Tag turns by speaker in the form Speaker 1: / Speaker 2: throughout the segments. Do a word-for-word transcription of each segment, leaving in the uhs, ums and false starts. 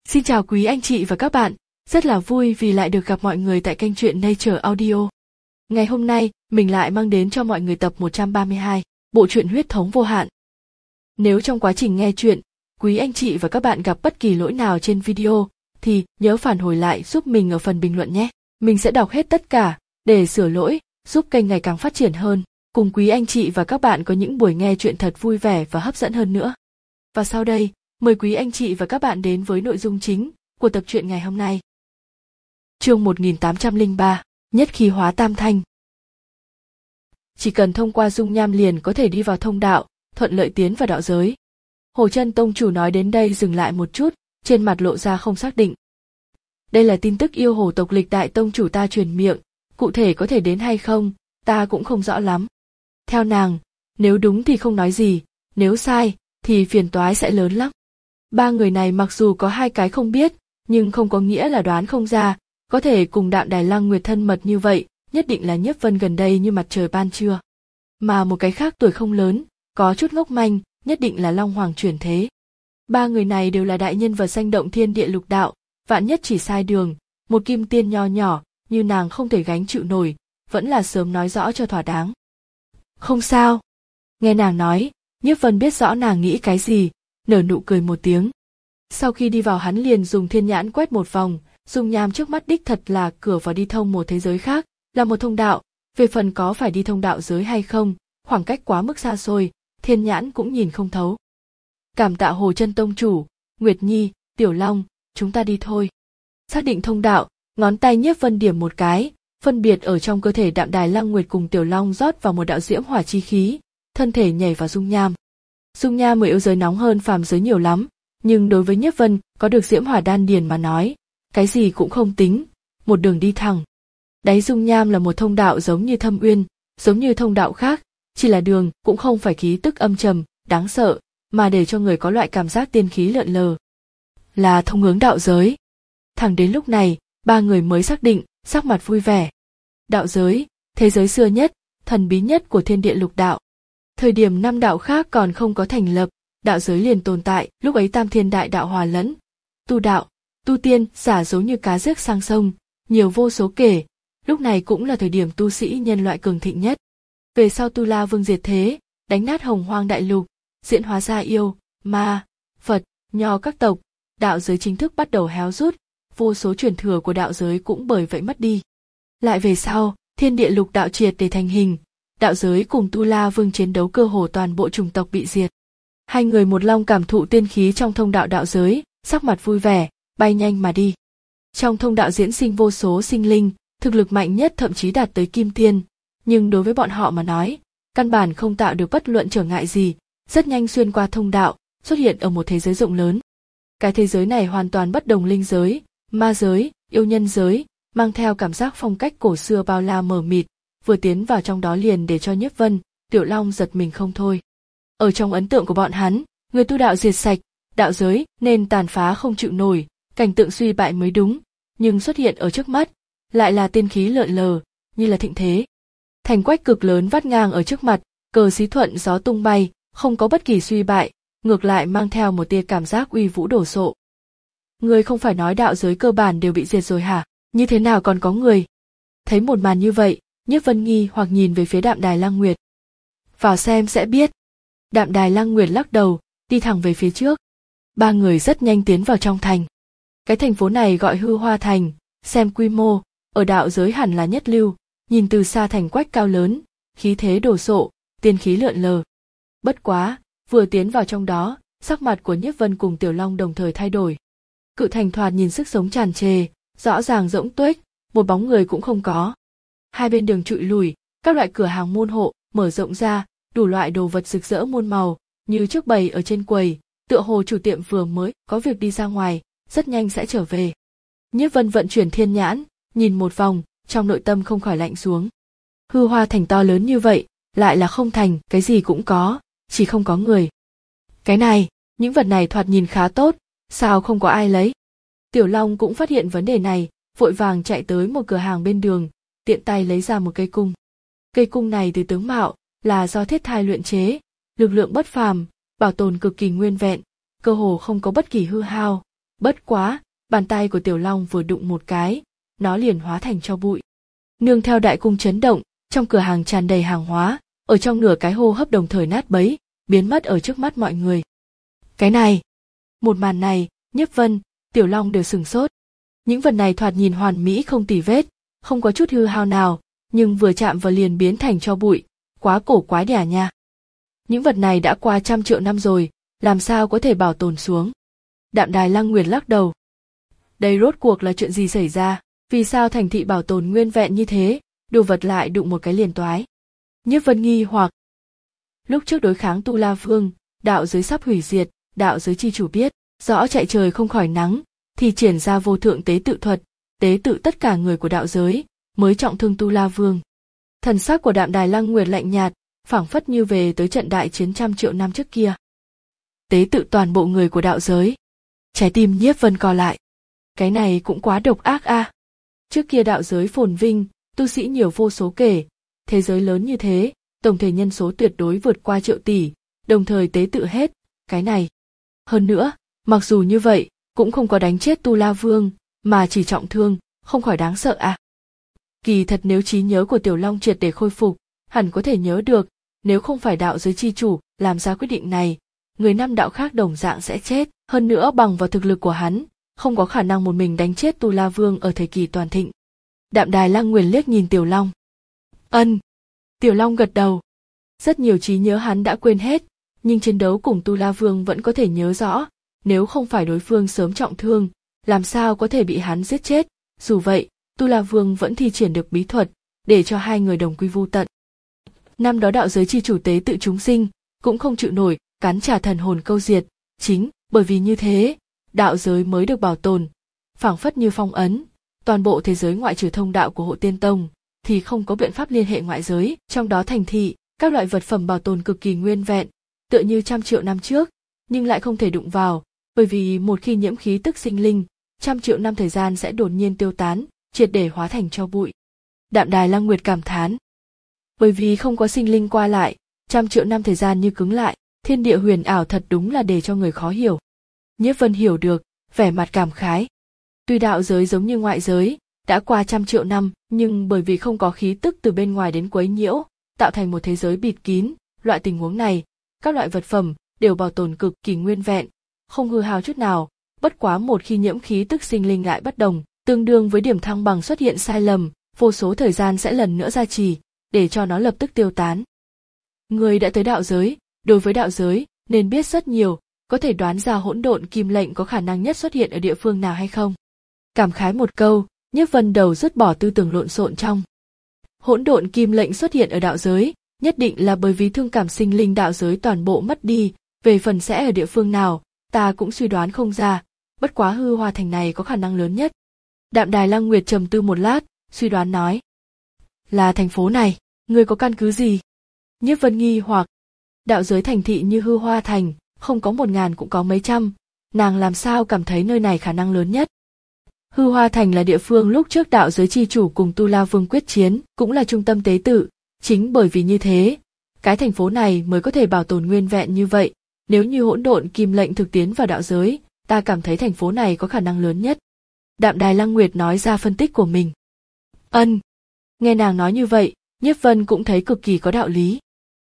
Speaker 1: Xin chào quý anh chị và các bạn, rất là vui vì lại được gặp mọi người tại kênh truyện Nature Audio. Ngày hôm nay, mình lại mang đến cho mọi người tập một trăm ba mươi hai, bộ truyện Huyết thống vô hạn. Nếu trong quá trình nghe truyện, quý anh chị và các bạn gặp bất kỳ lỗi nào trên video, thì nhớ phản hồi lại giúp mình ở phần bình luận nhé. Mình sẽ đọc hết tất cả, để sửa lỗi, giúp kênh ngày càng phát triển hơn, cùng quý anh chị và các bạn có những buổi nghe truyện thật vui vẻ và hấp dẫn hơn nữa. Và sau đây, mời quý anh chị và các bạn đến với nội dung chính của tập truyện ngày hôm nay. Chương một nghìn tám trăm lẻ ba, Nhất khí hóa tam thanh. Chỉ cần thông qua dung nham liền có thể đi vào thông đạo, thuận lợi tiến vào đạo giới. Hồ Chân tông chủ nói đến đây dừng lại một chút, trên mặt lộ ra không xác định. Đây là tin tức yêu hồ tộc lịch đại tông chủ ta truyền miệng, cụ thể có thể đến hay không, ta cũng không rõ lắm. Theo nàng, nếu đúng thì không nói gì, nếu sai, thì phiền toái sẽ lớn lắm. Ba người này mặc dù có hai cái không biết, nhưng không có nghĩa là đoán không ra, có thể cùng Đạm Đài Lăng Nguyệt thân mật như vậy, nhất định là Nhiếp Vân gần đây như mặt trời ban trưa. Mà một cái khác tuổi không lớn, có chút ngốc manh, nhất định là Long Hoàng chuyển thế. Ba người này đều là đại nhân vật danh động thiên địa lục đạo, vạn nhất chỉ sai đường, một kim tiên nho nhỏ, như nàng không thể gánh chịu nổi, vẫn là sớm nói rõ cho thỏa đáng. Không sao. Nghe nàng nói, Nhiếp Vân biết rõ nàng nghĩ cái gì, nở nụ cười một tiếng. Sau khi đi vào hắn liền dùng thiên nhãn quét một vòng, dung nham trước mắt đích thật là cửa vào đi thông một thế giới khác, là một thông đạo, về phần có phải đi thông đạo giới hay không, khoảng cách quá mức xa xôi, thiên nhãn cũng nhìn không thấu. Cảm tạ Hồ Chân tông chủ, Nguyệt Nhi, Tiểu Long, chúng ta đi thôi. Xác định thông đạo, ngón tay Nhiếp Vân điểm một cái, phân biệt ở trong cơ thể Đạm Đài Lăng Nguyệt cùng Tiểu Long rót vào một đạo diễm hỏa chi khí, thân thể nhảy vào dung nham. Dung nham ở yêu giới nóng hơn phàm giới nhiều lắm, nhưng đối với Nhiếp Vân có được diễm hỏa đan điền mà nói, cái gì cũng không tính, một đường đi thẳng. Đáy dung nham là một thông đạo giống như thâm uyên, giống như thông đạo khác, chỉ là đường cũng không phải khí tức âm trầm, đáng sợ, mà để cho người có loại cảm giác tiên khí lượn lờ. Là thông hướng đạo giới. Thẳng đến lúc này, ba người mới xác định, sắc mặt vui vẻ. Đạo giới, thế giới xưa nhất, thần bí nhất của thiên địa lục đạo. Thời điểm năm đạo khác còn không có thành lập, đạo giới liền tồn tại, lúc ấy tam thiên đại đạo hòa lẫn. Tu đạo, tu tiên, giả dối như cá rước sang sông, nhiều vô số kể, lúc này cũng là thời điểm tu sĩ nhân loại cường thịnh nhất. Về sau Tu La Vương diệt thế, đánh nát hồng hoang đại lục, diễn hóa ra yêu, ma, Phật, Nho các tộc, đạo giới chính thức bắt đầu héo rút, vô số truyền thừa của đạo giới cũng bởi vậy mất đi. Lại về sau, thiên địa lục đạo triệt để thành hình, đạo giới cùng Tu La Vương chiến đấu cơ hồ toàn bộ chủng tộc bị diệt. Hai người một long cảm thụ tiên khí trong thông đạo đạo giới, sắc mặt vui vẻ, bay nhanh mà đi. Trong thông đạo diễn sinh vô số sinh linh, thực lực mạnh nhất thậm chí đạt tới kim tiên, nhưng đối với bọn họ mà nói, căn bản không tạo được bất luận trở ngại gì, rất nhanh xuyên qua thông đạo, xuất hiện ở một thế giới rộng lớn. Cái thế giới này hoàn toàn bất đồng linh giới, ma giới, yêu nhân giới, mang theo cảm giác phong cách cổ xưa bao la mờ mịt, vừa tiến vào trong đó liền để cho Nhiếp Vân, Tiểu Long giật mình không thôi. Ở trong ấn tượng của bọn hắn, người tu đạo diệt sạch, đạo giới nên tàn phá không chịu nổi, cảnh tượng suy bại mới đúng, nhưng xuất hiện ở trước mắt, lại là tiên khí lượn lờ, như là thịnh thế. Thành quách cực lớn vắt ngang ở trước mặt, cờ xí thuận gió tung bay, không có bất kỳ suy bại, ngược lại mang theo một tia cảm giác uy vũ đổ sộ. Người không phải nói đạo giới cơ bản đều bị diệt rồi hả? Như thế nào còn có người? Thấy một màn như vậy, Nhiếp Vân nghi hoặc nhìn về phía Đạm Đài Lăng Nguyệt. Vào xem sẽ biết. Đạm Đài Lăng Nguyệt lắc đầu, đi thẳng về phía trước. Ba người rất nhanh tiến vào trong thành. Cái thành phố này gọi Hư Hoa Thành, xem quy mô, ở đạo giới hẳn là nhất lưu, nhìn từ xa thành quách cao lớn, khí thế đổ sộ, tiên khí lượn lờ. Bất quá, vừa tiến vào trong đó, sắc mặt của Nhiếp Vân cùng Tiểu Long đồng thời thay đổi. Cự thành thoạt nhìn sức sống tràn trề, rõ ràng rỗng tuếch, một bóng người cũng không có. Hai bên đường trụi lùi, các loại cửa hàng môn hộ mở rộng ra, đủ loại đồ vật rực rỡ muôn màu, như trước bày ở trên quầy, tựa hồ chủ tiệm vừa mới có việc đi ra ngoài, rất nhanh sẽ trở về. Nhiếp Vân vận chuyển thiên nhãn, nhìn một vòng, trong nội tâm không khỏi lạnh xuống. Hư Hoa Thành to lớn như vậy, lại là không thành, cái gì cũng có, chỉ không có người. Cái này, những vật này thoạt nhìn khá tốt, sao không có ai lấy? Tiểu Long cũng phát hiện vấn đề này, vội vàng chạy tới một cửa hàng bên đường, tiện tay lấy ra một cây cung. Cây cung này từ tướng mạo, là do thiết thai luyện chế, lực lượng bất phàm, bảo tồn cực kỳ nguyên vẹn, cơ hồ không có bất kỳ hư hao, Bất quá, bàn tay của Tiểu Long vừa đụng một cái, nó liền hóa thành tro bụi. Nương theo đại cung chấn động, trong cửa hàng tràn đầy hàng hóa, ở trong nửa cái hô hấp đồng thời nát bấy, biến mất ở trước mắt mọi người. Cái này, một màn này, Nhiếp Vân, Tiểu Long đều sửng sốt. Những vật này thoạt nhìn hoàn mỹ không tì vết, không có chút hư hao nào, nhưng vừa chạm vào liền biến thành tro bụi, quá cổ quái đẻ nha. Những vật này đã qua trăm triệu năm rồi, làm sao có thể bảo tồn xuống? Đạm Đài Lăng Nguyệt lắc đầu. Đây rốt cuộc là chuyện gì xảy ra? Vì sao thành thị bảo tồn nguyên vẹn như thế, đồ vật lại đụng một cái liền toái? Nhiếp Vân nghi hoặc. Lúc trước đối kháng Tu La Vương, đạo giới sắp hủy diệt, đạo giới chi chủ biết, rõ chạy trời không khỏi nắng, thì triển ra vô thượng tế tự thuật, tế tự tất cả người của đạo giới, mới trọng thương Tu La Vương. Thần sắc của Đạm Đài Lăng Nguyệt lạnh nhạt, phảng phất như về tới trận đại chiến trăm triệu năm trước kia. Tế tự toàn bộ người của đạo giới. Trái tim Nhiếp Vân co lại. Cái này cũng quá độc ác a. À. Trước kia đạo giới phồn vinh, tu sĩ nhiều vô số kể, thế giới lớn như thế, tổng thể nhân số tuyệt đối vượt qua triệu tỷ, đồng thời tế tự hết, cái này. Hơn nữa, mặc dù như vậy, cũng không có đánh chết Tu La Vương, mà chỉ trọng thương, không khỏi đáng sợ à. Kỳ thật nếu trí nhớ của Tiểu Long triệt để khôi phục, hẳn có thể nhớ được, nếu không phải đạo giới chi chủ làm ra quyết định này, người năm đạo khác đồng dạng sẽ chết, hơn nữa bằng vào thực lực của hắn, không có khả năng một mình đánh chết Tu La Vương ở thời kỳ toàn thịnh. Đạm Đài Lăng Nguyệt liếc nhìn Tiểu Long. Ân. Tiểu Long gật đầu. Rất nhiều trí nhớ hắn đã quên hết, nhưng chiến đấu cùng Tu La Vương vẫn có thể nhớ rõ, nếu không phải đối phương sớm trọng thương, làm sao có thể bị hắn giết chết, dù vậy, Tu La Vương vẫn thi triển được bí thuật, để cho hai người đồng quy vu tận. Năm đó đạo giới chi chủ tế tự chúng sinh, cũng không chịu nổi, cắn trả thần hồn câu diệt, chính bởi vì như thế, đạo giới mới được bảo tồn, phảng phất như phong ấn, toàn bộ thế giới ngoại trừ thông đạo của Hộ Tiên Tông, thì không có biện pháp liên hệ ngoại giới, trong đó thành thị, các loại vật phẩm bảo tồn cực kỳ nguyên vẹn, tựa như trăm triệu năm trước, nhưng lại không thể đụng vào, bởi vì một khi nhiễm khí tức sinh linh, trăm triệu năm thời gian sẽ đột nhiên tiêu tán, triệt để hóa thành tro bụi. Đạm Đài Lăng Nguyệt cảm thán. Bởi vì không có sinh linh qua lại, trăm triệu năm thời gian như cứng lại, thiên địa huyền ảo thật đúng là để cho người khó hiểu. Nhiếp Vân hiểu được, vẻ mặt cảm khái. Tuy đạo giới giống như ngoại giới, đã qua trăm triệu năm, nhưng bởi vì không có khí tức từ bên ngoài đến quấy nhiễu, tạo thành một thế giới bịt kín, loại tình huống này, các loại vật phẩm đều bảo tồn cực kỳ nguyên vẹn, không hư hao chút nào, bất quá một khi nhiễm khí tức sinh linh lại bất đồng, tương đương với điểm thăng bằng xuất hiện sai lầm, vô số thời gian sẽ lần nữa gia trì, để cho nó lập tức tiêu tán. Người đã tới đạo giới, đối với đạo giới, nên biết rất nhiều, có thể đoán ra hỗn độn kim lệnh có khả năng nhất xuất hiện ở địa phương nào hay không? Cảm khái một câu, Nhiếp Vân đầu dứt bỏ tư tưởng lộn xộn trong. Hỗn độn kim lệnh xuất hiện ở đạo giới, nhất định là bởi vì thương cảm sinh linh đạo giới toàn bộ mất đi, về phần sẽ ở địa phương nào, ta cũng suy đoán không ra, bất quá Hư Hoa Thành này có khả năng lớn nhất. Đạm Đài Lăng Nguyệt trầm tư một lát, suy đoán nói. Là thành phố này, ngươi có căn cứ gì? Nhiếp Vân nghi hoặc. Đạo giới thành thị như Hư Hoa Thành, không có một ngàn cũng có mấy trăm, nàng làm sao cảm thấy nơi này khả năng lớn nhất? Hư Hoa Thành là địa phương lúc trước đạo giới chi chủ cùng Tu La Vương quyết chiến, cũng là trung tâm tế tự, chính bởi vì như thế, cái thành phố này mới có thể bảo tồn nguyên vẹn như vậy, nếu như hỗn độn kim lệnh thực tiến vào đạo giới, ta cảm thấy thành phố này có khả năng lớn nhất. Đạm Đài Lăng Nguyệt nói ra phân tích của mình. Ân. Nghe nàng nói như vậy, Nhiếp Vân cũng thấy cực kỳ có đạo lý.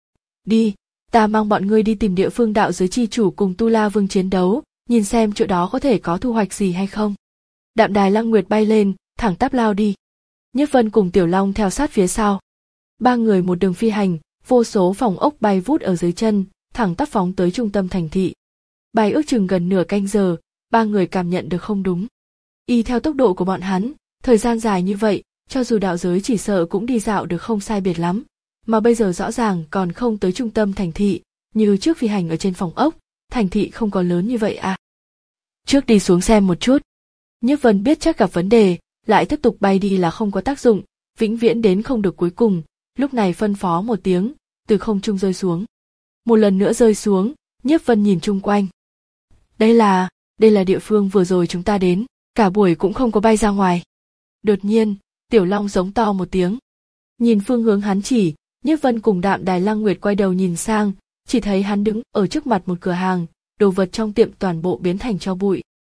Speaker 1: Đi, ta mang bọn ngươi đi tìm địa phương đạo giới chi chủ cùng Tu La Vương chiến đấu, nhìn xem chỗ đó có thể có thu hoạch gì hay không. Đạm Đài Lăng Nguyệt bay lên, thẳng tắp lao đi. Nhiếp Vân cùng Tiểu Long theo sát phía sau. Ba người một đường phi hành, vô số phòng ốc bay vút ở dưới chân, thẳng tắp phóng tới trung tâm thành thị. Bay ước chừng gần nửa canh giờ, ba người cảm nhận được không đúng. Y theo tốc độ của bọn hắn, thời gian dài như vậy, cho dù đạo giới chỉ sợ cũng đi dạo được không sai biệt lắm, mà bây giờ rõ ràng còn không tới trung tâm thành thị, như trước phi hành ở trên phòng ốc, thành thị không có lớn như vậy à. Trước đi xuống xem một chút. Nhiếp Vân biết chắc gặp vấn đề, lại tiếp tục bay đi là không có tác dụng, vĩnh viễn đến không được cuối cùng, lúc này phân phó một tiếng, từ không trung rơi xuống. Một lần nữa rơi xuống, Nhiếp Vân nhìn chung quanh. Đây là, đây là địa phương vừa rồi chúng ta đến, cả buổi cũng không có bay ra ngoài. Đột nhiên, Tiểu Long giống to một tiếng. Nhìn phương hướng hắn chỉ, Nhiếp Vân cùng Đạm Đài Lăng Nguyệt quay đầu nhìn sang, chỉ thấy hắn đứng ở trước mặt một cửa hàng, đồ vật trong tiệm toàn bộ biến thành tro bụi.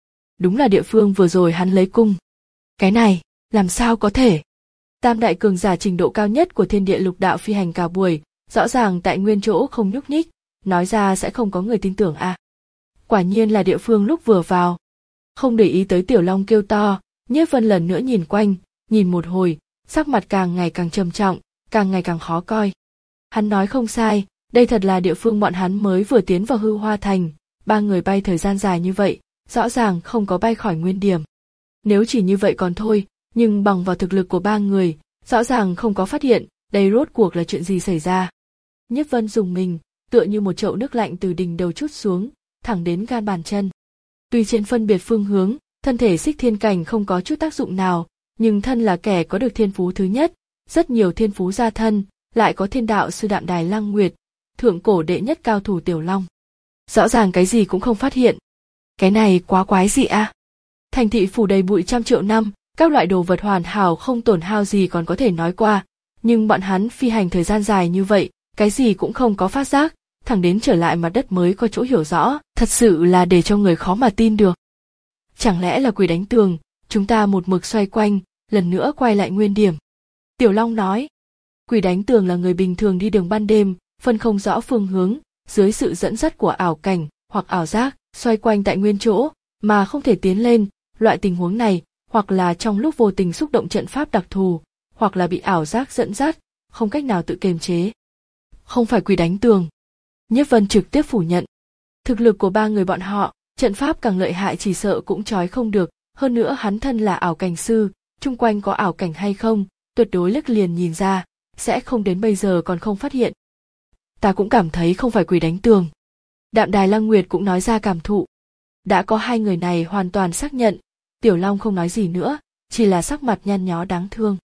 Speaker 1: đúng là địa phương vừa rồi hắn lấy cung. Cái này, làm sao có thể? Tam đại cường giả trình độ cao nhất của thiên địa lục đạo phi hành cả buổi, rõ ràng tại nguyên chỗ không nhúc nhích, nói ra sẽ không có người tin tưởng à. Quả nhiên là địa phương lúc vừa vào. Không để ý tới Tiểu Long kêu to, Nhiếp Vân lần nữa nhìn quanh, nhìn một hồi, sắc mặt càng ngày càng trầm trọng, càng ngày càng khó coi. Hắn nói không sai, đây thật là địa phương bọn hắn mới vừa tiến vào Hư Hoa Thành, ba người bay thời gian dài như vậy, rõ ràng không có bay khỏi nguyên điểm. Nếu chỉ như vậy còn thôi, nhưng bằng vào thực lực của ba người, rõ ràng không có phát hiện, đây rốt cuộc là chuyện gì xảy ra. Nhiếp Vân dùng mình, tựa như một chậu nước lạnh từ đỉnh đầu trút xuống, thẳng đến gan bàn chân. Tuy trên phân biệt phương hướng, thân thể Xích Thiên Cảnh không có chút tác dụng nào, nhưng thân là kẻ có được thiên phú thứ nhất, rất nhiều thiên phú gia thân, lại có thiên đạo sư Đạm Đài Lăng Nguyệt, thượng cổ đệ nhất cao thủ Tiểu Long. Rõ ràng cái gì cũng không phát hiện. Cái này quá quái dị à? Thành thị phủ đầy bụi trăm triệu năm, các loại đồ vật hoàn hảo không tổn hao gì còn có thể nói qua, nhưng bọn hắn phi hành thời gian dài như vậy, cái gì cũng không có phát giác, thẳng đến trở lại mặt đất mới có chỗ hiểu rõ, thật sự là để cho người khó mà tin được. Chẳng lẽ là quỷ đánh tường, chúng ta một mực xoay quanh, lần nữa quay lại nguyên điểm. Tiểu Long nói, quỷ đánh tường là người bình thường đi đường ban đêm, phân không rõ phương hướng, dưới sự dẫn dắt của ảo cảnh hoặc ảo giác, xoay quanh tại nguyên chỗ, mà không thể tiến lên. Loại tình huống này, hoặc là trong lúc vô tình xúc động trận pháp đặc thù, hoặc là bị ảo giác dẫn dắt, không cách nào tự kiềm chế. Không phải quỷ đánh tường. Nhiếp Vân trực tiếp phủ nhận. Thực lực của ba người bọn họ, trận pháp càng lợi hại chỉ sợ cũng trói không được, hơn nữa hắn thân là ảo cảnh sư, chung quanh có ảo cảnh hay không, tuyệt đối liếc liền nhìn ra, sẽ không đến bây giờ còn không phát hiện. Ta cũng cảm thấy không phải quỷ đánh tường. Đạm Đài Lăng Nguyệt cũng nói ra cảm thụ. Đã có hai người này hoàn toàn xác nhận, Tiểu Long không nói gì nữa, chỉ là sắc mặt nhăn nhó đáng thương.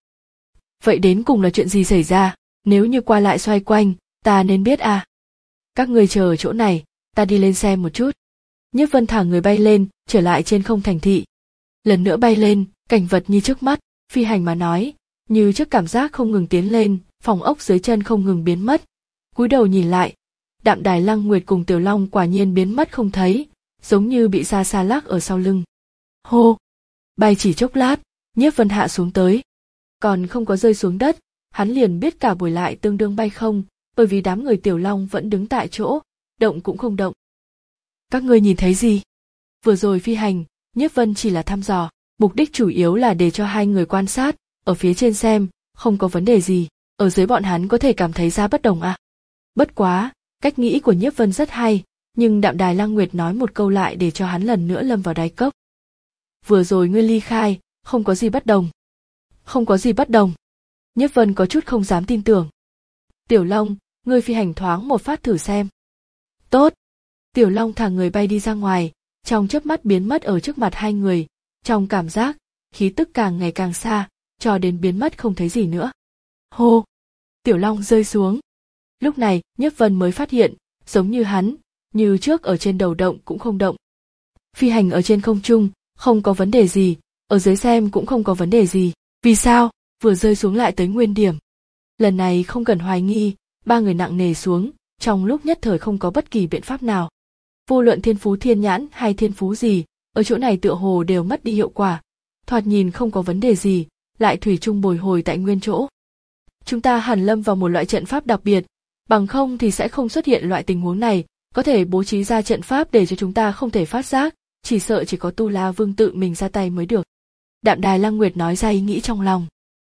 Speaker 1: Vậy đến cùng là chuyện gì xảy ra, nếu như qua lại xoay quanh, ta nên biết à? Các người chờ ở chỗ này, ta đi lên xem một chút. Nhiếp Vân thả người bay lên, trở lại trên không thành thị. Lần nữa bay lên, cảnh vật như trước mắt, phi hành mà nói, như trước cảm giác không ngừng tiến lên, phòng ốc dưới chân không ngừng biến mất. Cúi đầu nhìn lại, Đạm Đài Lăng Nguyệt cùng Tiểu Long quả nhiên biến mất không thấy, giống như bị xa xa lắc ở sau lưng. Hô! Bay chỉ chốc lát, Nhiếp Vân hạ xuống tới. Còn không có rơi xuống đất, hắn liền biết cả buổi lại tương đương bay không, bởi vì đám người Tiểu Long vẫn đứng tại chỗ, động cũng không động. Các ngươi nhìn thấy gì? Vừa rồi phi hành, Nhiếp Vân chỉ là thăm dò, mục đích chủ yếu là để cho hai người quan sát, ở phía trên xem, không có vấn đề gì, ở dưới bọn hắn có thể cảm thấy ra bất đồng à. Bất quá, cách nghĩ của Nhiếp Vân rất hay, nhưng Đạm Đài Lăng Nguyệt nói một câu lại để cho hắn lần nữa lâm vào đáy cốc. Vừa rồi ngươi ly khai, không có gì bất đồng. Không có gì bất đồng. Nhiếp Vân có chút không dám tin tưởng. Tiểu Long, ngươi phi hành thoáng một phát thử xem. Tốt. Tiểu Long thả người bay đi ra ngoài, trong chớp mắt biến mất ở trước mặt hai người, trong cảm giác, khí tức càng ngày càng xa, cho đến biến mất không thấy gì nữa. Hô! Tiểu Long rơi xuống. Lúc này, Nhiếp Vân mới phát hiện, giống như hắn, như trước ở trên đầu động cũng không động. Phi hành ở trên không trung, không có vấn đề gì, ở dưới xem cũng không có vấn đề gì. Vì sao? Vừa rơi xuống lại tới nguyên điểm. Lần này không cần hoài nghi, ba người nặng nề xuống, trong lúc nhất thời không có bất kỳ biện pháp nào. Vô luận thiên phú thiên nhãn hay thiên phú gì, ở chỗ này tựa hồ đều mất đi hiệu quả. Thoạt nhìn không có vấn đề gì, lại thủy chung bồi hồi tại nguyên chỗ. Chúng ta hẳn lâm vào một loại trận pháp đặc biệt, bằng không thì sẽ không xuất hiện loại tình huống này, có thể bố trí ra trận pháp để cho chúng ta không thể phát giác, chỉ sợ chỉ có Tu La Vương tự mình ra tay mới được. Đạm Đài Lăng Nguyệt nói ra ý nghĩ trong lòng.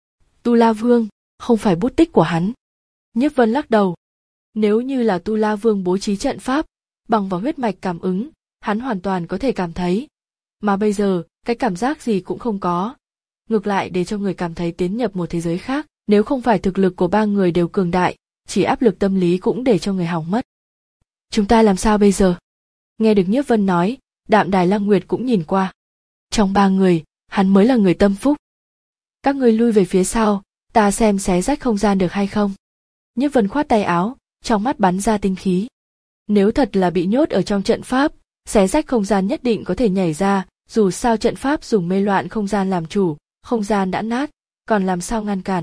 Speaker 1: Tu La Vương, không phải bút tích của hắn. Nhiếp Vân lắc đầu. Nếu như là Tu La Vương bố trí trận pháp, bằng vào huyết mạch cảm ứng, hắn hoàn toàn có thể cảm thấy. Mà bây giờ, cái cảm giác gì cũng không có. Ngược lại để cho người cảm thấy tiến nhập một thế giới khác, nếu không phải thực lực của ba người đều cường đại, chỉ áp lực tâm lý cũng để cho người hỏng mất. Chúng ta làm sao bây giờ? Nghe được Nhiếp Vân nói, Đạm Đài Lăng Nguyệt cũng nhìn qua. Trong ba người, hắn mới là người tâm phúc. Các ngươi lui về phía sau, ta xem xé rách không gian được hay không. Nhiếp Vân khoát tay áo, trong mắt bắn ra tinh khí. Nếu thật là bị nhốt ở trong trận pháp, xé rách không gian nhất định có thể nhảy ra, dù sao trận pháp dùng mê loạn không gian làm chủ, không gian đã nát, còn làm sao ngăn cản.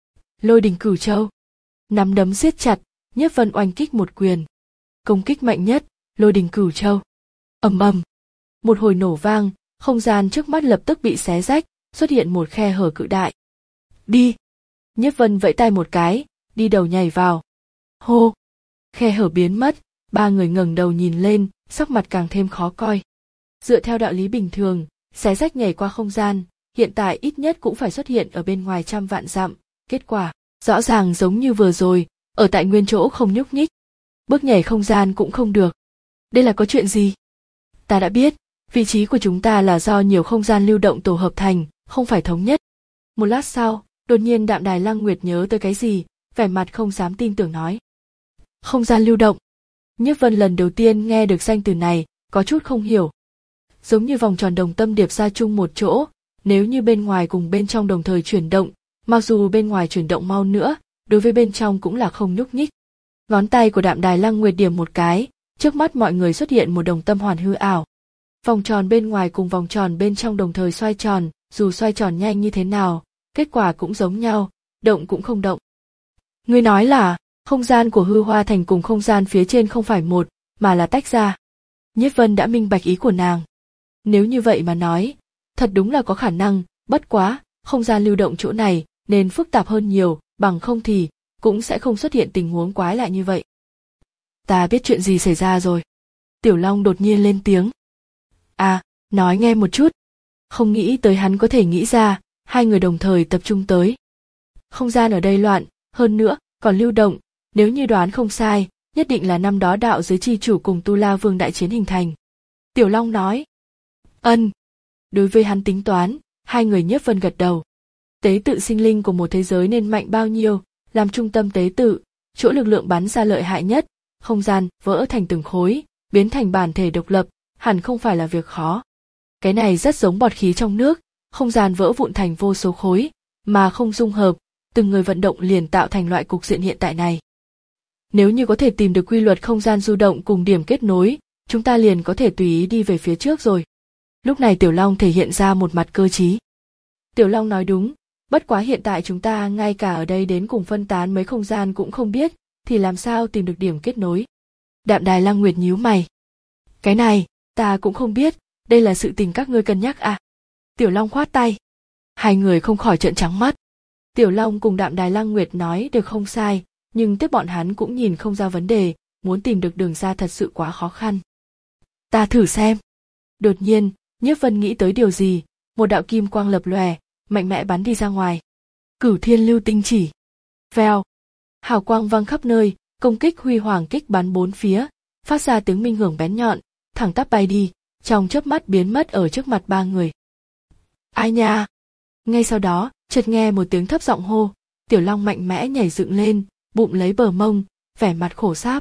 Speaker 1: Lôi Đình Cửu Châu. Nắm đấm siết chặt, Nhiếp Vân oanh kích một quyền. Công kích mạnh nhất, Lôi Đình Cửu Châu. Ầm ầm. Một hồi nổ vang, Không gian trước mắt lập tức bị xé rách, xuất hiện một khe hở cự đại. Đi! Nhiếp Vân vẫy tay một cái, đi đầu nhảy vào. Hô! Khe hở biến mất, ba người ngẩng đầu nhìn lên, sắc mặt càng thêm khó coi. Dựa theo đạo lý bình thường, xé rách nhảy qua không gian, hiện tại ít nhất cũng phải xuất hiện ở bên ngoài trăm vạn dặm. Kết quả, rõ ràng giống như vừa rồi, ở tại nguyên chỗ không nhúc nhích. Bước nhảy không gian cũng không được. Đây là có chuyện gì? Ta đã biết, vị trí của chúng ta là do nhiều không gian lưu động tổ hợp thành, không phải thống nhất. Một lát sau, đột nhiên Đạm Đài Lăng Nguyệt nhớ tới cái gì, vẻ mặt không dám tin tưởng nói. Không gian lưu động. Nhiếp Vân lần đầu tiên nghe được danh từ này, có chút không hiểu. Giống như vòng tròn đồng tâm điệp ra chung một chỗ, nếu như bên ngoài cùng bên trong đồng thời chuyển động, mặc dù bên ngoài chuyển động mau nữa, đối với bên trong cũng là không nhúc nhích. Ngón tay của Đạm Đài Lăng Nguyệt điểm một cái, trước mắt mọi người xuất hiện một đồng tâm hoàn hư ảo. Vòng tròn bên ngoài cùng vòng tròn bên trong đồng thời xoay tròn, dù xoay tròn nhanh như thế nào, kết quả cũng giống nhau, động cũng không động. Ngươi nói là, không gian của hư hoa thành cùng không gian phía trên không phải một, mà là tách ra. Nhiếp Vân đã minh bạch ý của nàng. Nếu như vậy mà nói, thật đúng là có khả năng, bất quá, không gian lưu động chỗ này nên phức tạp hơn nhiều, bằng không thì cũng sẽ không xuất hiện tình huống quái lạ như vậy. Ta biết chuyện gì xảy ra rồi. Tiểu Long đột nhiên lên tiếng. À, nói nghe một chút. Không nghĩ tới hắn có thể nghĩ ra, hai người đồng thời tập trung tới. Không gian ở đây loạn, hơn nữa, còn lưu động, nếu như đoán không sai, nhất định là năm đó đạo giới chi chủ cùng Tu La Vương đại chiến hình thành. Tiểu Long nói. Ân. Đối với hắn tính toán, hai người Nhiếp Vân gật đầu. Tế tự sinh linh của một thế giới nên mạnh bao nhiêu, làm trung tâm tế tự, chỗ lực lượng bắn ra lợi hại nhất, không gian vỡ thành từng khối, biến thành bản thể độc lập, hẳn không phải là việc khó. Cái này rất giống bọt khí trong nước, không gian vỡ vụn thành vô số khối, mà không dung hợp, từng người vận động liền tạo thành loại cục diện hiện tại này. Nếu như có thể tìm được quy luật không gian du động cùng điểm kết nối, chúng ta liền có thể tùy ý đi về phía trước rồi. Lúc này Tiểu Long thể hiện ra một mặt cơ trí. Tiểu Long nói đúng, bất quá hiện tại chúng ta ngay cả ở đây đến cùng phân tán mấy không gian cũng không biết, thì làm sao tìm được điểm kết nối. Đạm Đài Lăng Nguyệt nhíu mày. Cái này, ta cũng không biết, đây là sự tình các ngươi cân nhắc à. Tiểu Long khoát tay. Hai người không khỏi trợn trắng mắt. Tiểu Long cùng Đạm Đài Lăng Nguyệt nói được không sai, nhưng tiếp bọn hắn cũng nhìn không ra vấn đề, muốn tìm được đường ra thật sự quá khó khăn. Ta thử xem. Đột nhiên, Nhiếp Vân nghĩ tới điều gì, một đạo kim quang lập lòe, mạnh mẽ bắn đi ra ngoài. Cửu Thiên Lưu Tinh Chỉ. Vèo. Hào quang văng khắp nơi, công kích huy hoàng kích bắn bốn phía, phát ra tiếng minh hưởng bén nhọn, thẳng tắp bay đi, trong chớp mắt biến mất ở trước mặt ba người. Ai nha? Ngay sau đó, chợt nghe một tiếng thấp giọng hô, Tiểu Long mạnh mẽ nhảy dựng lên, bụng lấy bờ mông, vẻ mặt khổ sáp.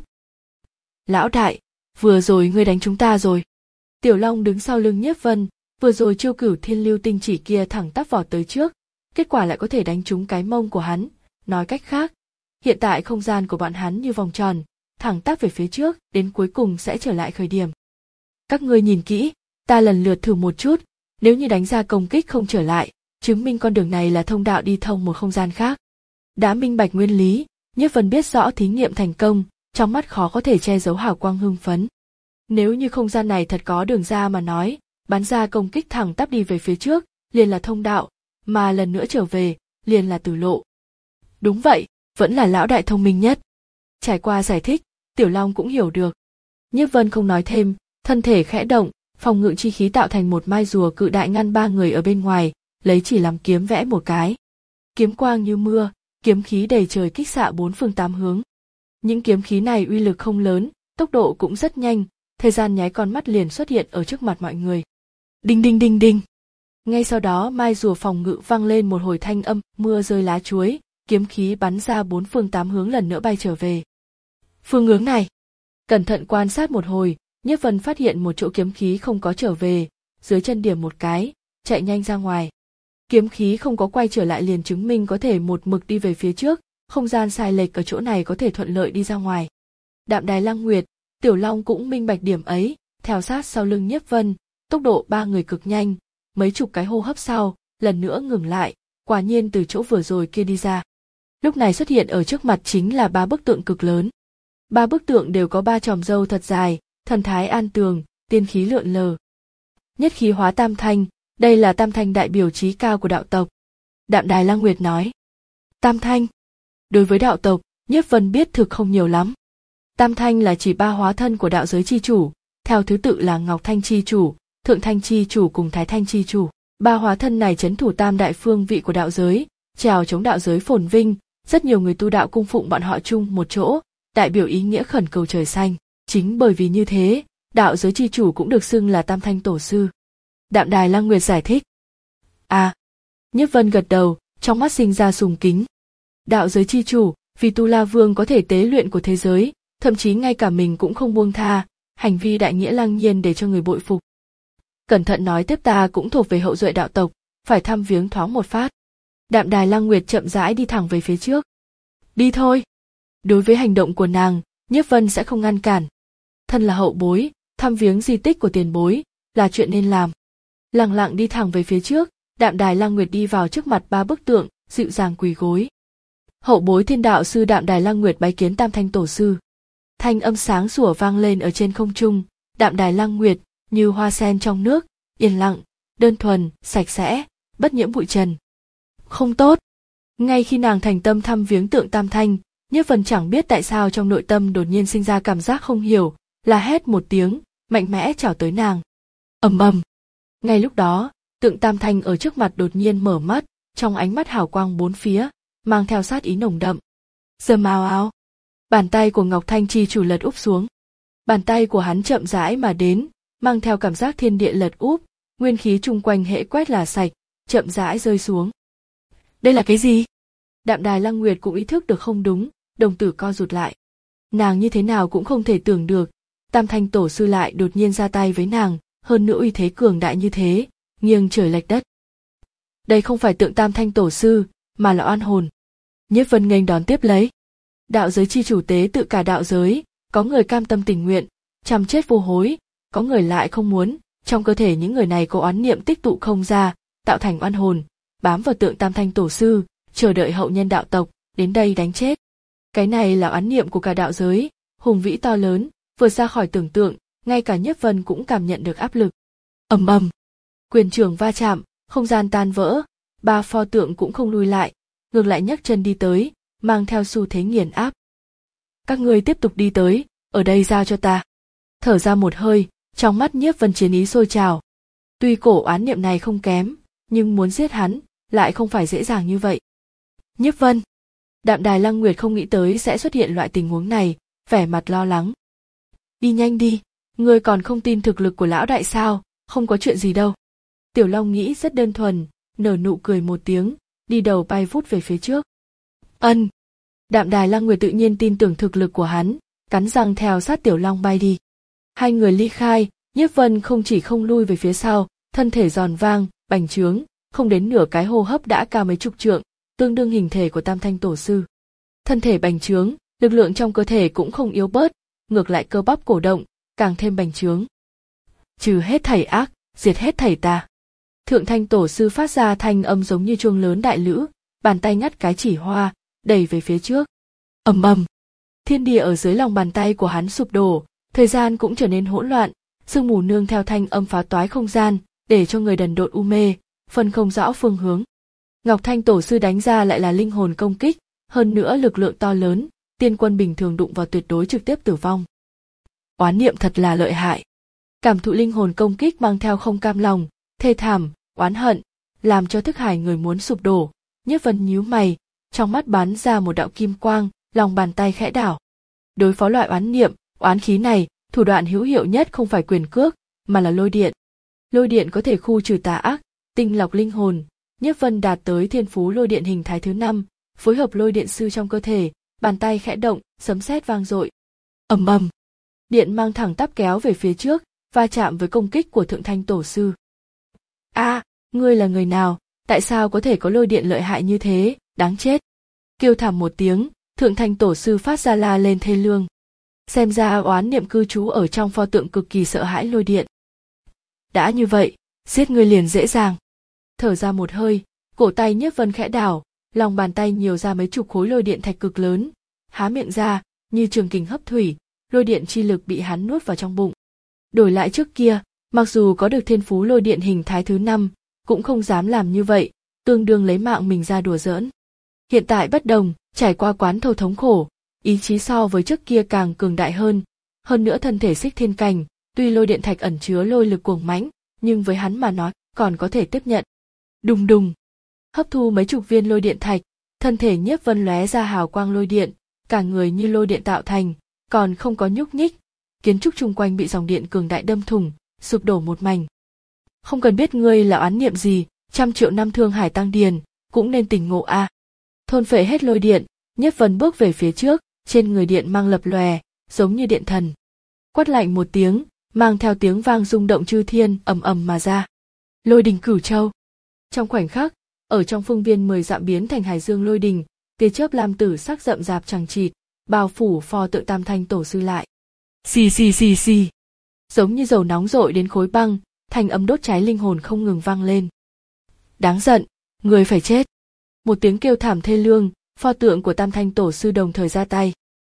Speaker 1: Lão đại, vừa rồi ngươi đánh chúng ta rồi. Tiểu Long đứng sau lưng Nhiếp Vân, vừa rồi chiêu Cửu Thiên Lưu Tinh Chỉ kia thẳng tắp vọt tới trước, kết quả lại có thể đánh trúng cái mông của hắn. Nói cách khác, hiện tại không gian của bọn hắn như vòng tròn, thẳng tắp về phía trước, đến cuối cùng sẽ trở lại khởi điểm. Các ngươi nhìn kỹ, ta lần lượt thử một chút, nếu như đánh ra công kích không trở lại, chứng minh con đường này là thông đạo đi thông một không gian khác. Đã minh bạch nguyên lý, Nhiếp Vân biết rõ thí nghiệm thành công, trong mắt khó có thể che giấu hào quang hưng phấn. Nếu như không gian này thật có đường ra mà nói, bắn ra công kích thẳng tắp đi về phía trước, liền là thông đạo, mà lần nữa trở về, liền là tử lộ. Đúng vậy, vẫn là lão đại thông minh nhất. Trải qua giải thích, Tiểu Long cũng hiểu được. Nhiếp Vân không nói thêm, thân thể khẽ động, phòng ngự chi khí tạo thành một mai rùa cự đại ngăn ba người ở bên ngoài, lấy chỉ làm kiếm vẽ một cái. Kiếm quang như mưa, kiếm khí đầy trời kích xạ bốn phương tám hướng. Những kiếm khí này uy lực không lớn, tốc độ cũng rất nhanh, thời gian nháy con mắt liền xuất hiện ở trước mặt mọi người. Đinh đinh đinh đinh. Ngay sau đó mai rùa phòng ngự vang lên một hồi thanh âm, mưa rơi lá chuối, kiếm khí bắn ra bốn phương tám hướng lần nữa bay trở về. Phương hướng này. Cẩn thận quan sát một hồi, Nhiếp Vân phát hiện một chỗ kiếm khí không có trở về, dưới chân điểm một cái, chạy nhanh ra ngoài. Kiếm khí không có quay trở lại liền chứng minh có thể một mực đi về phía trước, không gian sai lệch ở chỗ này có thể thuận lợi đi ra ngoài. Đạm Đài Lăng Nguyệt, Tiểu Long cũng minh bạch điểm ấy, theo sát sau lưng Nhiếp Vân, tốc độ ba người cực nhanh, mấy chục cái hô hấp sau, lần nữa ngừng lại, quả nhiên từ chỗ vừa rồi kia đi ra. Lúc này xuất hiện ở trước mặt chính là ba bức tượng cực lớn. Ba bức tượng đều có ba chòm râu thật dài, thần thái an tường, tiên khí lượn lờ. Nhất khí hóa tam thanh, đây là tam thanh đại biểu trí cao của đạo tộc. Đạm Đài Lăng Nguyệt nói. Tam thanh. Đối với đạo tộc, Nhiếp Vân biết thực không nhiều lắm. Tam thanh là chỉ ba hóa thân của đạo giới chi chủ, theo thứ tự là Ngọc Thanh chi chủ, Thượng Thanh chi chủ cùng Thái Thanh chi chủ. Ba hóa thân này trấn thủ tam đại phương vị của đạo giới, trèo chống đạo giới phồn vinh, rất nhiều người tu đạo cung phụng bọn họ chung một chỗ, đại biểu ý nghĩa khẩn cầu trời xanh. Chính bởi vì như thế, đạo giới chi chủ cũng được xưng là Tam Thanh Tổ Sư. Đạm Đài Lăng Nguyệt giải thích. À, Nhiếp Vân gật đầu, trong mắt sinh ra sùng kính. Đạo giới chi chủ, vì Tu La Vương có thể tế luyện của thế giới, thậm chí ngay cả mình cũng không buông tha, hành vi đại nghĩa lăng nhiên để cho người bội phục. Cẩn thận nói tiếp, ta cũng thuộc về hậu duệ đạo tộc, phải thăm viếng thoáng một phát. Đạm Đài Lăng Nguyệt chậm rãi đi thẳng về phía trước. Đi thôi. Đối với hành động của nàng, Nhiếp Vân sẽ không ngăn cản. Thân là hậu bối, thăm viếng di tích của tiền bối là chuyện nên làm. Lặng lặng đi thẳng về phía trước, Đạm Đài Lăng Nguyệt đi vào trước mặt ba bức tượng, dịu dàng quỳ gối. Hậu bối Thiên Đạo sư Đạm Đài Lăng Nguyệt bái kiến Tam Thanh Tổ Sư. Thanh âm sáng sủa vang lên ở trên không trung. Đạm Đài Lăng Nguyệt như hoa sen trong nước, yên lặng, đơn thuần, sạch sẽ, bất nhiễm bụi trần. Không tốt. Ngay khi nàng thành tâm thăm viếng tượng Tam Thanh, Nhiếp Vân chẳng biết tại sao trong nội tâm đột nhiên sinh ra cảm giác không hiểu, là hét một tiếng, mạnh mẽ chào tới nàng. Ầm ầm. Ngay lúc đó, tượng Tam Thanh ở trước mặt đột nhiên mở mắt, trong ánh mắt hào quang bốn phía, mang theo sát ý nồng đậm. Rầm ào ào. Bàn tay của Ngọc Thanh chi chủ lật úp xuống. Bàn tay của hắn chậm rãi mà đến, mang theo cảm giác thiên địa lật úp, nguyên khí chung quanh hễ quét là sạch, chậm rãi rơi xuống. Đây là cái gì? Đạm Đài Lăng Nguyệt cũng ý thức được không đúng, đồng tử co rụt lại. Nàng như thế nào cũng không thể tưởng được, Tam Thanh Tổ Sư lại đột nhiên ra tay với nàng, hơn nữa uy thế cường đại như thế, nghiêng trời lệch đất. Đây không phải tượng Tam Thanh Tổ Sư, mà là oan hồn. Nhiếp Vân nghênh đón tiếp lấy. Đạo giới chi chủ tế tự cả đạo giới, có người cam tâm tình nguyện, chăm chết vô hối, có người lại không muốn, trong cơ thể những người này có oán niệm tích tụ không ra, tạo thành oan hồn, bám vào tượng Tam Thanh Tổ Sư, chờ đợi hậu nhân đạo tộc đến đây đánh chết. Cái này là oán niệm của cả đạo giới, hùng vĩ to lớn, vượt ra khỏi tưởng tượng, ngay cả Nhiếp Vân cũng cảm nhận được áp lực. Ầm ầm, quyền trường va chạm, không gian tan vỡ, ba pho tượng cũng không lui lại, ngược lại nhấc chân đi tới, mang theo xu thế nghiền áp. Các ngươi tiếp tục đi tới, ở đây giao cho ta. Thở ra một hơi, trong mắt Nhiếp Vân chiến ý sôi trào. Tuy cổ oán niệm này không kém, nhưng muốn giết hắn, lại không phải dễ dàng như vậy. Nhiếp Vân. Đạm Đài Lăng Nguyệt không nghĩ tới sẽ xuất hiện loại tình huống này, vẻ mặt lo lắng. Đi nhanh đi, ngươi còn không tin thực lực của lão đại sao, không có chuyện gì đâu. Tiểu Long nghĩ rất đơn thuần, nở nụ cười một tiếng, đi đầu bay vút về phía trước. Ân. Đạm Đài Lăng Nguyệt tự nhiên tin tưởng thực lực của hắn, cắn răng theo sát Tiểu Long bay đi. Hai người ly khai, Nhiếp Vân không chỉ không lui về phía sau, thân thể giòn vang, bành trướng, không đến nửa cái hô hấp đã cao mấy chục trượng, tương đương hình thể của Tam Thanh Tổ Sư. Thân thể bành trướng, lực lượng trong cơ thể cũng không yếu bớt, ngược lại cơ bắp cổ động, càng thêm bành trướng. Trừ hết thảy ác, diệt hết thảy tà. Thượng Thanh Tổ Sư phát ra thanh âm giống như chuông lớn đại lữ, bàn tay ngắt cái chỉ hoa, đẩy về phía trước. Ầm ầm. Thiên địa ở dưới lòng bàn tay của hắn sụp đổ, thời gian cũng trở nên hỗn loạn, sương mù nương theo thanh âm phá toái không gian, để cho người đần độn u mê, phân không rõ phương hướng. Ngọc Thanh Tổ Sư đánh ra lại là linh hồn công kích, hơn nữa lực lượng to lớn, tiên quân bình thường đụng vào tuyệt đối trực tiếp tử vong. Oán niệm thật là lợi hại. Cảm thụ linh hồn công kích mang theo không cam lòng, thê thảm, oán hận, làm cho thức hải người muốn sụp đổ. Nhiếp Vân nhíu mày, trong mắt bắn ra một đạo kim quang, lòng bàn tay khẽ đảo. Đối phó loại oán niệm, oán khí này, thủ đoạn hữu hiệu nhất không phải quyền cước, mà là lôi điện. Lôi điện có thể khu trừ tà ác, tinh lọc linh hồn. Nhiếp Vân đạt tới thiên phú lôi điện hình thái thứ năm, phối hợp lôi điện sư trong cơ thể, bàn tay khẽ động, sấm sét vang dội. Ầm ầm. Điện mang thẳng tắp kéo về phía trước, va chạm với công kích của Thượng Thanh Tổ Sư. A, à, ngươi là người nào, tại sao có thể có lôi điện lợi hại như thế, đáng chết. Kêu thảm một tiếng, Thượng Thanh Tổ Sư phát ra la lên thê lương. Xem ra oán niệm cư trú ở trong pho tượng cực kỳ sợ hãi lôi điện. Đã như vậy, giết ngươi liền dễ dàng. Thở ra một hơi, cổ tay Nhiếp Vân khẽ đảo, lòng bàn tay nhiều ra mấy chục khối lôi điện thạch cực lớn, há miệng ra, như trường kình hấp thủy, lôi điện chi lực bị hắn nuốt vào trong bụng. Đổi lại trước kia, Mặc dù có được thiên phú lôi điện hình thái thứ năm, cũng không dám làm như vậy, tương đương lấy mạng mình ra đùa giỡn. Hiện tại bất đồng, trải qua quán thâu thống khổ, ý chí so với trước kia càng cường đại hơn, hơn nữa thân thể xích thiên cảnh, tuy lôi điện thạch ẩn chứa lôi lực cuồng mãnh, nhưng với hắn mà nói còn có thể tiếp nhận. Đùng đùng, hấp thu mấy chục viên lôi điện thạch, thân thể Nhiếp Vân lóe ra hào quang lôi điện, cả người như lôi điện tạo thành, còn không có nhúc nhích, kiến trúc chung quanh bị dòng điện cường đại đâm thủng, sụp đổ một mảnh. Không cần biết ngươi là oán niệm gì, trăm triệu năm thương hải tăng điền, cũng nên tỉnh ngộ a. À. Thôn phệ hết lôi điện, Nhiếp Vân bước về phía trước, trên người điện mang lập lòe, giống như điện thần. Quát lạnh một tiếng, mang theo tiếng vang rung động chư thiên ầm ầm mà ra. Lôi đình cửu châu. Trong khoảnh khắc, ở trong phương viên mười dặm biến thành hải dương lôi đình, tia chớp lam tử sắc rậm rạp chằng chịt, bao phủ pho tượng Tam Thanh Tổ Sư lại. Xì xì xì xì. Giống như dầu nóng dội đến khối băng, thanh âm đốt cháy linh hồn không ngừng vang lên. Đáng giận, người phải chết. Một tiếng kêu thảm thê lương, pho tượng của Tam Thanh Tổ Sư đồng thời ra tay.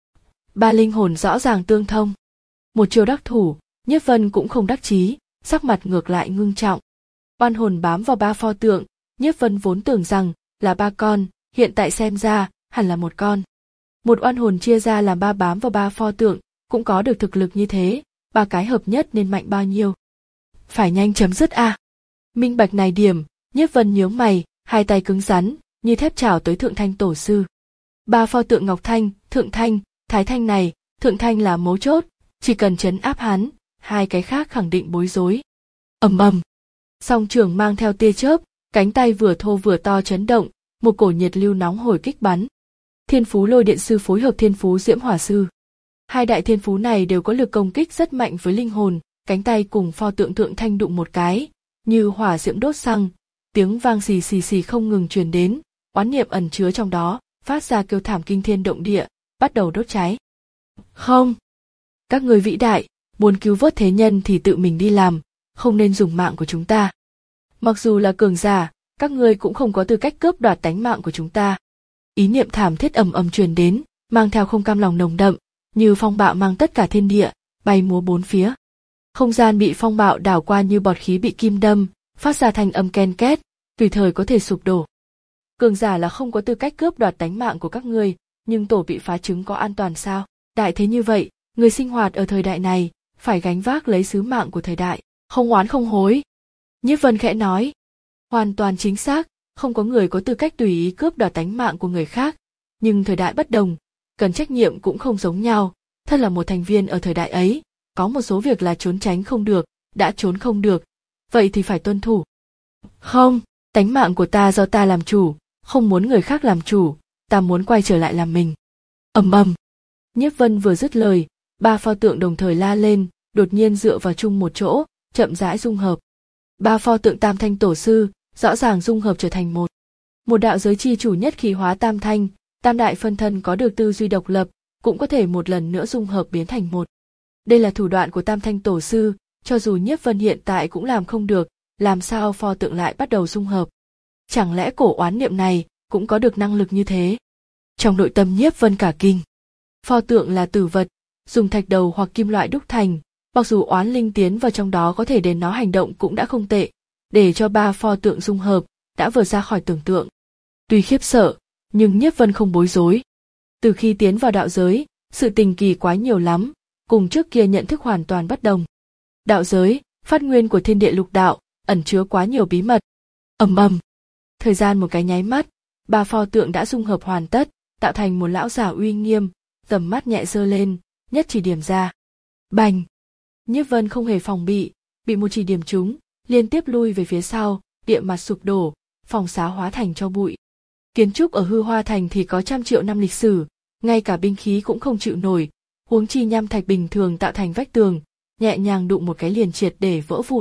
Speaker 1: Ba linh hồn rõ ràng tương thông. Một chiêu đắc thủ, Nhiếp Vân cũng không đắc chí, sắc mặt ngược lại ngưng trọng. Oan hồn bám vào ba pho tượng, Nhiếp Vân vốn tưởng rằng là ba con, hiện tại xem ra hẳn là một con. Một oan hồn chia ra làm ba bám vào ba pho tượng, cũng có được thực lực như thế, ba cái hợp nhất nên mạnh bao nhiêu. Phải nhanh chấm dứt a. À. Minh bạch này điểm, Nhiếp Vân nhướng mày, hai tay cứng rắn, như thép chảo tới Thượng Thanh Tổ Sư. Ba pho tượng Ngọc Thanh, Thượng Thanh, Thái Thanh này, Thượng Thanh là mấu chốt, chỉ cần trấn áp hắn, hai cái khác khẳng định bối rối. Ầm ầm. Song trường mang theo tia chớp, cánh tay vừa thô vừa to chấn động, một cổ nhiệt lưu nóng hổi kích bắn. Thiên phú lôi điện sư phối hợp thiên phú diễm hỏa sư. Hai đại thiên phú này đều có lực công kích rất mạnh với linh hồn, cánh tay cùng pho tượng Thượng Thanh đụng một cái, như hỏa diễm đốt xăng, tiếng vang xì xì xì không ngừng truyền đến, oán niệm ẩn chứa trong đó, phát ra kêu thảm kinh thiên động địa, bắt đầu đốt cháy. Không! Các người vĩ đại, muốn cứu vớt thế nhân thì tự mình đi làm, không nên dùng mạng của chúng ta. Mặc dù là cường giả, các ngươi cũng không có tư cách cướp đoạt tánh mạng của chúng ta. Ý niệm thảm thiết ầm ầm truyền đến, mang theo không cam lòng nồng đậm, như phong bạo mang tất cả thiên địa, bay múa bốn phía. Không gian bị phong bạo đảo qua như bọt khí bị kim đâm, phát ra thanh âm ken két, tùy thời có thể sụp đổ. Cường giả là không có tư cách cướp đoạt tánh mạng của các ngươi, nhưng tổ bị phá trứng có an toàn sao? Đại thế như vậy, người sinh hoạt ở thời đại này, phải gánh vác lấy sứ mạng của thời đại, không oán không hối. Nhiếp Vân khẽ nói, hoàn toàn chính xác, không có người có tư cách tùy ý cướp đoạt tánh mạng của người khác, nhưng thời đại bất đồng, cần trách nhiệm cũng không giống nhau, thân là một thành viên ở thời đại ấy, có một số việc là trốn tránh không được, đã trốn không được, vậy thì phải tuân thủ. Không, tánh mạng của ta do ta làm chủ, không muốn người khác làm chủ, ta muốn quay trở lại làm mình. Ầm ầm. Nhiếp Vân vừa dứt lời, ba pho tượng đồng thời la lên, đột nhiên dựa vào chung một chỗ, chậm rãi dung hợp. Ba pho tượng Tam Thanh Tổ Sư, rõ ràng dung hợp trở thành một. Một đạo giới chi chủ nhất khí hóa tam thanh, tam đại phân thân có được tư duy độc lập, cũng có thể một lần nữa dung hợp biến thành một. Đây là thủ đoạn của Tam Thanh Tổ Sư, cho dù Nhiếp Vân hiện tại cũng làm không được, làm sao pho tượng lại bắt đầu dung hợp. Chẳng lẽ cổ oán niệm này cũng có được năng lực như thế? Trong nội tâm Nhiếp Vân cả kinh. Pho tượng là tử vật, dùng thạch đầu hoặc kim loại đúc thành, mặc dù oán linh tiến vào trong đó có thể đến nó hành động cũng đã không tệ, để cho ba pho tượng dung hợp, đã vượt ra khỏi tưởng tượng. Tuy khiếp sợ, nhưng Nhiếp Vân không bối rối. Từ khi tiến vào đạo giới, sự tình kỳ quái nhiều lắm, cùng trước kia nhận thức hoàn toàn bất đồng. Đạo giới, phát nguyên của thiên địa lục đạo, ẩn chứa quá nhiều bí mật. Ầm ầm. Thời gian một cái nháy mắt, ba pho tượng đã dung hợp hoàn tất, tạo thành một lão giả uy nghiêm, tầm mắt nhẹ giơ lên, nhất chỉ điểm ra. Bành! Nhiếp Vân không hề phòng bị, bị một chỉ điểm trúng, liên tiếp lui về phía sau, địa mặt sụp đổ, phòng xá hóa thành tro bụi. Kiến trúc ở Hư Hoa Thành thì có trăm triệu năm lịch sử, ngay cả binh khí cũng không chịu nổi, huống chi nham thạch bình thường tạo thành vách tường, nhẹ nhàng đụng một cái liền triệt để vỡ vụn.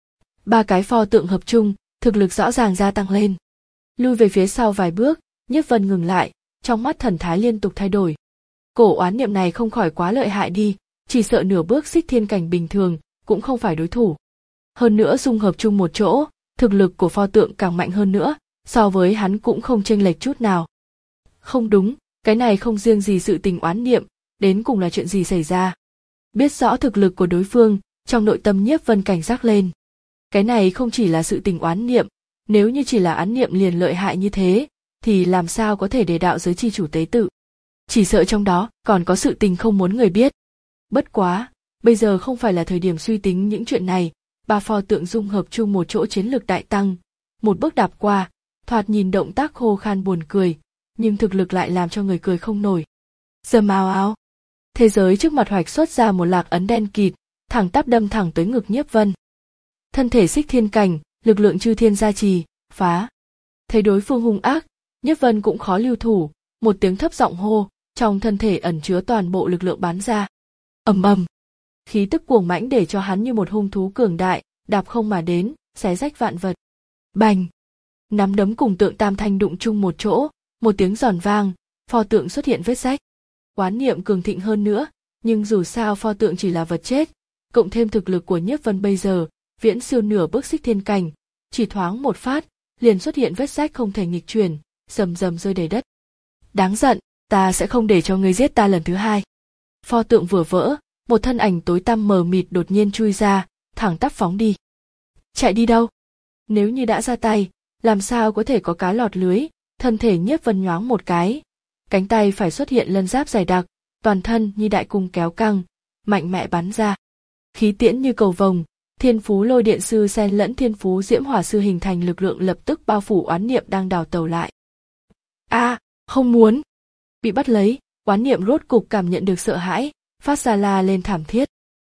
Speaker 1: Ba cái pho tượng hợp chung, thực lực rõ ràng gia tăng lên. Lui về phía sau vài bước, Nhiếp Vân ngừng lại, trong mắt thần thái liên tục thay đổi. Cổ oán niệm này không khỏi quá lợi hại đi, chỉ sợ nửa bước xích thiên cảnh bình thường cũng không phải đối thủ. Hơn nữa dung hợp chung một chỗ, thực lực của pho tượng càng mạnh hơn nữa, so với hắn cũng không chênh lệch chút nào. Không đúng, cái này không riêng gì sự tình oán niệm, đến cùng là chuyện gì xảy ra. Biết rõ thực lực của đối phương, Trong nội tâm Nhiếp Vân cảnh giác lên. Cái này không chỉ là sự tình oán niệm, nếu như chỉ là oán niệm liền lợi hại như thế, thì làm sao có thể để đạo giới chi chủ tế tự. Chỉ sợ trong đó còn có sự tình không muốn người biết. Bất quá, bây giờ không phải là thời điểm suy tính những chuyện này, ba pho tượng dung hợp chung một chỗ chiến lực đại tăng, một bước đạp qua, thoạt nhìn động tác khô khan buồn cười, nhưng thực lực lại làm cho người cười không nổi. Dầm ào ào, thế giới trước mặt hoạch xuất ra một lạc ấn đen kịt, thẳng tắp đâm thẳng tới ngực Nhiếp Vân. Thân thể xích thiên cảnh, lực lượng chư thiên gia trì, phá. Thấy đối phương hung ác, Nhiếp Vân cũng khó lưu thủ, một tiếng thấp giọng hô, trong thân thể ẩn chứa toàn bộ lực lượng bắn ra. Ầm ầm, khí tức cuồng mãnh để cho hắn như một hung thú cường đại, đạp không mà đến, xé rách vạn vật. Bành, nắm đấm cùng tượng tam thanh đụng chung một chỗ, một tiếng giòn vang, pho tượng xuất hiện vết rách. Oán niệm cường thịnh hơn nữa, nhưng dù sao pho tượng chỉ là vật chết, cộng thêm thực lực của Nhiếp Vân bây giờ, viễn siêu nửa bước xích thiên cảnh, chỉ thoáng một phát, liền xuất hiện vết rách không thể nghịch chuyển, rầm rầm rơi đầy đất. Đáng giận, ta sẽ không để cho ngươi giết ta lần thứ hai. Pho tượng vừa vỡ, một thân ảnh tối tăm mờ mịt đột nhiên chui ra, thẳng tắp phóng đi. Chạy đi đâu? Nếu như đã ra tay, làm sao có thể có cá lọt lưới? Thân thể Nhiếp Vân nhoáng một cái, cánh tay phải xuất hiện lân giáp dày đặc, toàn thân như đại cung kéo căng, mạnh mẽ bắn ra. Khí tiễn như cầu vồng, Thiên Phú Lôi Điện Sư xen lẫn Thiên Phú Diễm Hỏa Sư hình thành lực lượng lập tức bao phủ oán niệm đang đào tẩu lại. A, à, không muốn. Bị bắt lấy, oán niệm rốt cục cảm nhận được sợ hãi, phát ra la lên thảm thiết.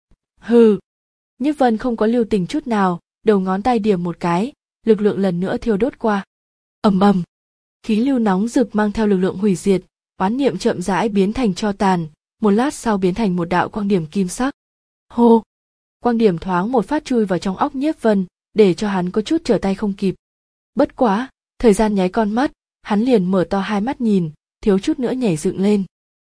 Speaker 1: Hừ. Nhiếp Vân không có lưu tình chút nào, đầu ngón tay điểm một cái, lực lượng lần nữa thiêu đốt qua. Ầm ầm. Khí lưu nóng rực mang theo lực lượng hủy diệt, oán niệm chậm rãi biến thành tro tàn, một lát sau biến thành một đạo quang điểm kim sắc. Hô! Quang điểm thoáng một phát chui vào trong óc Nhiếp Vân, để cho hắn có chút trở tay không kịp. Bất quá, thời gian nháy con mắt, hắn liền mở to hai mắt nhìn, thiếu chút nữa nhảy dựng lên.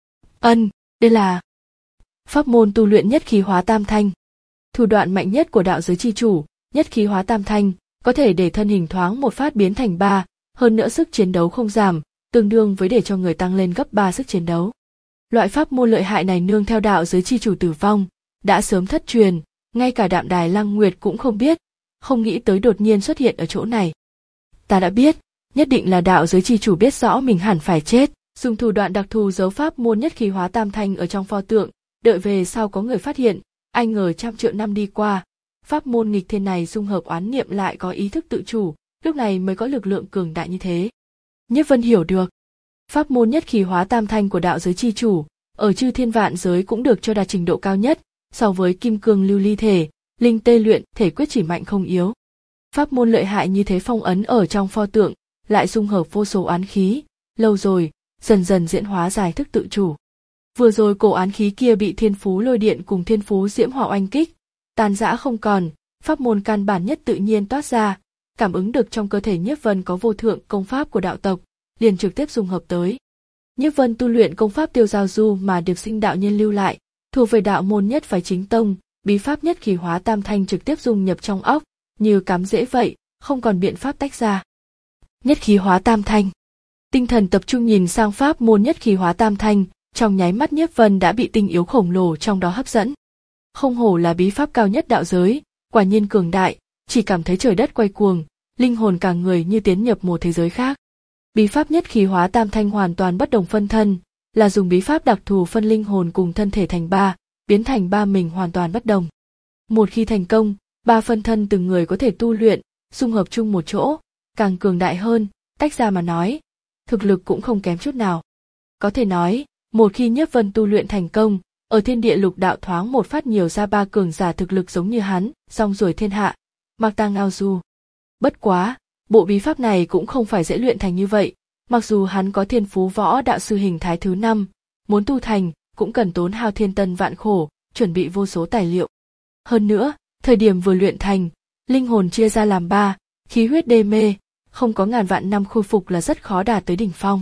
Speaker 1: Ân, đây là pháp môn tu luyện nhất khí hóa tam thanh. Thủ đoạn mạnh nhất của đạo giới chi chủ, nhất khí hóa tam thanh, có thể để thân hình thoáng một phát biến thành ba, hơn nữa sức chiến đấu không giảm, tương đương với để cho người tăng lên gấp ba sức chiến đấu. Loại pháp môn lợi hại này nương theo đạo giới chi chủ tử vong, đã sớm thất truyền, ngay cả Đạm Đài Lăng Nguyệt cũng không biết, không nghĩ tới đột nhiên xuất hiện ở chỗ này. Ta đã biết, nhất định là đạo giới chi chủ biết rõ mình hẳn phải chết, dùng thủ đoạn đặc thù giấu pháp môn nhất khí hóa tam thanh ở trong pho tượng, đợi về sau có người phát hiện, ai ngờ trăm triệu năm đi qua, pháp môn nghịch thiên này dung hợp oán niệm lại có ý thức tự chủ, lúc này mới có lực lượng cường đại như thế. Nhiếp Vân hiểu được, pháp môn nhất khí hóa tam thanh của đạo giới chi chủ, ở chư thiên vạn giới cũng được cho đạt trình độ cao nhất, so với kim cương lưu ly thể, linh tê luyện thể quyết chỉ mạnh không yếu. Pháp môn lợi hại như thế phong ấn ở trong pho tượng, lại dung hợp vô số oán khí, lâu rồi, dần dần diễn hóa giải thức tự chủ. Vừa rồi cổ oán khí kia bị Thiên Phú Lôi Điện cùng Thiên Phú Diễm Hỏa oanh kích, tan rã không còn, pháp môn căn bản nhất tự nhiên toát ra, cảm ứng được trong cơ thể Nhiếp Vân có vô thượng công pháp của đạo tộc, liền trực tiếp dung hợp tới. Nhiếp Vân tu luyện công pháp Tiêu Giao Du mà Điệp Sinh đạo nhân lưu lại, thuộc về đạo môn nhất phái chính tông, bí pháp nhất khí hóa tam thanh trực tiếp dung nhập trong óc, như cắm rễ vậy, không còn biện pháp tách ra. Nhất khí hóa tam thanh. Tinh thần tập trung nhìn sang pháp môn nhất khí hóa tam thanh, trong nháy mắt Nhiếp Vân đã bị tinh yếu khổng lồ trong đó hấp dẫn. Không hổ là bí pháp cao nhất đạo giới, quả nhiên cường đại, chỉ cảm thấy trời đất quay cuồng, linh hồn cả người như tiến nhập một thế giới khác. Bí pháp nhất khí hóa tam thanh hoàn toàn bất đồng phân thân, là dùng bí pháp đặc thù phân linh hồn cùng thân thể thành ba, biến thành ba mình hoàn toàn bất đồng. Một khi thành công, ba phân thân từng người có thể tu luyện, dung hợp chung một chỗ, càng cường đại hơn, tách ra mà nói, thực lực cũng không kém chút nào. Có thể nói, một khi Nhiếp Vân tu luyện thành công, ở thiên địa lục đạo thoáng một phát nhiều ra ba cường giả thực lực giống như hắn, song ruổi thiên hạ, Mạc Tang Ngao Du. Bất quá, bộ bí pháp này cũng không phải dễ luyện thành như vậy, mặc dù hắn có Thiên Phú Võ Đạo Sư hình thái thứ năm, muốn tu thành cũng cần tốn hao thiên tân vạn khổ, chuẩn bị vô số tài liệu. Hơn nữa, thời điểm vừa luyện thành, linh hồn chia ra làm ba, khí huyết đê mê, không có ngàn vạn năm khôi phục là rất khó đạt tới đỉnh phong.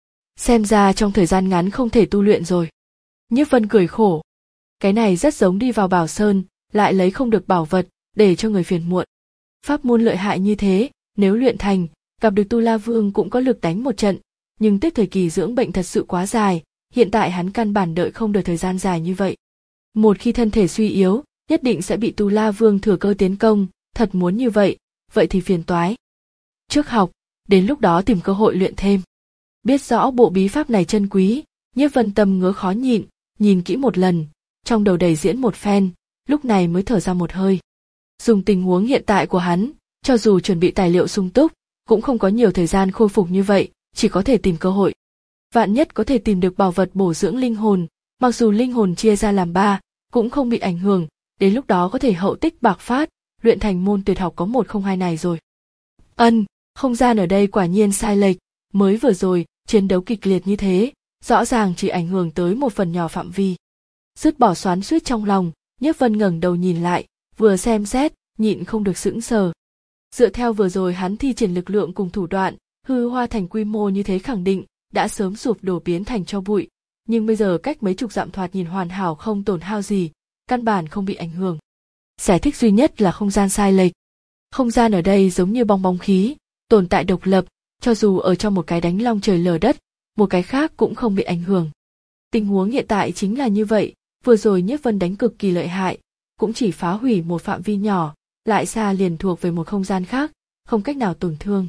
Speaker 1: Xem ra trong thời gian ngắn không thể tu luyện rồi. Nhiếp Vân cười khổ. Cái này rất giống đi vào Bảo Sơn, lại lấy không được bảo vật, để cho người phiền muộn. Pháp môn lợi hại như thế, nếu luyện thành, gặp được Tu La Vương cũng có lực đánh một trận, nhưng tiếc thời kỳ dưỡng bệnh thật sự quá dài, hiện tại hắn căn bản đợi không được thời gian dài như vậy. Một khi thân thể suy yếu, nhất định sẽ bị Tu La Vương thừa cơ tiến công, thật muốn như vậy, vậy thì phiền toái. Trước học, đến lúc đó tìm cơ hội luyện thêm. Biết rõ bộ bí pháp này chân quý, Nhiếp Vân tâm ngứa khó nhịn, nhìn kỹ một lần, trong đầu đầy diễn một phen, lúc này mới thở ra một hơi. Dùng tình huống hiện tại của hắn, cho dù chuẩn bị tài liệu sung túc, cũng không có nhiều thời gian khôi phục như vậy, chỉ có thể tìm cơ hội. Vạn nhất có thể tìm được bảo vật bổ dưỡng linh hồn, mặc dù linh hồn chia ra làm ba, cũng không bị ảnh hưởng, đến lúc đó có thể hậu tích bạc phát, luyện thành môn tuyệt học có một không hai này rồi. Ân, không gian ở đây quả nhiên sai lệch, mới vừa rồi, chiến đấu kịch liệt như thế, rõ ràng chỉ ảnh hưởng tới một phần nhỏ phạm vi. Dứt bỏ xoắn xuýt trong lòng, Nhiếp Vân ngẩng đầu nhìn lại, vừa xem xét, nhịn không được sững sờ. Dựa theo vừa rồi hắn thi triển lực lượng cùng thủ đoạn, hư hoa thành quy mô như thế khẳng định, đã sớm sụp đổ biến thành tro bụi, nhưng bây giờ cách mấy chục dặm thoạt nhìn hoàn hảo không tổn hao gì, căn bản không bị ảnh hưởng. Giải thích duy nhất là không gian sai lệch. Không gian ở đây giống như bong bóng khí, tồn tại độc lập, cho dù ở trong một cái đánh long trời lở đất, một cái khác cũng không bị ảnh hưởng. Tình huống hiện tại chính là như vậy, vừa rồi Nhiếp Vân đánh cực kỳ lợi hại, cũng chỉ phá hủy một phạm vi nhỏ, lại xa liền thuộc về một không gian khác, không cách nào tổn thương.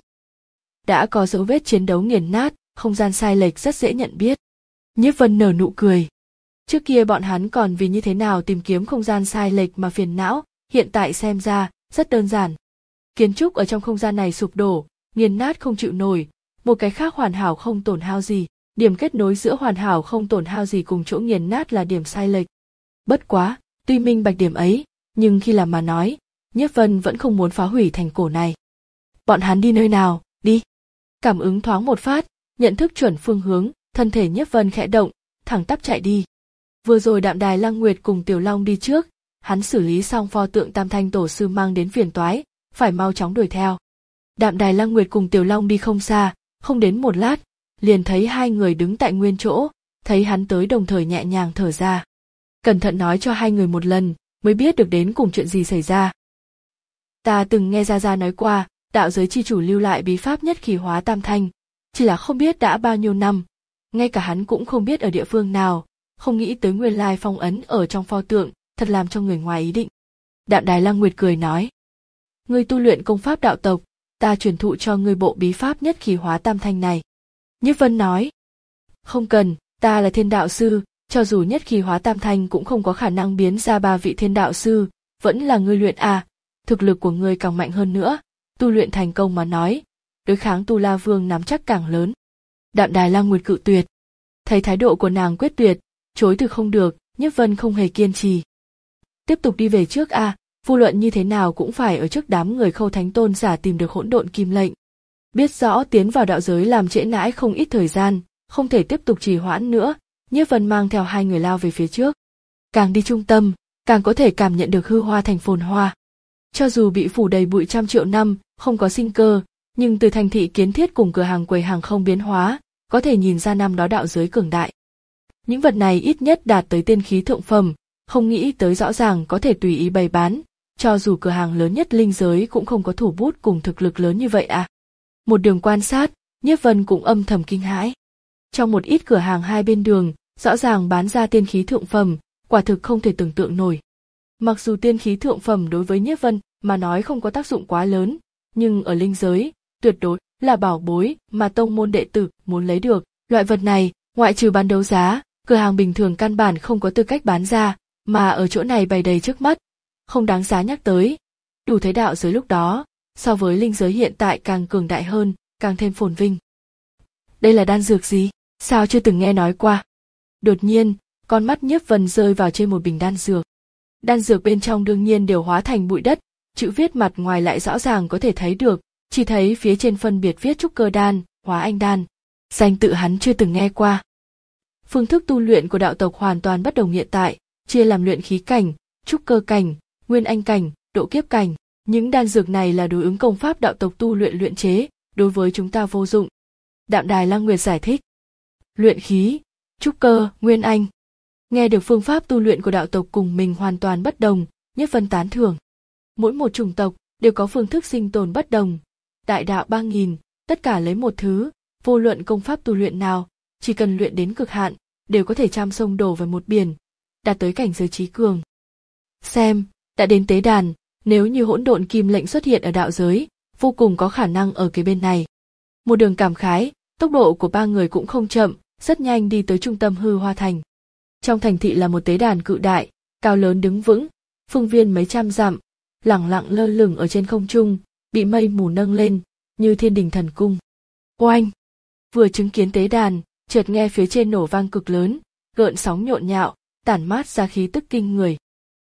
Speaker 1: Đã có dấu vết chiến đấu nghiền nát, không gian sai lệch rất dễ nhận biết. Nhiếp Vân nở nụ cười. Trước kia bọn hắn còn vì như thế nào tìm kiếm không gian sai lệch mà phiền não, hiện tại xem ra, rất đơn giản. Kiến trúc ở trong không gian này sụp đổ, nghiền nát không chịu nổi, một cái khác hoàn hảo không tổn hao gì, điểm kết nối giữa hoàn hảo không tổn hao gì cùng chỗ nghiền nát là điểm sai lệch. Bất quá, tuy minh bạch điểm ấy, nhưng khi làm mà nói, Nhiếp Vân vẫn không muốn phá hủy thành cổ này. Bọn hắn đi nơi nào, đi. Cảm ứng thoáng một phát, nhận thức chuẩn phương hướng, thân thể Nhiếp Vân khẽ động, thẳng tắp chạy đi. Vừa rồi Đạm Đài Lăng Nguyệt cùng Tiểu Long đi trước, hắn xử lý xong pho tượng Tam Thanh Tổ sư mang đến phiền toái, phải mau chóng đuổi theo. Đạm Đài Lăng Nguyệt cùng Tiểu Long đi không xa, không đến một lát, liền thấy hai người đứng tại nguyên chỗ, thấy hắn tới đồng thời nhẹ nhàng thở ra. Cẩn thận nói cho hai người một lần, mới biết được đến cùng chuyện gì xảy ra. Ta từng nghe Gia Gia nói qua, đạo giới chi chủ lưu lại bí pháp nhất khí hóa tam thanh, chỉ là không biết đã bao nhiêu năm, ngay cả hắn cũng không biết ở địa phương nào, không nghĩ tới nguyên lai phong ấn ở trong pho tượng, thật làm cho người ngoài ý định. Đạm Đài Lăng Nguyệt cười nói, ngươi tu luyện công pháp đạo tộc, ta truyền thụ cho ngươi bộ bí pháp nhất khí hóa tam thanh này. Nhiếp Vân nói, không cần, ta là thiên đạo sư, cho dù nhất khí hóa tam thanh cũng không có khả năng biến ra ba vị thiên đạo sư, vẫn là ngươi luyện à, thực lực của ngươi càng mạnh hơn nữa, tu luyện thành công mà nói, đối kháng Tu La Vương nắm chắc càng lớn. Đạm Đài Lăng Nguyệt cự tuyệt. Thấy thái độ của nàng quyết tuyệt, chối từ không được, Nhiếp Vân không hề kiên trì. Tiếp tục đi về trước a, à, vô luận như thế nào cũng phải ở trước đám người Khâu Thánh Tôn giả tìm được hỗn độn kim lệnh. Biết rõ tiến vào đạo giới làm trễ nãi không ít thời gian, không thể tiếp tục trì hoãn nữa, Nhiếp Vân mang theo hai người lao về phía trước. Càng đi trung tâm, càng có thể cảm nhận được hư hoa thành phồn hoa. Cho dù bị phủ đầy bụi trăm triệu năm, không có sinh cơ, nhưng từ thành thị kiến thiết cùng cửa hàng quầy hàng không biến hóa, có thể nhìn ra năm đó đạo giới cường đại. Những vật này ít nhất đạt tới tiên khí thượng phẩm, không nghĩ tới rõ ràng có thể tùy ý bày bán, cho dù cửa hàng lớn nhất linh giới cũng không có thủ bút cùng thực lực lớn như vậy à. Một đường quan sát, Nhiếp Vân cũng âm thầm kinh hãi. Trong một ít cửa hàng hai bên đường, rõ ràng bán ra tiên khí thượng phẩm, quả thực không thể tưởng tượng nổi. Mặc dù tiên khí thượng phẩm đối với Nhiếp Vân mà nói không có tác dụng quá lớn, nhưng ở linh giới, tuyệt đối là bảo bối mà tông môn đệ tử muốn lấy được. Loại vật này, ngoại trừ bán đấu giá, cửa hàng bình thường căn bản không có tư cách bán ra, mà ở chỗ này bày đầy trước mắt, không đáng giá nhắc tới. Đủ thấy đạo giới lúc đó, so với linh giới hiện tại càng cường đại hơn, càng thêm phồn vinh. Đây là đan dược gì? Sao chưa từng nghe nói qua? Đột nhiên, con mắt Nhiếp Vân rơi vào trên một bình đan dược. Đan dược bên trong đương nhiên đều hóa thành bụi đất, chữ viết mặt ngoài lại rõ ràng có thể thấy được, chỉ thấy phía trên phân biệt viết trúc cơ đan, hóa anh đan. Danh tự hắn chưa từng nghe qua. Phương thức tu luyện của đạo tộc hoàn toàn bất đồng hiện tại, chia làm luyện khí cảnh, trúc cơ cảnh, nguyên anh cảnh, độ kiếp cảnh. Những đan dược này là đối ứng công pháp đạo tộc tu luyện luyện chế, đối với chúng ta vô dụng. Đạm Đài Lăng Nguyệt giải thích. Luyện khí, trúc cơ, nguyên anh. Nghe được phương pháp tu luyện của đạo tộc cùng mình hoàn toàn bất đồng, Nhiếp Vân tán thưởng. Mỗi một chủng tộc đều có phương thức sinh tồn bất đồng. Đại đạo ba nghìn, tất cả lấy một thứ, vô luận công pháp tu luyện nào, chỉ cần luyện đến cực hạn, đều có thể trăm sông đổ về một biển, đạt tới cảnh giới trí cường. Xem, Đã đến tế đàn, nếu như hỗn độn kim lệnh xuất hiện ở đạo giới, vô cùng có khả năng ở cái bên này. Một đường cảm khái, tốc độ của ba người cũng không chậm, rất nhanh đi tới trung tâm Hư Hoa Thành. Trong thành thị là một tế đàn cự đại, cao lớn đứng vững, phương viên mấy trăm dặm, lẳng lặng lơ lửng ở trên không trung, bị mây mù nâng lên, như thiên đình thần cung. Oanh! Vừa chứng kiến tế đàn, chợt nghe phía trên nổ vang cực lớn, gợn sóng nhộn nhạo, tản mát ra khí tức kinh người.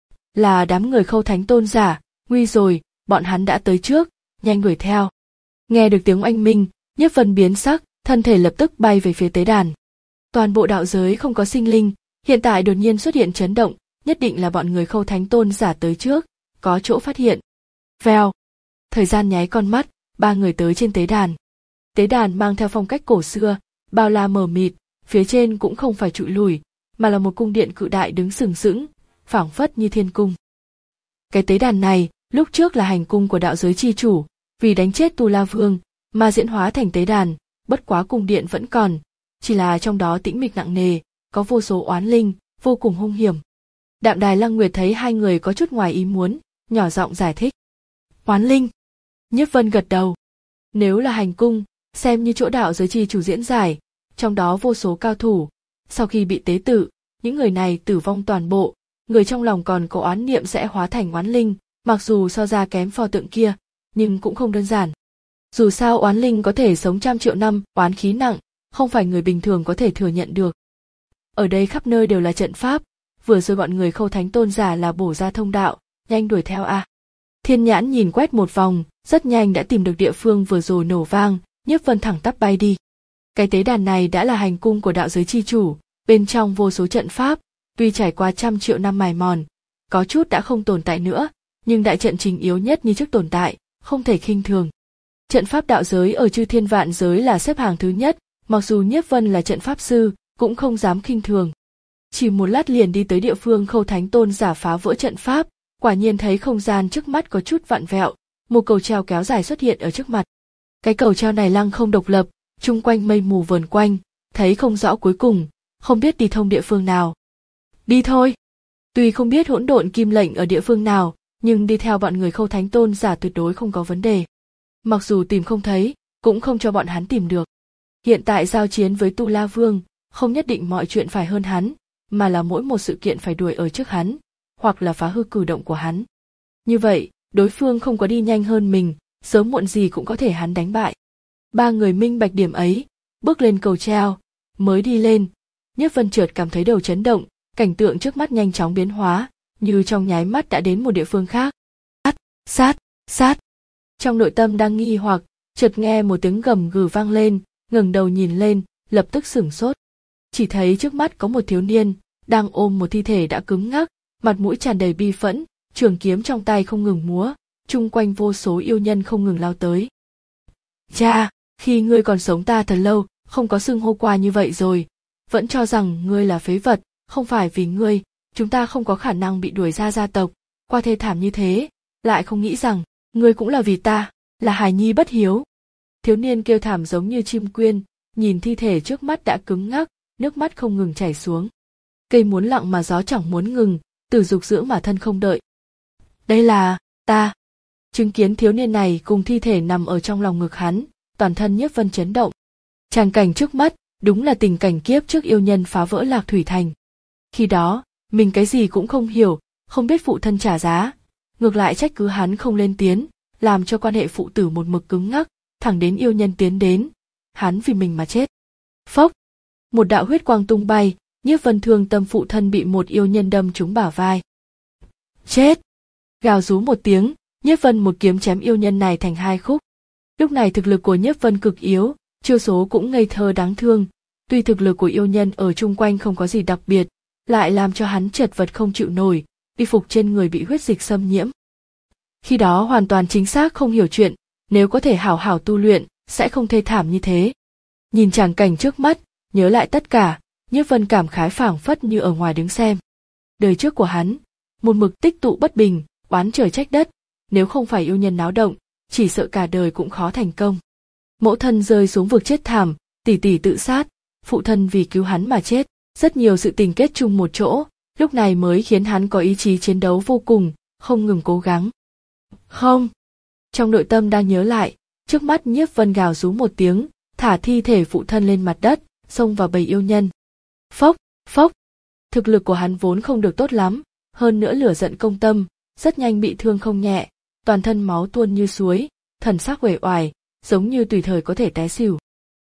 Speaker 1: Là đám người Khâu Thánh Tôn giả, nguy rồi, bọn hắn đã tới trước, nhanh đuổi theo. Nghe được tiếng oanh minh, Nhiếp Vân biến sắc, thân thể lập tức bay về phía tế đàn. Toàn bộ đạo giới không có sinh linh, hiện tại đột nhiên xuất hiện chấn động, nhất định là bọn người Khâu Thánh Tôn giả tới trước, có chỗ phát hiện. Vèo. Thời gian nháy con mắt, ba người tới trên tế đàn. Tế đàn mang theo phong cách cổ xưa, bao la mờ mịt, phía trên cũng không phải trụi lùi, mà là một cung điện cự đại đứng sừng sững, phảng phất như thiên cung. Cái tế đàn này, lúc trước là hành cung của đạo giới chi chủ, vì đánh chết Tu La Vương, mà diễn hóa thành tế đàn, bất quá cung điện vẫn còn, chỉ là trong đó tĩnh mịch nặng nề, có vô số oán linh, vô cùng hung hiểm. Đạm Đài Lăng Nguyệt thấy hai người có chút ngoài ý muốn, nhỏ giọng giải thích. Oán linh. Nhiếp Vân gật đầu. Nếu là hành cung, xem như chỗ đạo giới chi chủ diễn giải, trong đó vô số cao thủ, sau khi bị tế tự, những người này tử vong toàn bộ, người trong lòng còn có oán niệm sẽ hóa thành oán linh, mặc dù so ra kém pho tượng kia, nhưng cũng không đơn giản. Dù sao oán linh có thể sống trăm triệu năm, oán khí nặng, không phải người bình thường có thể thừa nhận được. Ở đây khắp nơi đều là trận pháp, vừa rồi bọn người Khâu Thánh Tôn giả là bổ ra thông đạo, nhanh đuổi theo a. Thiên nhãn nhìn quét một vòng, rất nhanh đã tìm được địa phương vừa rồi nổ vang, Nhiếp Vân thẳng tắp bay đi. Cái tế đàn này đã là hành cung của đạo giới chi chủ, bên trong vô số trận pháp, tuy trải qua trăm triệu năm mài mòn, có chút đã không tồn tại nữa, nhưng đại trận trình yếu nhất như trước tồn tại, không thể khinh thường. Trận pháp đạo giới ở chư thiên vạn giới là xếp hàng thứ nhất, mặc dù Nhiếp Vân là trận pháp sư, cũng không dám khinh thường. Chỉ một lát liền đi tới địa phương Khâu Thánh Tôn giả phá vỡ trận pháp, quả nhiên thấy không gian trước mắt có chút vặn vẹo, một cầu treo kéo dài xuất hiện ở trước mặt. Cái cầu treo này lăng không độc lập, chung quanh mây mù vờn quanh, thấy không rõ cuối cùng, không biết đi thông địa phương nào. Đi thôi. Tuy không biết hỗn độn kim lệnh ở địa phương nào, nhưng đi theo bọn người Khâu Thánh Tôn giả tuyệt đối không có vấn đề. Mặc dù tìm không thấy, cũng không cho bọn hắn tìm được. Hiện tại giao chiến với Tu La Vương, không nhất định mọi chuyện phải hơn hắn, mà là mỗi một sự kiện phải đuổi ở trước hắn, hoặc là phá hư cử động của hắn. Như vậy, đối phương không có đi nhanh hơn mình, sớm muộn gì cũng có thể hắn đánh bại. Ba người minh bạch điểm ấy, bước lên cầu treo, mới đi lên, Nhiếp Vân chợt cảm thấy đầu chấn động, cảnh tượng trước mắt nhanh chóng biến hóa, như trong nháy mắt đã đến một địa phương khác. Sát, sát, sát. Trong nội tâm đang nghi hoặc, chợt nghe một tiếng gầm gừ vang lên, ngẩng đầu nhìn lên, lập tức sửng sốt. Chỉ thấy trước mắt có một thiếu niên, đang ôm một thi thể đã cứng ngắc, mặt mũi tràn đầy bi phẫn, trường kiếm trong tay không ngừng múa, chung quanh vô số yêu nhân không ngừng lao tới. Cha, khi ngươi còn sống ta thật lâu, không có xưng hô qua như vậy rồi, vẫn cho rằng ngươi là phế vật, không phải vì ngươi, chúng ta không có khả năng bị đuổi ra gia tộc, qua thê thảm như thế, lại không nghĩ rằng, ngươi cũng là vì ta, là hài nhi bất hiếu. Thiếu niên kêu thảm giống như chim quyên, nhìn thi thể trước mắt đã cứng ngắc, nước mắt không ngừng chảy xuống. Cây muốn lặng mà gió chẳng muốn ngừng, từ dục dưỡng mà thân không đợi. Đây là, ta. Chứng kiến thiếu niên này cùng thi thể nằm ở trong lòng ngực hắn, toàn thân Nhiếp Vân chấn động. Tràng cảnh trước mắt, đúng là tình cảnh kiếp trước yêu nhân phá vỡ Lạc Thủy Thành. Khi đó, mình cái gì cũng không hiểu, không biết phụ thân trả giá, ngược lại trách cứ hắn không lên tiếng, làm cho quan hệ phụ tử một mực cứng ngắc, thẳng đến yêu nhân tiến đến, hắn vì mình mà chết. Phốc, một đạo huyết quang tung bay, Nhiếp Vân thương tâm phụ thân bị một yêu nhân đâm trúng bả vai. Chết! Gào rú một tiếng, Nhiếp Vân một kiếm chém yêu nhân này thành hai khúc. Lúc này thực lực của Nhiếp Vân cực yếu, chiêu số cũng ngây thơ đáng thương, tuy thực lực của yêu nhân ở chung quanh không có gì đặc biệt, lại làm cho hắn chật vật không chịu nổi, y phục trên người bị huyết dịch xâm nhiễm. Khi đó hoàn toàn chính xác không hiểu chuyện, nếu có thể hảo hảo tu luyện, sẽ không thê thảm như thế. Nhìn tràng cảnh trước mắt, nhớ lại tất cả, Nhiếp Vân cảm khái phảng phất như ở ngoài đứng xem. Đời trước của hắn, một mực tích tụ bất bình, oán trời trách đất, nếu không phải yêu nhân náo động, chỉ sợ cả đời cũng khó thành công. Mẫu thân rơi xuống vực chết thảm, tỷ tỷ tự sát, phụ thân vì cứu hắn mà chết, rất nhiều sự tình kết chung một chỗ, lúc này mới khiến hắn có ý chí chiến đấu vô cùng, không ngừng cố gắng. Không. Trong nội tâm đang nhớ lại, trước mắt Nhiếp Vân gào rú một tiếng, thả thi thể phụ thân lên mặt đất, xông vào bầy yêu nhân. Phốc, phốc. Thực lực của hắn vốn không được tốt lắm, hơn nữa lửa giận công tâm, rất nhanh bị thương không nhẹ, toàn thân máu tuôn như suối, thần sắc uể oải, giống như tùy thời có thể té xỉu.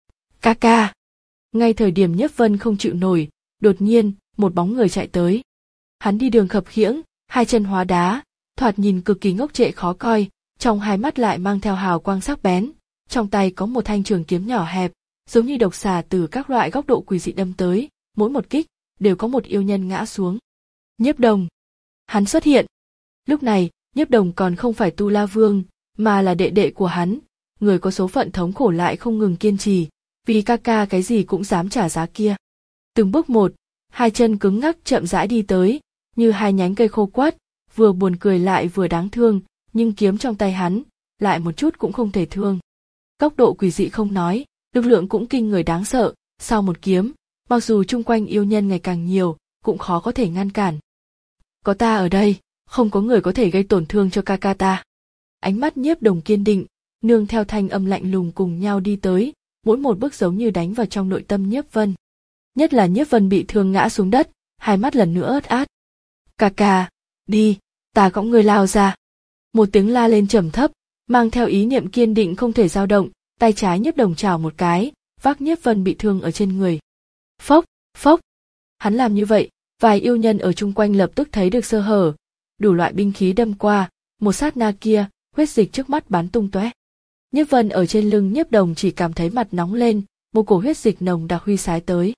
Speaker 1: Ca ca. Ngay thời điểm Nhiếp Vân không chịu nổi, đột nhiên, một bóng người chạy tới. Hắn đi đường khập khiễng, hai chân hóa đá, thoạt nhìn cực kỳ ngốc trệ khó coi, trong hai mắt lại mang theo hào quang sắc bén, trong tay có một thanh trường kiếm nhỏ hẹp, giống như độc xà từ các loại góc độ quỷ dị đâm tới, mỗi một kích đều có một yêu nhân ngã xuống. Nhiếp Đồng. Hắn xuất hiện. Lúc này, Nhiếp Đồng còn không phải Tu La Vương, mà là đệ đệ của hắn, người có số phận thống khổ lại không ngừng kiên trì, vì ca ca cái gì cũng dám trả giá kia. Từng bước một, hai chân cứng ngắc chậm rãi đi tới, như hai nhánh cây khô quắt, vừa buồn cười lại vừa đáng thương, nhưng kiếm trong tay hắn, lại một chút cũng không thể thương. Góc độ quỷ dị không nói, lực lượng cũng kinh người đáng sợ, sau một kiếm, mặc dù chung quanh yêu nhân ngày càng nhiều, cũng khó có thể ngăn cản. Có ta ở đây, không có người có thể gây tổn thương cho ca ca ta. Ánh mắt Nhiếp Đồng kiên định, nương theo thanh âm lạnh lùng cùng nhau đi tới, mỗi một bước giống như đánh vào trong nội tâm Nhiếp Vân. Nhất là Nhiếp Vân bị thương ngã xuống đất, hai mắt lần nữa ướt át. Ca ca, đi, ta cõng người lao ra. Một tiếng la lên trầm thấp, mang theo ý niệm kiên định không thể dao động, tay trái Nhiếp Đồng chảo một cái, vác Nhiếp Vân bị thương ở trên người. Phốc, phốc. Hắn làm như vậy, vài yêu nhân ở chung quanh lập tức thấy được sơ hở, đủ loại binh khí đâm qua, một sát na kia, huyết dịch trước mắt bắn tung tóe. Nhiếp Vân ở trên lưng Nhiếp Đồng chỉ cảm thấy mặt nóng lên, một cổ huyết dịch nồng đặc huy sái tới.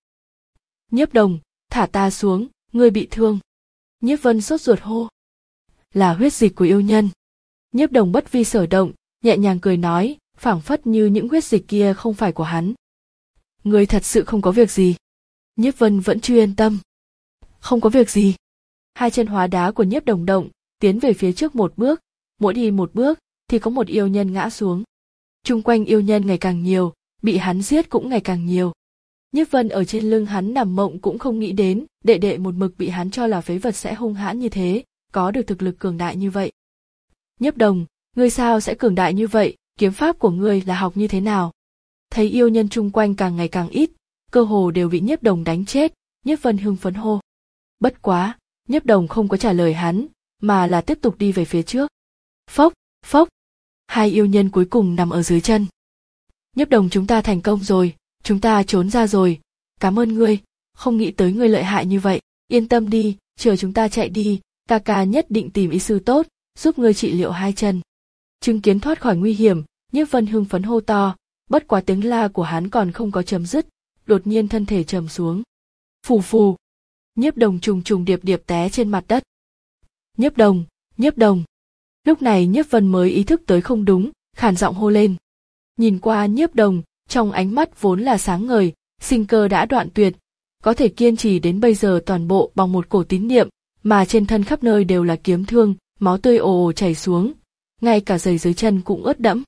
Speaker 1: Nhiếp Đồng, thả ta xuống, ngươi bị thương. Nhiếp Vân sốt ruột hô. Là huyết dịch của yêu nhân. Nhiếp Đồng bất vi sở động, nhẹ nhàng cười nói, phảng phất như những huyết dịch kia không phải của hắn. Ngươi thật sự không có việc gì. Nhiếp Vân vẫn chưa yên tâm. Không có việc gì. Hai chân hóa đá của Nhiếp Đồng động, tiến về phía trước một bước, mỗi đi một bước thì có một yêu nhân ngã xuống. Chung quanh yêu nhân ngày càng nhiều, bị hắn giết cũng ngày càng nhiều. Nhiếp Vân ở trên lưng hắn nằm mộng cũng không nghĩ đến, đệ đệ một mực bị hắn cho là phế vật sẽ hung hãn như thế, có được thực lực cường đại như vậy. Nhiếp Đồng, ngươi sao sẽ cường đại như vậy, kiếm pháp của ngươi là học như thế nào? Thấy yêu nhân chung quanh càng ngày càng ít, cơ hồ đều bị Nhiếp Đồng đánh chết, Nhiếp Vân hưng phấn hô. Bất quá, Nhiếp Đồng không có trả lời hắn, mà là tiếp tục đi về phía trước. Phốc, phốc. Hai yêu nhân cuối cùng nằm ở dưới chân. Nhiếp Đồng, chúng ta thành công rồi, chúng ta trốn ra rồi, cảm ơn ngươi, không nghĩ tới ngươi lợi hại như vậy, yên tâm đi, chờ chúng ta chạy đi, ca ca nhất định tìm y sư tốt, giúp ngươi trị liệu hai chân. Chứng kiến thoát khỏi nguy hiểm, Nhiếp Vân hưng phấn hô to, bất quá tiếng la của hắn còn không có chấm dứt, đột nhiên thân thể trầm xuống. Phù phù. Nhiếp Đồng trùng trùng điệp điệp té trên mặt đất. Nhiếp Đồng, Nhiếp Đồng. Lúc này Nhiếp Vân mới ý thức tới không đúng, khàn giọng hô lên. Nhìn qua Nhiếp Đồng, trong ánh mắt vốn là sáng ngời, sinh cơ đã đoạn tuyệt, có thể kiên trì đến bây giờ toàn bộ bằng một cổ tín niệm, mà trên thân khắp nơi đều là kiếm thương, máu tươi ồ ồ chảy xuống, ngay cả giày dưới chân cũng ướt đẫm.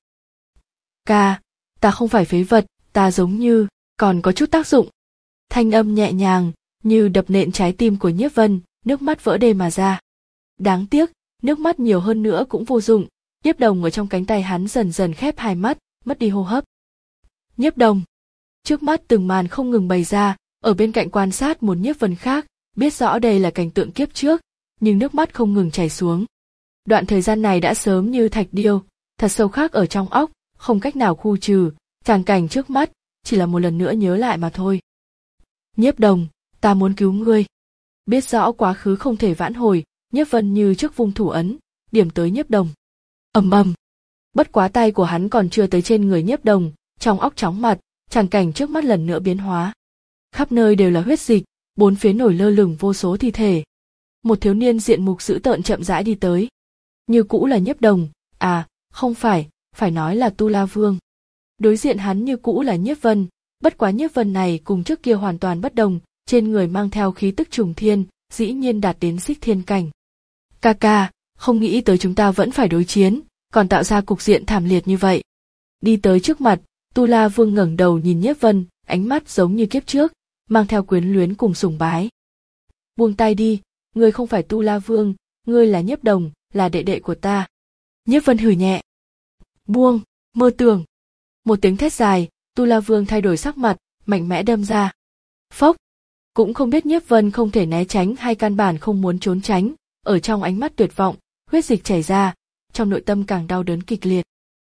Speaker 1: Ca, ta không phải phế vật, ta giống như còn có chút tác dụng. Thanh âm nhẹ nhàng, như đập nện trái tim của Nhiếp Vân, nước mắt vỡ đê mà ra. Đáng tiếc, nước mắt nhiều hơn nữa cũng vô dụng, Nhiếp Đồng ở trong cánh tay hắn dần dần khép hai mắt, mất đi hô hấp. Nhiếp Đồng. Trước mắt từng màn không ngừng bày ra, ở bên cạnh quan sát một Nhiếp Vân khác, biết rõ đây là cảnh tượng kiếp trước, nhưng nước mắt không ngừng chảy xuống. Đoạn thời gian này đã sớm như thạch điêu, thật sâu khắc ở trong óc, không cách nào khu trừ, tràng cảnh trước mắt, chỉ là một lần nữa nhớ lại mà thôi. Nhiếp Đồng, ta muốn cứu ngươi. Biết rõ quá khứ không thể vãn hồi, Nhiếp Vân như trước vung thủ ấn, điểm tới Nhiếp Đồng. Ầm ầm. Bất quá tay của hắn còn chưa tới trên người Nhiếp Đồng, trong óc chóng mặt, tràng cảnh trước mắt lần nữa biến hóa. Khắp nơi đều là huyết dịch, bốn phía nổi lơ lửng vô số thi thể. Một thiếu niên diện mục dữ tợn chậm rãi đi tới. Như cũ là Nhiếp Đồng, à, không phải, phải nói là Tu La Vương. Đối diện hắn như cũ là Nhiếp Vân, bất quá Nhiếp Vân này cùng trước kia hoàn toàn bất đồng, trên người mang theo khí tức trùng thiên, dĩ nhiên đạt đến xích thiên cảnh. Ca ca, không nghĩ tới chúng ta vẫn phải đối chiến, còn tạo ra cục diện thảm liệt như vậy. Đi tới trước mặt, Tu La Vương ngẩng đầu nhìn Nhiếp Vân, ánh mắt giống như kiếp trước, mang theo quyến luyến cùng sùng bái. Buông tay đi, ngươi không phải Tu La Vương, ngươi là Nhiếp Đồng, là đệ đệ của ta. Nhiếp Vân hừ nhẹ. Buông, mơ tưởng. Một tiếng thét dài, Tu La Vương thay đổi sắc mặt, mạnh mẽ đâm ra. Phốc. Cũng không biết Nhiếp Vân không thể né tránh hay căn bản không muốn trốn tránh, ở trong ánh mắt tuyệt vọng, huyết dịch chảy ra, trong nội tâm càng đau đớn kịch liệt.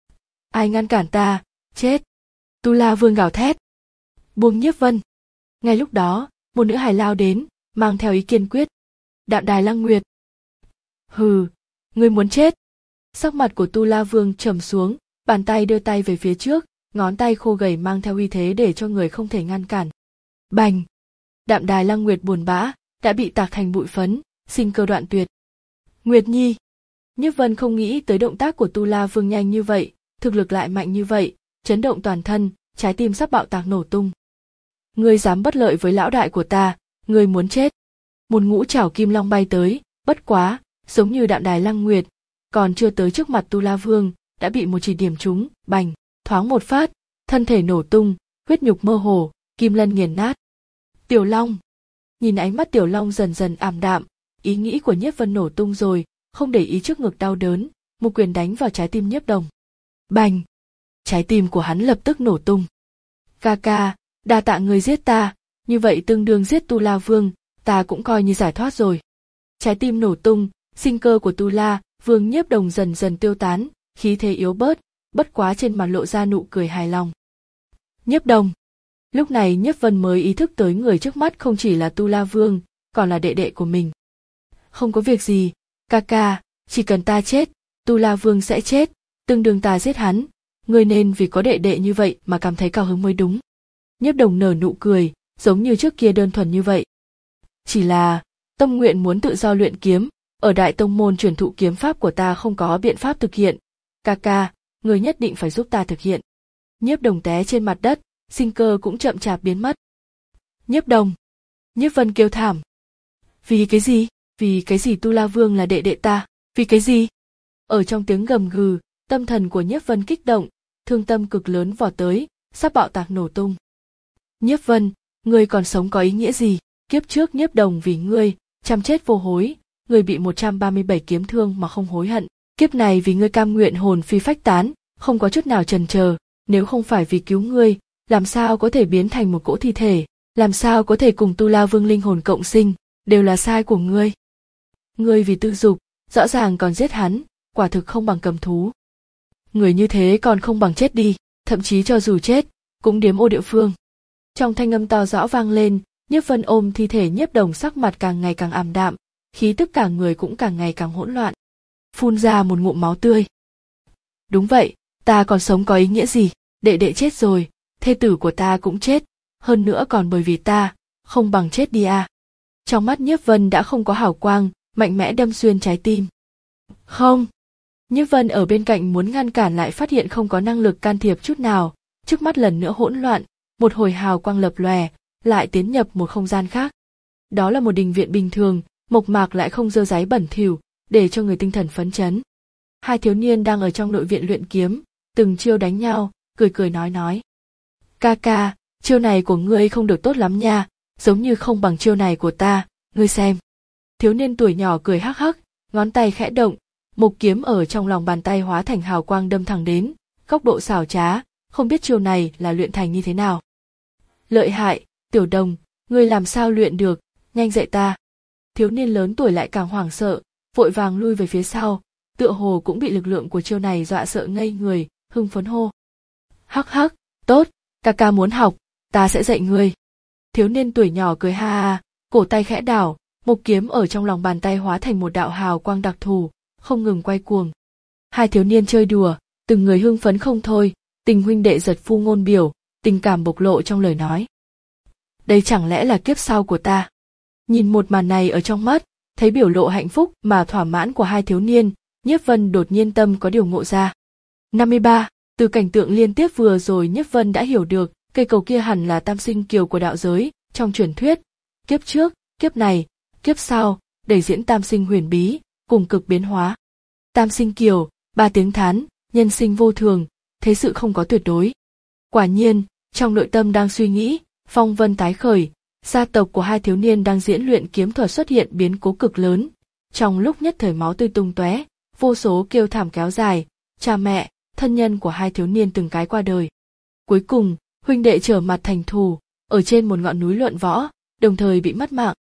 Speaker 1: Ai ngăn cản ta, chết. Tu La Vương gào thét. Buông Nhiếp Vân. Ngay lúc đó, một nữ hài lao đến, mang theo ý kiên quyết. Đạm Đài Lăng Nguyệt. Hừ, ngươi muốn chết. Sắc mặt của Tu La Vương trầm xuống, bàn tay đưa tay về phía trước, ngón tay khô gầy mang theo uy thế để cho người không thể ngăn cản. Bành! Đạm Đài Lăng Nguyệt buồn bã, đã bị tạc thành bụi phấn, sinh cơ đoạn tuyệt. Nguyệt Nhi! Nhiếp Vân không nghĩ tới động tác của Tu La Vương nhanh như vậy, thực lực lại mạnh như vậy, chấn động toàn thân, trái tim sắp bạo tạc nổ tung. Ngươi dám bất lợi với lão đại của ta, ngươi muốn chết. Một ngũ trảo kim long bay tới, bất quá, giống như Đạm Đài Lăng Nguyệt, còn chưa tới trước mặt Tu La Vương, đã bị một chỉ điểm trúng, bành, thoáng một phát, thân thể nổ tung, huyết nhục mơ hồ, kim lân nghiền nát. Tiểu Long. Nhìn ánh mắt Tiểu Long dần dần ảm đạm, ý nghĩ của Nhiếp Vân nổ tung rồi, không để ý trước ngực đau đớn, một quyền đánh vào trái tim Nhiếp Đồng. Bành. Trái tim của hắn lập tức nổ tung. Ca ca, đa tạ người giết ta, như vậy tương đương giết Tu La Vương, ta cũng coi như giải thoát rồi. Trái tim nổ tung, sinh cơ của Tu La Vương Nhiếp Đồng dần dần tiêu tán, khí thế yếu bớt, bất quá trên mặt lộ ra nụ cười hài lòng. Nhiếp Đồng. Lúc này Nhiếp Vân mới ý thức tới người trước mắt không chỉ là Tu La Vương, còn là đệ đệ của mình. Không có việc gì, ca ca, chỉ cần ta chết, Tu La Vương sẽ chết, tương đương ta giết hắn, ngươi nên vì có đệ đệ như vậy mà cảm thấy cao hứng mới đúng. Nhiếp Đồng nở nụ cười, giống như trước kia đơn thuần như vậy. Chỉ là, tâm nguyện muốn tự do luyện kiếm, ở Đại Tông môn truyền thụ kiếm pháp của ta không có biện pháp thực hiện. Ca ca, ngươi nhất định phải giúp ta thực hiện. Nhiếp Đồng té trên mặt đất, sinh cơ cũng chậm chạp biến mất. Nhiếp Đồng. Nhiếp Vân kêu thảm. Vì cái gì? Vì cái gì Tu La Vương là đệ đệ ta? Vì cái gì? Ở trong tiếng gầm gừ, tâm thần của Nhiếp Vân kích động, thương tâm cực lớn vọt tới, sắp bạo tạc nổ tung. Nhiếp Vân, ngươi còn sống có ý nghĩa gì? Kiếp trước Nhiếp Đồng vì ngươi, chăm chết vô hối, ngươi bị một trăm ba mươi bảy kiếm thương mà không hối hận. Kiếp này vì ngươi cam nguyện hồn phi phách tán, không có chút nào chần chờ, nếu không phải vì cứu ngươi, làm sao có thể biến thành một cỗ thi thể, làm sao có thể cùng Tu La Vương linh hồn cộng sinh, đều là sai của ngươi. Ngươi vì tư dục, rõ ràng còn giết hắn, quả thực không bằng cầm thú. Người như thế còn không bằng chết đi, thậm chí cho dù chết, cũng điếm ô địa phương. Trong thanh âm to rõ vang lên, Nhiếp Vân ôm thi thể Nhiếp Đồng sắc mặt càng ngày càng ảm đạm, khí tức cả người cũng càng ngày càng hỗn loạn. Phun ra một ngụm máu tươi. Đúng vậy, ta còn sống có ý nghĩa gì, đệ đệ chết rồi, thê tử của ta cũng chết, hơn nữa còn bởi vì ta, không bằng chết đi à. Trong mắt Nhiếp Vân đã không có hào quang, mạnh mẽ đâm xuyên trái tim. Không. Nhiếp Vân ở bên cạnh muốn ngăn cản lại phát hiện không có năng lực can thiệp chút nào, trước mắt lần nữa hỗn loạn, một hồi hào quang lập lòe, lại tiến nhập một không gian khác. Đó là một đình viện bình thường, mộc mạc lại không dơ dáy bẩn thỉu, để cho người tinh thần phấn chấn. Hai thiếu niên đang ở trong nội viện luyện kiếm, từng chiêu đánh nhau, cười cười nói nói. Ca ca, chiêu này của ngươi không được tốt lắm nha, giống như không bằng chiêu này của ta, ngươi xem. Thiếu niên tuổi nhỏ cười hắc hắc, ngón tay khẽ động, một kiếm ở trong lòng bàn tay hóa thành hào quang đâm thẳng đến, góc độ xảo trá, không biết chiêu này là luyện thành như thế nào. Lợi hại, Tiểu Đồng, ngươi làm sao luyện được, nhanh dạy ta. Thiếu niên lớn tuổi lại càng hoảng sợ, vội vàng lui về phía sau, tựa hồ cũng bị lực lượng của chiêu này dọa sợ ngây người, hưng phấn hô. Hắc hắc, tốt, ca ca muốn học, ta sẽ dạy ngươi. Thiếu niên tuổi nhỏ cười ha ha, cổ tay khẽ đảo, một kiếm ở trong lòng bàn tay hóa thành một đạo hào quang đặc thù, không ngừng quay cuồng. Hai thiếu niên chơi đùa, từng người hưng phấn không thôi, tình huynh đệ giật phu ngôn biểu, tình cảm bộc lộ trong lời nói. Đây chẳng lẽ là kiếp sau của ta? Nhìn một màn này ở trong mắt, thấy biểu lộ hạnh phúc mà thỏa mãn của hai thiếu niên, Nhiếp Vân đột nhiên tâm có điều ngộ ra. năm mươi ba, từ cảnh tượng liên tiếp vừa rồi Nhiếp Vân đã hiểu được, cây cầu kia hẳn là tam sinh kiều của đạo giới, trong truyền thuyết, kiếp trước, kiếp này, kiếp sau, để diễn tam sinh huyền bí, cùng cực biến hóa. Tam sinh kiều, ba tiếng thán, nhân sinh vô thường, thế sự không có tuyệt đối. Quả nhiên, trong nội tâm đang suy nghĩ, phong vân tái khởi, gia tộc của hai thiếu niên đang diễn luyện kiếm thuật xuất hiện biến cố cực lớn, trong lúc nhất thời máu tươi tung tóe, vô số kêu thảm kéo dài, cha mẹ, thân nhân của hai thiếu niên từng cái qua đời. Cuối cùng, huynh đệ trở mặt thành thù, ở trên một ngọn núi luận võ, đồng thời bị mất mạng.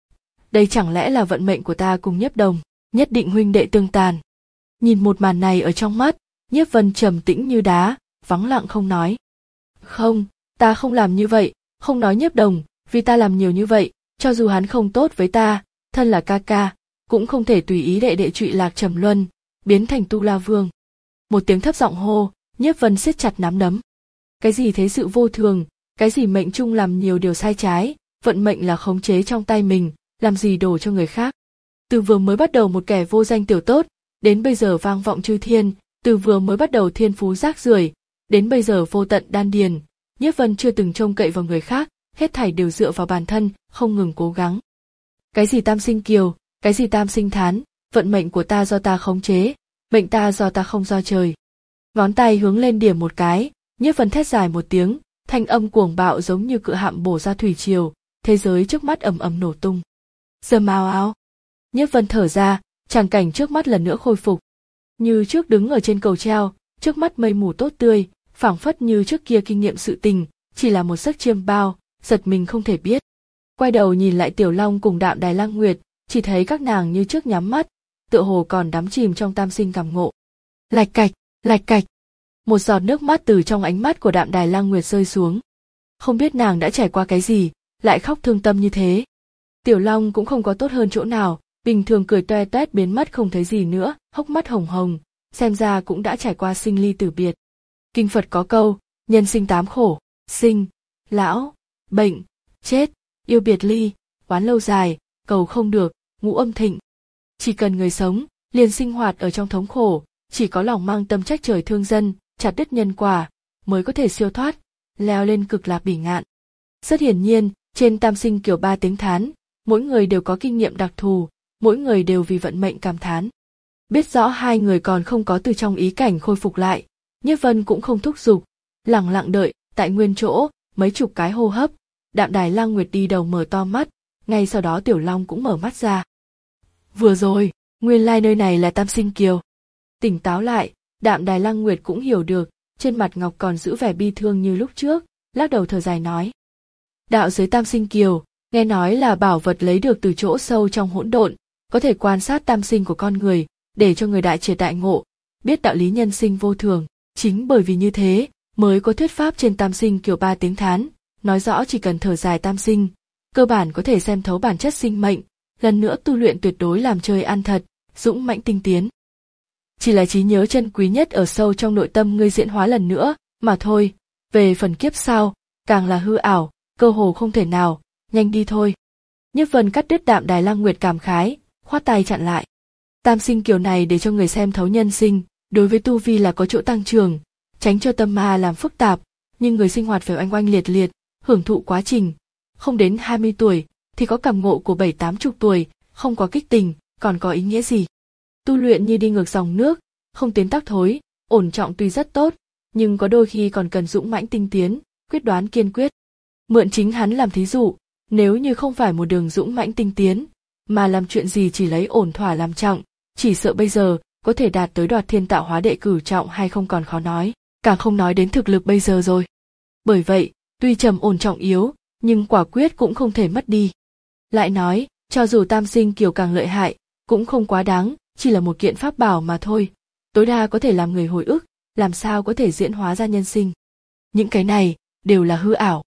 Speaker 1: Đây chẳng lẽ là vận mệnh của ta cùng Nhiếp Đồng, nhất định huynh đệ tương tàn. Nhìn một màn này ở trong mắt, Nhiếp Vân trầm tĩnh như đá, vắng lặng không nói. Không, ta không làm như vậy, không nói Nhiếp Đồng, vì ta làm nhiều như vậy, cho dù hắn không tốt với ta, thân là ca ca, cũng không thể tùy ý đệ đệ trụy lạc trầm luân, biến thành tu la vương. Một tiếng thấp giọng hô, Nhiếp Vân siết chặt nắm đấm. Cái gì thế sự vô thường, cái gì mệnh chung làm nhiều điều sai trái, vận mệnh là khống chế trong tay mình, làm gì đổ cho người khác. Từ vừa mới bắt đầu một kẻ vô danh tiểu tốt, đến bây giờ vang vọng chư thiên, từ vừa mới bắt đầu thiên phú rác rưởi, đến bây giờ vô tận đan điền, Nhiếp Vân chưa từng trông cậy vào người khác, hết thảy đều dựa vào bản thân, không ngừng cố gắng. Cái gì tam sinh kiều, cái gì tam sinh thán, vận mệnh của ta do ta khống chế, mệnh ta do ta không do trời. Ngón tay hướng lên điểm một cái, Nhiếp Vân thét dài một tiếng, thanh âm cuồng bạo giống như cự hạm bổ ra thủy triều, thế giới trước mắt ầm ầm nổ tung. Rầm ào ào. Nhiếp Vân thở ra, tràng cảnh trước mắt lần nữa khôi phục. Như trước đứng ở trên cầu treo, trước mắt mây mù tốt tươi, phảng phất như trước kia kinh nghiệm sự tình, chỉ là một giấc chiêm bao, giật mình không thể biết. Quay đầu nhìn lại Tiểu Long cùng Đạm Đài Lang Nguyệt, chỉ thấy các nàng như trước nhắm mắt, tựa hồ còn đắm chìm trong tam sinh cảm ngộ. Lạch cạch, lạch cạch. Một giọt nước mắt từ trong ánh mắt của Đạm Đài Lang Nguyệt rơi xuống. Không biết nàng đã trải qua cái gì, lại khóc thương tâm như thế. Tiểu Long cũng không có tốt hơn chỗ nào, bình thường cười toe toét biến mất không thấy gì nữa, hốc mắt hồng hồng, xem ra cũng đã trải qua sinh ly tử biệt. Kinh Phật có câu, nhân sinh tám khổ, sinh, lão, bệnh, chết, yêu biệt ly, oán lâu dài, cầu không được, ngũ âm thịnh. Chỉ cần người sống, liền sinh hoạt ở trong thống khổ, chỉ có lòng mang tâm trách trời thương dân, chặt đứt nhân quả, mới có thể siêu thoát, leo lên cực lạc bỉ ngạn. Rất hiển nhiên, trên tam sinh kiều ba tiếng thán, mỗi người đều có kinh nghiệm đặc thù, mỗi người đều vì vận mệnh cảm thán. Biết rõ hai người còn không có từ trong ý cảnh khôi phục lại, Nhiếp Vân cũng không thúc giục, lặng lặng đợi, tại nguyên chỗ, mấy chục cái hô hấp, Đạm Đài Lang Nguyệt đi đầu mở to mắt, ngay sau đó Tiểu Long cũng mở mắt ra. Vừa rồi, nguyên lai nơi này là tam sinh kiều. Tỉnh táo lại, Đạm Đài Lang Nguyệt cũng hiểu được, trên mặt ngọc còn giữ vẻ bi thương như lúc trước, lắc đầu thở dài nói. Đạo giới tam sinh kiều, nghe nói là bảo vật lấy được từ chỗ sâu trong hỗn độn, có thể quan sát tam sinh của con người, để cho người đại triệt đại ngộ, biết đạo lý nhân sinh vô thường. Chính bởi vì như thế, mới có thuyết pháp trên tam sinh kiều ba tiếng thán, nói rõ chỉ cần thở dài tam sinh, cơ bản có thể xem thấu bản chất sinh mệnh, lần nữa tu luyện tuyệt đối làm chơi ăn thật, dũng mãnh tinh tiến. Chỉ là trí nhớ chân quý nhất ở sâu trong nội tâm ngươi diễn hóa lần nữa, mà thôi, về phần kiếp sau, càng là hư ảo, cơ hồ không thể nào, nhanh đi thôi. Nhiếp Vân cắt đứt Đạm Đài Lang Nguyệt cảm khái, khoát tay chặn lại. Tam sinh kiều này để cho người xem thấu nhân sinh, đối với tu vi là có chỗ tăng trưởng, tránh cho tâm ma làm phức tạp, nhưng người sinh hoạt phải oanh oanh liệt liệt, hưởng thụ quá trình, không đến hai mươi tuổi thì có cảm ngộ của bảy tám chục tuổi, không có kích tình, còn có ý nghĩa gì? Tu luyện như đi ngược dòng nước, không tiến tắc thối, ổn trọng tuy rất tốt, nhưng có đôi khi còn cần dũng mãnh tinh tiến, quyết đoán kiên quyết. Mượn chính hắn làm thí dụ, nếu như không phải một đường dũng mãnh tinh tiến, mà làm chuyện gì chỉ lấy ổn thỏa làm trọng, chỉ sợ bây giờ có thể đạt tới đoạt thiên tạo hóa đệ cửu trọng hay không còn khó nói, càng không nói đến thực lực bây giờ rồi. Bởi vậy, tuy trầm ổn trọng yếu, nhưng quả quyết cũng không thể mất đi. Lại nói, cho dù tam sinh kiều càng lợi hại, cũng không quá đáng, chỉ là một kiện pháp bảo mà thôi, tối đa có thể làm người hồi ức, làm sao có thể diễn hóa ra nhân sinh. Những cái này, đều là hư ảo.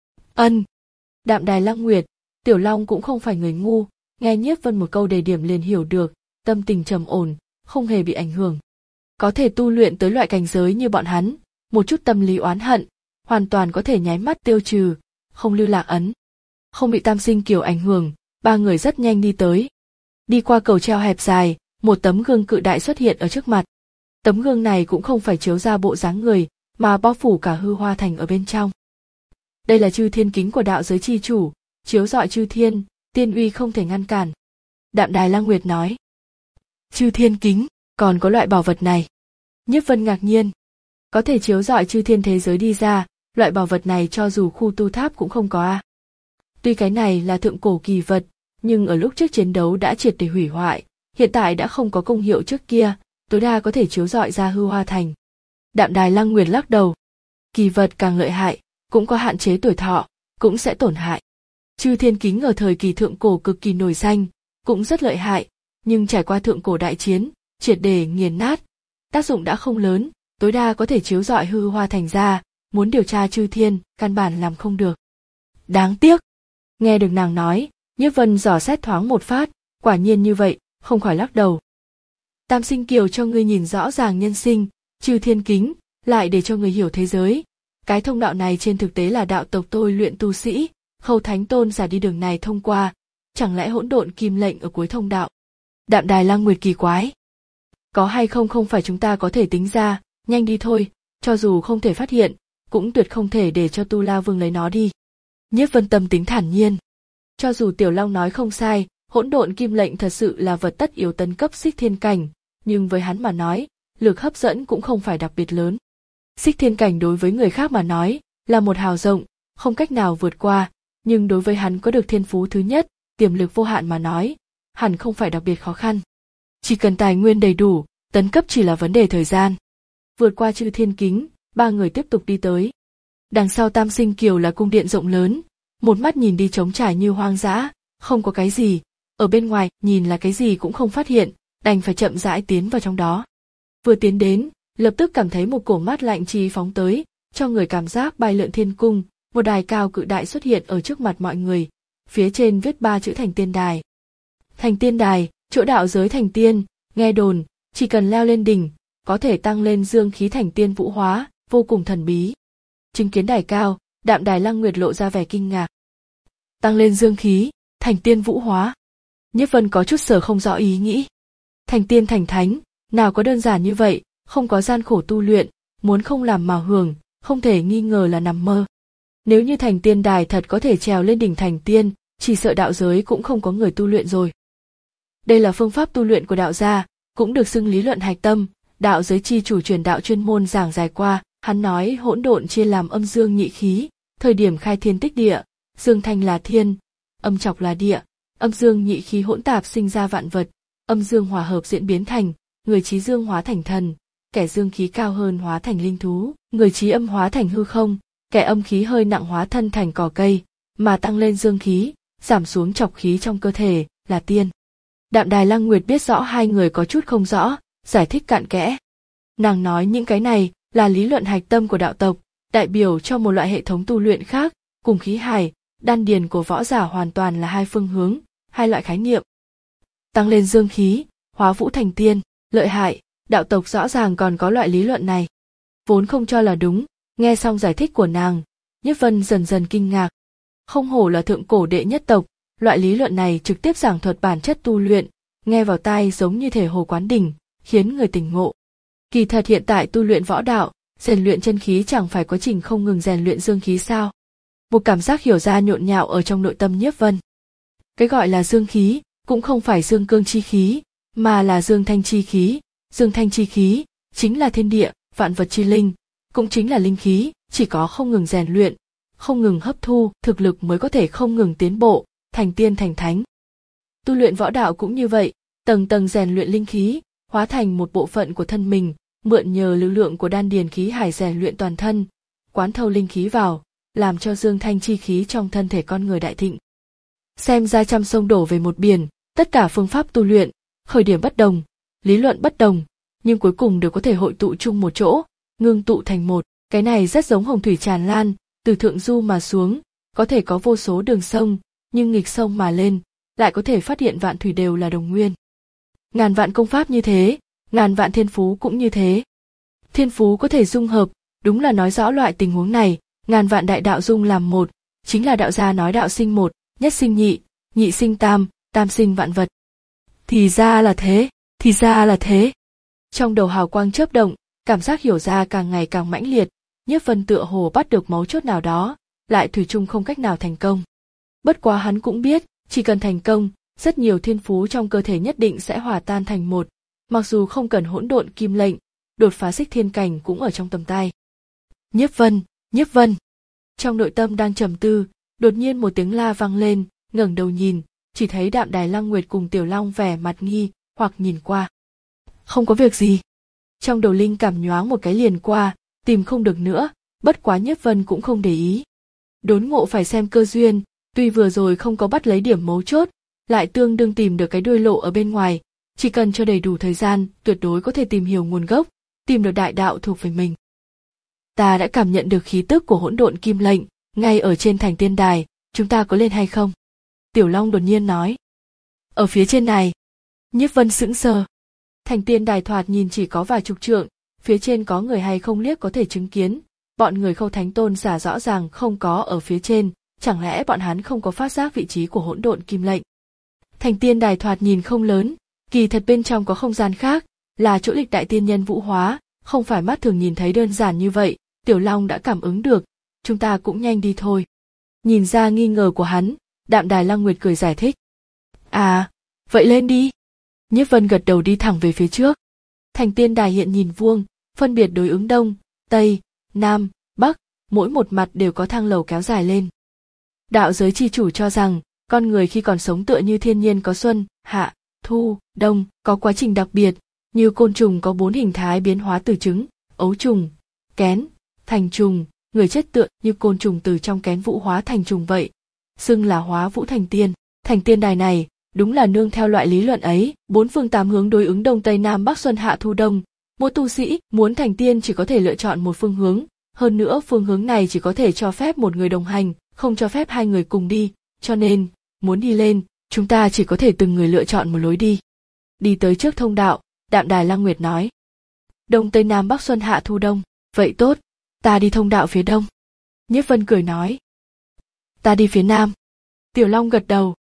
Speaker 1: Ân. Đạm Đài Lang Nguyệt, Tiểu Long cũng không phải người ngu, nghe Nhiếp Vân một câu đề điểm liền hiểu được, tâm tình trầm ổn, không hề bị ảnh hưởng. Có thể tu luyện tới loại cảnh giới như bọn hắn, một chút tâm lý oán hận, hoàn toàn có thể nháy mắt tiêu trừ, không lưu lạc ấn. Không bị tam sinh kiều ảnh hưởng, ba người rất nhanh đi tới. Đi qua cầu treo hẹp dài, một tấm gương cự đại xuất hiện ở trước mặt. Tấm gương này cũng không phải chiếu ra bộ dáng người, mà bao phủ cả hư hoa thành ở bên trong. Đây là chư thiên kính của đạo giới chi chủ, chiếu rọi chư thiên, tiên uy không thể ngăn cản. Đạm Đài Lang Nguyệt nói. Chư thiên kính, còn có loại bảo vật này. Nhiếp Vân ngạc nhiên. Có thể chiếu rọi chư thiên thế giới đi ra, loại bảo vật này cho dù khu tu tháp cũng không có a. Tuy cái này là thượng cổ kỳ vật, nhưng ở lúc trước chiến đấu đã triệt để hủy hoại, hiện tại đã không có công hiệu trước kia, tối đa có thể chiếu rọi ra hư hoa thành. Đạm Đài Lăng Nguyệt lắc đầu. Kỳ vật càng lợi hại, cũng có hạn chế tuổi thọ, cũng sẽ tổn hại. Chư Thiên Kính ở thời kỳ thượng cổ cực kỳ nổi danh, cũng rất lợi hại, nhưng trải qua thượng cổ đại chiến, triệt để nghiền nát, tác dụng đã không lớn, tối đa có thể chiếu rọi hư hoa thành ra, muốn điều tra chư thiên, căn bản làm không được. Đáng tiếc. Nghe được nàng nói, Nhiếp Vân dò xét thoáng một phát, quả nhiên như vậy, không khỏi lắc đầu. Tam Sinh Kiều cho ngươi nhìn rõ ràng nhân sinh, Chư Thiên Kính, lại để cho người hiểu thế giới. Cái thông đạo này trên thực tế là đạo tộc tôi luyện tu sĩ, Khâu Thánh Tôn giả đi đường này thông qua, chẳng lẽ hỗn độn kim lệnh ở cuối thông đạo? Đạm Đài Lăng Nguyệt kỳ quái. Có hay không không phải chúng ta có thể tính ra, nhanh đi thôi, cho dù không thể phát hiện, cũng tuyệt không thể để cho Tu La Vương lấy nó đi. Nhiếp Vân tâm tính thản nhiên. Cho dù Tiểu Long nói không sai, hỗn độn kim lệnh thật sự là vật tất yếu tấn cấp Xích Thiên Cảnh, nhưng với hắn mà nói, lực hấp dẫn cũng không phải đặc biệt lớn. Xích Thiên Cảnh đối với người khác mà nói, là một hào rộng, không cách nào vượt qua, nhưng đối với hắn có được thiên phú thứ nhất, tiềm lực vô hạn mà nói, hẳn không phải đặc biệt khó khăn. Chỉ cần tài nguyên đầy đủ, tấn cấp chỉ là vấn đề thời gian. Vượt qua Chư Thiên Kính, ba người tiếp tục đi tới. Đằng sau Tam Sinh Kiều là cung điện rộng lớn, một mắt nhìn đi trống trải như hoang dã, không có cái gì, ở bên ngoài nhìn là cái gì cũng không phát hiện, đành phải chậm rãi tiến vào trong đó. Vừa tiến đến, lập tức cảm thấy một cổ mát lạnh chi phóng tới, cho người cảm giác bay lượn thiên cung, một đài cao cự đại xuất hiện ở trước mặt mọi người, phía trên viết ba chữ Thành Tiên Đài. Thành Tiên Đài, chỗ đạo giới thành tiên, nghe đồn, chỉ cần leo lên đỉnh, có thể tăng lên dương khí thành tiên vũ hóa, vô cùng thần bí. Chứng kiến đài cao, Đạm Đài Lăng Nguyệt lộ ra vẻ kinh ngạc. Tăng lên dương khí, thành tiên vũ hóa. Nhiếp Vân có chút sở không rõ ý nghĩ. Thành tiên thành thánh, nào có đơn giản như vậy, không có gian khổ tu luyện, muốn không làm mà hưởng, không thể nghi ngờ là nằm mơ. Nếu như Thành Tiên Đài thật có thể trèo lên đỉnh thành tiên, chỉ sợ đạo giới cũng không có người tu luyện rồi. Đây là phương pháp tu luyện của đạo gia, cũng được xưng lý luận hạch tâm, đạo giới chi chủ truyền đạo chuyên môn giảng dài qua, hắn nói hỗn độn chia làm âm dương nhị khí, thời điểm khai thiên tích địa, dương thanh là thiên, âm trọc là địa, âm dương nhị khí hỗn tạp sinh ra vạn vật, âm dương hòa hợp diễn biến thành, người trí dương hóa thành thần, kẻ dương khí cao hơn hóa thành linh thú, người trí âm hóa thành hư không, kẻ âm khí hơi nặng hóa thân thành cỏ cây, mà tăng lên dương khí, giảm xuống trọc khí trong cơ thể, là tiên. Đạm Đài Lăng Nguyệt biết rõ hai người có chút không rõ, giải thích cặn kẽ. Nàng nói những cái này là lý luận hạch tâm của đạo tộc, đại biểu cho một loại hệ thống tu luyện khác, cùng khí hải, đan điền của võ giả hoàn toàn là hai phương hướng, hai loại khái niệm. Tăng lên dương khí, hóa vũ thành tiên, lợi hại, đạo tộc rõ ràng còn có loại lý luận này. Vốn không cho là đúng, nghe xong giải thích của nàng, Nhiếp Vân dần dần kinh ngạc. Không hổ là thượng cổ đệ nhất tộc, loại lý luận này trực tiếp giảng thuật bản chất tu luyện, nghe vào tai giống như thể hồ quán đỉnh, khiến người tỉnh ngộ. Kỳ thật hiện tại tu luyện võ đạo, rèn luyện chân khí chẳng phải quá trình không ngừng rèn luyện dương khí sao? Một cảm giác hiểu ra nhộn nhạo ở trong nội tâm Nhiếp Vân. Cái gọi là dương khí, cũng không phải dương cương chi khí, mà là dương thanh chi khí. Dương thanh chi khí chính là thiên địa, vạn vật chi linh, cũng chính là linh khí, chỉ có không ngừng rèn luyện, không ngừng hấp thu, thực lực mới có thể không ngừng tiến bộ, thành tiên thành thánh. Tu luyện võ đạo cũng như vậy, tầng tầng rèn luyện linh khí, hóa thành một bộ phận của thân mình, mượn nhờ lực lượng của đan điền khí hải rèn luyện toàn thân, quán thâu linh khí vào, làm cho dương thanh chi khí trong thân thể con người đại thịnh. Xem ra trăm sông đổ về một biển, tất cả phương pháp tu luyện, khởi điểm bất đồng, lý luận bất đồng, nhưng cuối cùng đều có thể hội tụ chung một chỗ, ngưng tụ thành một. Cái này rất giống hồng thủy tràn lan, từ thượng du mà xuống, có thể có vô số đường sông, nhưng nghịch sông mà lên, lại có thể phát hiện vạn thủy đều là đồng nguyên. Ngàn vạn công pháp như thế, ngàn vạn thiên phú cũng như thế. Thiên phú có thể dung hợp, đúng là nói rõ loại tình huống này, ngàn vạn đại đạo dung làm một, chính là đạo gia nói đạo sinh một, nhất sinh nhị, nhị sinh tam, tam sinh vạn vật. Thì ra là thế, thì ra là thế. Trong đầu hào quang chớp động, cảm giác hiểu ra càng ngày càng mãnh liệt, Nhiếp Vân tựa hồ bắt được mấu chốt nào đó, lại thủy chung không cách nào thành công. Bất quá hắn cũng biết, chỉ cần thành công, rất nhiều thiên phú trong cơ thể nhất định sẽ hòa tan thành một, mặc dù không cần hỗn độn kim lệnh, đột phá Xích Thiên Cảnh cũng ở trong tầm tay. Nhiếp Vân, Nhiếp Vân. Trong nội tâm đang trầm tư, đột nhiên một tiếng la vang lên, ngẩng đầu nhìn, chỉ thấy Đạm Đài Lăng Nguyệt cùng Tiểu Long vẻ mặt nghi, hoặc nhìn qua. không có việc gì. Trong đầu linh cảm nhoáng một cái liền qua, tìm không được nữa, bất quá Nhiếp Vân cũng không để ý. Đốn ngộ phải xem cơ duyên, tuy vừa rồi không có bắt lấy điểm mấu chốt, lại tương đương tìm được cái đuôi lộ ở bên ngoài, chỉ cần cho đầy đủ thời gian, tuyệt đối có thể tìm hiểu nguồn gốc, tìm được đại đạo thuộc về mình. Ta đã cảm nhận được khí tức của hỗn độn kim lệnh, ngay ở trên thành tiên đài, chúng ta có lên hay không? Tiểu Long đột nhiên nói. Ở phía trên này. Nhiếp Vân sững sờ. Thành tiên đài thoạt nhìn chỉ có vài chục trượng, phía trên có người hay không liếc có thể chứng kiến, bọn người Khâu Thánh Tôn giả rõ ràng không có ở phía trên, chẳng lẽ bọn hắn không có phát giác vị trí của hỗn độn kim lệnh? Thành tiên đài thoạt nhìn không lớn, kỳ thật bên trong có không gian khác, là chỗ lịch đại tiên nhân vũ hóa, không phải mắt thường nhìn thấy đơn giản như vậy, Tiểu Long đã cảm ứng được, chúng ta cũng nhanh đi thôi. Nhìn ra nghi ngờ của hắn, Đạm Đài Lăng Nguyệt cười giải thích. À, vậy lên đi. Nhiếp Vân gật đầu đi thẳng về phía trước. Thành tiên đài hiện nhìn vuông, phân biệt đối ứng đông, tây, nam, bắc, mỗi một mặt đều có thang lầu kéo dài lên. Đạo giới chi chủ cho rằng, con người khi còn sống tựa như thiên nhiên có xuân, hạ, thu, đông, có quá trình đặc biệt, như côn trùng có bốn hình thái biến hóa từ trứng, ấu trùng, kén, thành trùng, người chết tựa như côn trùng từ trong kén vũ hóa thành trùng vậy, xưng là hóa vũ thành tiên. Thành tiên đài này, đúng là nương theo loại lý luận ấy, bốn phương tám hướng đối ứng đông tây nam bắc xuân hạ thu đông, mỗi tu sĩ muốn thành tiên chỉ có thể lựa chọn một phương hướng, hơn nữa phương hướng này chỉ có thể cho phép một người đồng hành, không cho phép hai người cùng đi, cho nên, muốn đi lên, chúng ta chỉ có thể từng người lựa chọn một lối đi. Đi tới trước thông đạo, Đạm Đài Lăng Nguyệt nói. Đông tây nam bắc xuân hạ thu đông, vậy tốt, ta đi thông đạo phía đông. Nhiếp Vân cười nói. Ta đi phía nam. Tiểu Long gật đầu.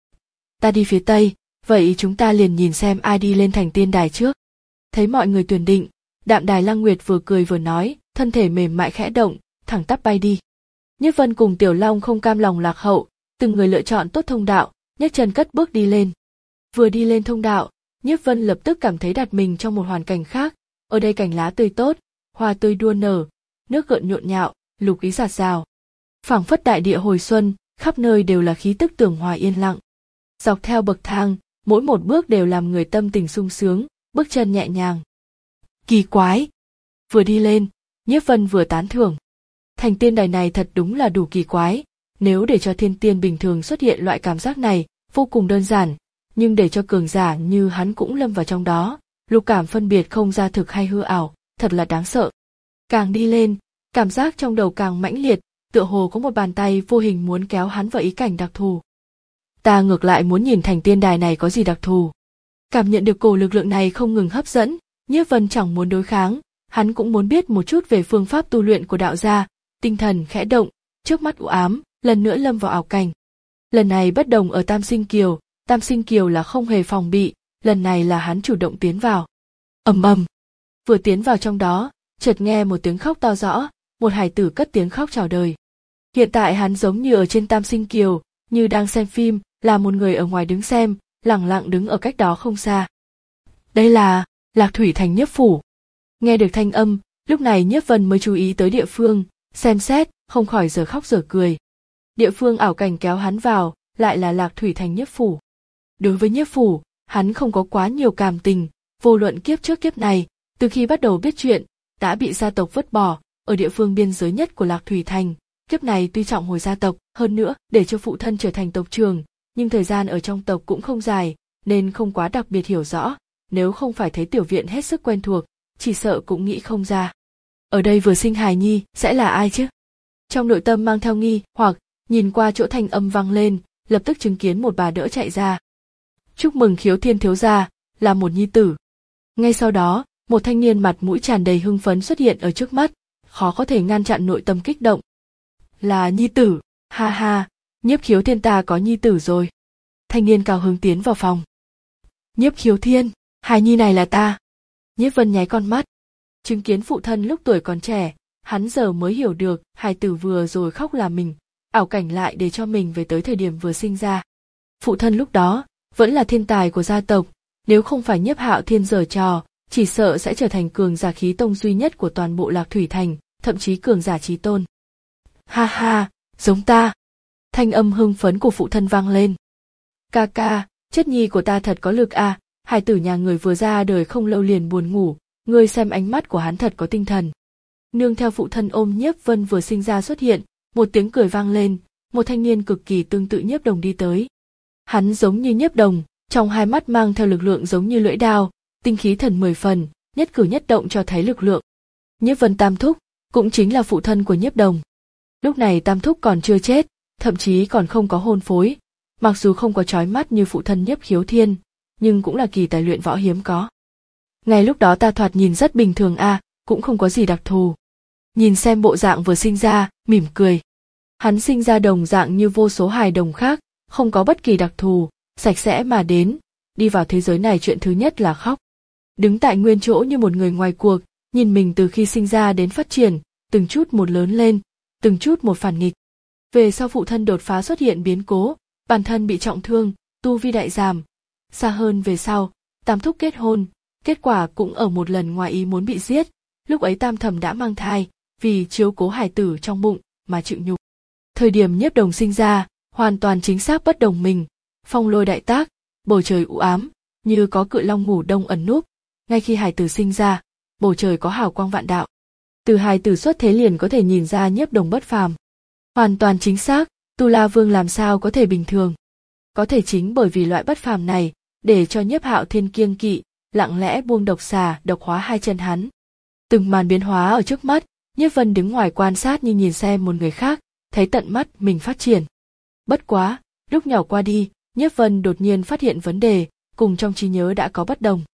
Speaker 1: Ta đi phía tây, vậy chúng ta liền nhìn xem ai đi lên thành tiên đài trước. Thấy mọi người tuyển định, Đạm Đài Lăng Nguyệt vừa cười vừa nói, thân thể mềm mại khẽ động, thẳng tắp bay đi. Nhiếp Vân cùng Tiểu Long không cam lòng lạc hậu, từng người lựa chọn tốt thông đạo, nhấc chân cất bước đi lên. Vừa đi lên thông đạo, Nhiếp Vân lập tức cảm thấy đặt mình trong một hoàn cảnh khác, ở đây cành lá tươi tốt, hoa tươi đua nở, nước gợn nhộn nhạo, lục ý rạt rào. Phảng phất đại địa hồi xuân, khắp nơi đều là khí tức tường hòa yên lặng. Dọc theo bậc thang, mỗi một bước đều làm người tâm tình sung sướng, bước chân nhẹ nhàng. Kỳ quái! Vừa đi lên, Nhiếp Vân vừa tán thưởng. Thành tiên đài này thật đúng là đủ kỳ quái, nếu để cho thiên tiên bình thường xuất hiện loại cảm giác này, vô cùng đơn giản, nhưng để cho cường giả như hắn cũng lâm vào trong đó, lục cảm phân biệt không ra thực hay hư ảo, thật là đáng sợ. Càng đi lên, cảm giác trong đầu càng mãnh liệt, tựa hồ có một bàn tay vô hình muốn kéo hắn vào ý cảnh đặc thù. Ta ngược lại muốn nhìn thành tiên đài này có gì đặc thù. Cảm nhận được cổ lực lượng này không ngừng hấp dẫn, Nhiếp Vân chẳng muốn đối kháng, hắn cũng muốn biết một chút về phương pháp tu luyện của đạo gia, tinh thần khẽ động, trước mắt u ám, lần nữa lâm vào ảo cảnh. Lần này bất đồng ở Tam Sinh Kiều, Tam Sinh Kiều là không hề phòng bị, lần này là hắn chủ động tiến vào. Ầm ầm, vừa tiến vào trong đó, chợt nghe một tiếng khóc to rõ, một hài tử cất tiếng khóc chào đời. Hiện tại hắn giống như ở trên Tam Sinh Kiều, như đang xem phim, là một người ở ngoài đứng xem, lẳng lặng đứng ở cách đó không xa. Đây là Lạc Thủy Thành Nhiếp phủ. Nghe được thanh âm, lúc này Nhiếp Vân mới chú ý tới địa phương, xem xét, không khỏi giờ khóc giờ cười. Địa phương ảo cảnh kéo hắn vào, lại là Lạc Thủy Thành Nhiếp phủ. Đối với Nhiếp phủ, hắn không có quá nhiều cảm tình, vô luận kiếp trước kiếp này, từ khi bắt đầu biết chuyện, đã bị gia tộc vứt bỏ, ở địa phương biên giới nhất của Lạc Thủy Thành. Kiếp này tuy trọng hồi gia tộc, hơn nữa, để cho phụ thân trở thành tộc trưởng, nhưng thời gian ở trong tộc cũng không dài, nên không quá đặc biệt hiểu rõ, nếu không phải thấy tiểu viện hết sức quen thuộc, chỉ sợ cũng nghĩ không ra. Ở đây vừa sinh hài nhi, sẽ là ai chứ? Trong nội tâm mang theo nghi, hoặc, nhìn qua chỗ thanh âm vang lên, lập tức chứng kiến một bà đỡ chạy ra. Chúc mừng Khiếu Thiên thiếu gia, là một nhi tử. Ngay sau đó, một thanh niên mặt mũi tràn đầy hưng phấn xuất hiện ở trước mắt, khó có thể ngăn chặn nội tâm kích động. Là nhi tử, ha ha, Nhiếp Khiếu Thiên ta có nhi tử rồi. Thanh niên cao hứng tiến vào phòng. Nhiếp Khiếu Thiên, hài nhi này là ta. Nhiếp Vân nháy con mắt. Chứng kiến phụ thân lúc tuổi còn trẻ, hắn giờ mới hiểu được hài tử vừa rồi khóc là mình, ảo cảnh lại để cho mình về tới thời điểm vừa sinh ra. Phụ thân lúc đó, vẫn là thiên tài của gia tộc, nếu không phải Nhiếp Hạo Thiên giở trò, chỉ sợ sẽ trở thành cường giả khí tông duy nhất của toàn bộ Lạc Thủy Thành, thậm chí cường giả chí tôn. Ha ha, giống ta. Thanh âm hưng phấn của phụ thân vang lên. Ca ca, chất nhi của ta thật có lực à, Hài tử nhà người vừa ra đời không lâu liền buồn ngủ, ngươi xem ánh mắt của hắn thật có tinh thần. Nương theo phụ thân ôm Nhiếp Vân vừa sinh ra xuất hiện, một tiếng cười vang lên, một thanh niên cực kỳ tương tự Nhiếp Đồng đi tới. Hắn giống như Nhiếp Đồng, trong hai mắt mang theo lực lượng giống như lưỡi đao, tinh khí thần mười phần, nhất cử nhất động cho thấy lực lượng. Nhiếp Vân Tam Thúc cũng chính là phụ thân của Nhiếp Đồng. Lúc này Tam Thúc còn chưa chết, thậm chí còn không có hôn phối, mặc dù không có chói mắt như phụ thân Nhiếp Khiếu Thiên, nhưng cũng là kỳ tài luyện võ hiếm có. Ngay lúc đó ta thoạt nhìn rất bình thường a, à, cũng không có gì đặc thù. Nhìn xem bộ dạng vừa sinh ra, mỉm cười. Hắn sinh ra đồng dạng như vô số hài đồng khác, không có bất kỳ đặc thù, sạch sẽ mà đến, đi vào thế giới này chuyện thứ nhất là khóc. Đứng tại nguyên chỗ như một người ngoài cuộc, nhìn mình từ khi sinh ra đến phát triển, từng chút một lớn lên, từng chút một phản nghịch. Về sau phụ thân đột phá xuất hiện biến cố, bản thân bị trọng thương, tu vi đại giảm. Xa hơn về sau, Tam Thúc kết hôn, kết quả cũng ở một lần ngoài ý muốn bị giết, lúc ấy Tam Thẩm đã mang thai, vì chiếu cố hài tử trong bụng mà chịu nhục. Thời điểm Nhiếp Đồng sinh ra, hoàn toàn chính xác bất đồng mình, phong lôi đại tác, bầu trời u ám, như có cự long ngủ đông ẩn núp. Ngay khi hài tử sinh ra, bầu trời có hào quang vạn đạo. Từ hài tử xuất thế liền có thể nhìn ra Nhiếp Đồng bất phàm. Hoàn toàn chính xác, Tu La Vương làm sao có thể bình thường. Có thể chính bởi vì loại bất phàm này, để cho Nhiếp Hạo Thiên kiêng kỵ, lặng lẽ buông độc xà, độc hóa hai chân hắn. Từng màn biến hóa ở trước mắt, Nhiếp Vân đứng ngoài quan sát như nhìn xem một người khác, thấy tận mắt mình phát triển. Bất quá, lúc nhỏ qua đi, Nhiếp Vân đột nhiên phát hiện vấn đề, cùng trong trí nhớ đã có bất đồng.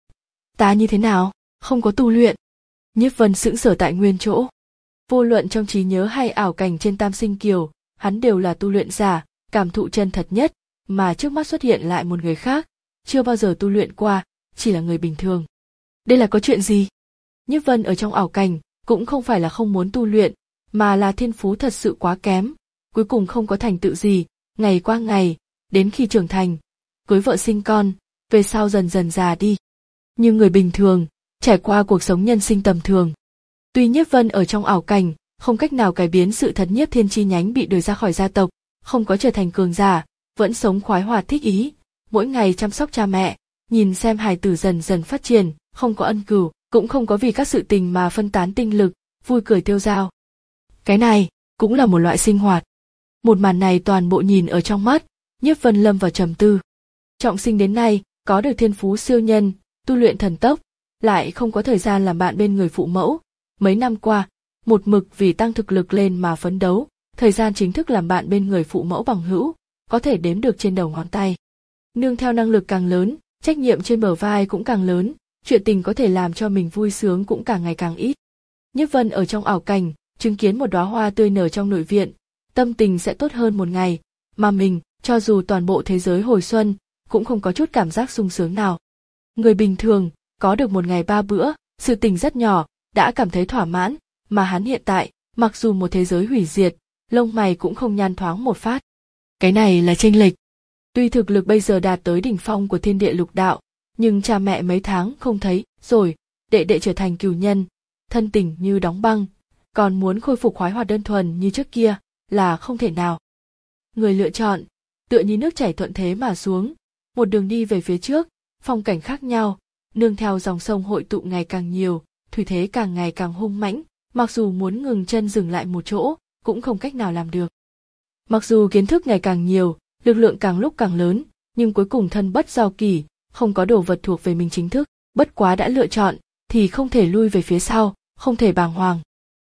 Speaker 1: Ta như thế nào, không có tu luyện. Nhiếp Vân sững sờ tại nguyên chỗ. Vô luận trong trí nhớ hay ảo cảnh trên Tam Sinh Kiều, hắn đều là tu luyện giả, cảm thụ chân thật nhất, mà trước mắt xuất hiện lại một người khác, chưa bao giờ tu luyện qua, chỉ là người bình thường. Đây là có chuyện gì? Nhiếp Vân ở trong ảo cảnh, cũng không phải là không muốn tu luyện, mà là thiên phú thật sự quá kém, cuối cùng không có thành tựu gì, ngày qua ngày, đến khi trưởng thành, cưới vợ sinh con, về sau dần dần già đi. Như người bình thường, trải qua cuộc sống nhân sinh tầm thường. Tuy Nhiếp Vân ở trong ảo cảnh, không cách nào cải biến sự thật Nhiếp Thiên chi nhánh bị đuổi ra khỏi gia tộc, không có trở thành cường giả, vẫn sống khoái hoạt thích ý, mỗi ngày chăm sóc cha mẹ, nhìn xem hài tử dần dần phát triển, không có ân cửu, cũng không có vì các sự tình mà phân tán tinh lực, vui cười tiêu dao. Cái này cũng là một loại sinh hoạt. Một màn này toàn bộ nhìn ở trong mắt, Nhiếp Vân lâm vào trầm tư. Trọng sinh đến nay, có được thiên phú siêu nhân, tu luyện thần tốc, lại không có thời gian làm bạn bên người phụ mẫu. Mấy năm qua, một mực vì tăng thực lực lên mà phấn đấu, thời gian chính thức làm bạn bên người phụ mẫu bằng hữu, có thể đếm được trên đầu ngón tay. Nương theo năng lực càng lớn, trách nhiệm trên bờ vai cũng càng lớn, chuyện tình có thể làm cho mình vui sướng cũng càng ngày càng ít. Nhiếp Vân ở trong ảo cảnh, chứng kiến một đóa hoa tươi nở trong nội viện, tâm tình sẽ tốt hơn một ngày, mà mình, cho dù toàn bộ thế giới hồi xuân, cũng không có chút cảm giác sung sướng nào. Người bình thường, có được một ngày ba bữa, sự tình rất nhỏ, đã cảm thấy thỏa mãn, mà hắn hiện tại, mặc dù một thế giới hủy diệt, lông mày cũng không nhăn thoáng một phát. Cái này là chênh lệch. Tuy thực lực bây giờ đạt tới đỉnh phong của thiên địa lục đạo, nhưng cha mẹ mấy tháng không thấy, rồi, đệ đệ trở thành cừu nhân, thân tình như đóng băng, còn muốn khôi phục khoái hoạt đơn thuần như trước kia, là không thể nào. Người lựa chọn, tựa như nước chảy thuận thế mà xuống, một đường đi về phía trước, phong cảnh khác nhau, nương theo dòng sông hội tụ ngày càng nhiều, thủy thế càng ngày càng hung mãnh, mặc dù muốn ngừng chân dừng lại một chỗ, cũng không cách nào làm được. Mặc dù kiến thức ngày càng nhiều, lực lượng càng lúc càng lớn, nhưng cuối cùng thân bất do kỷ, không có đồ vật thuộc về mình chính thức, bất quá đã lựa chọn, thì không thể lui về phía sau, không thể bàng hoàng.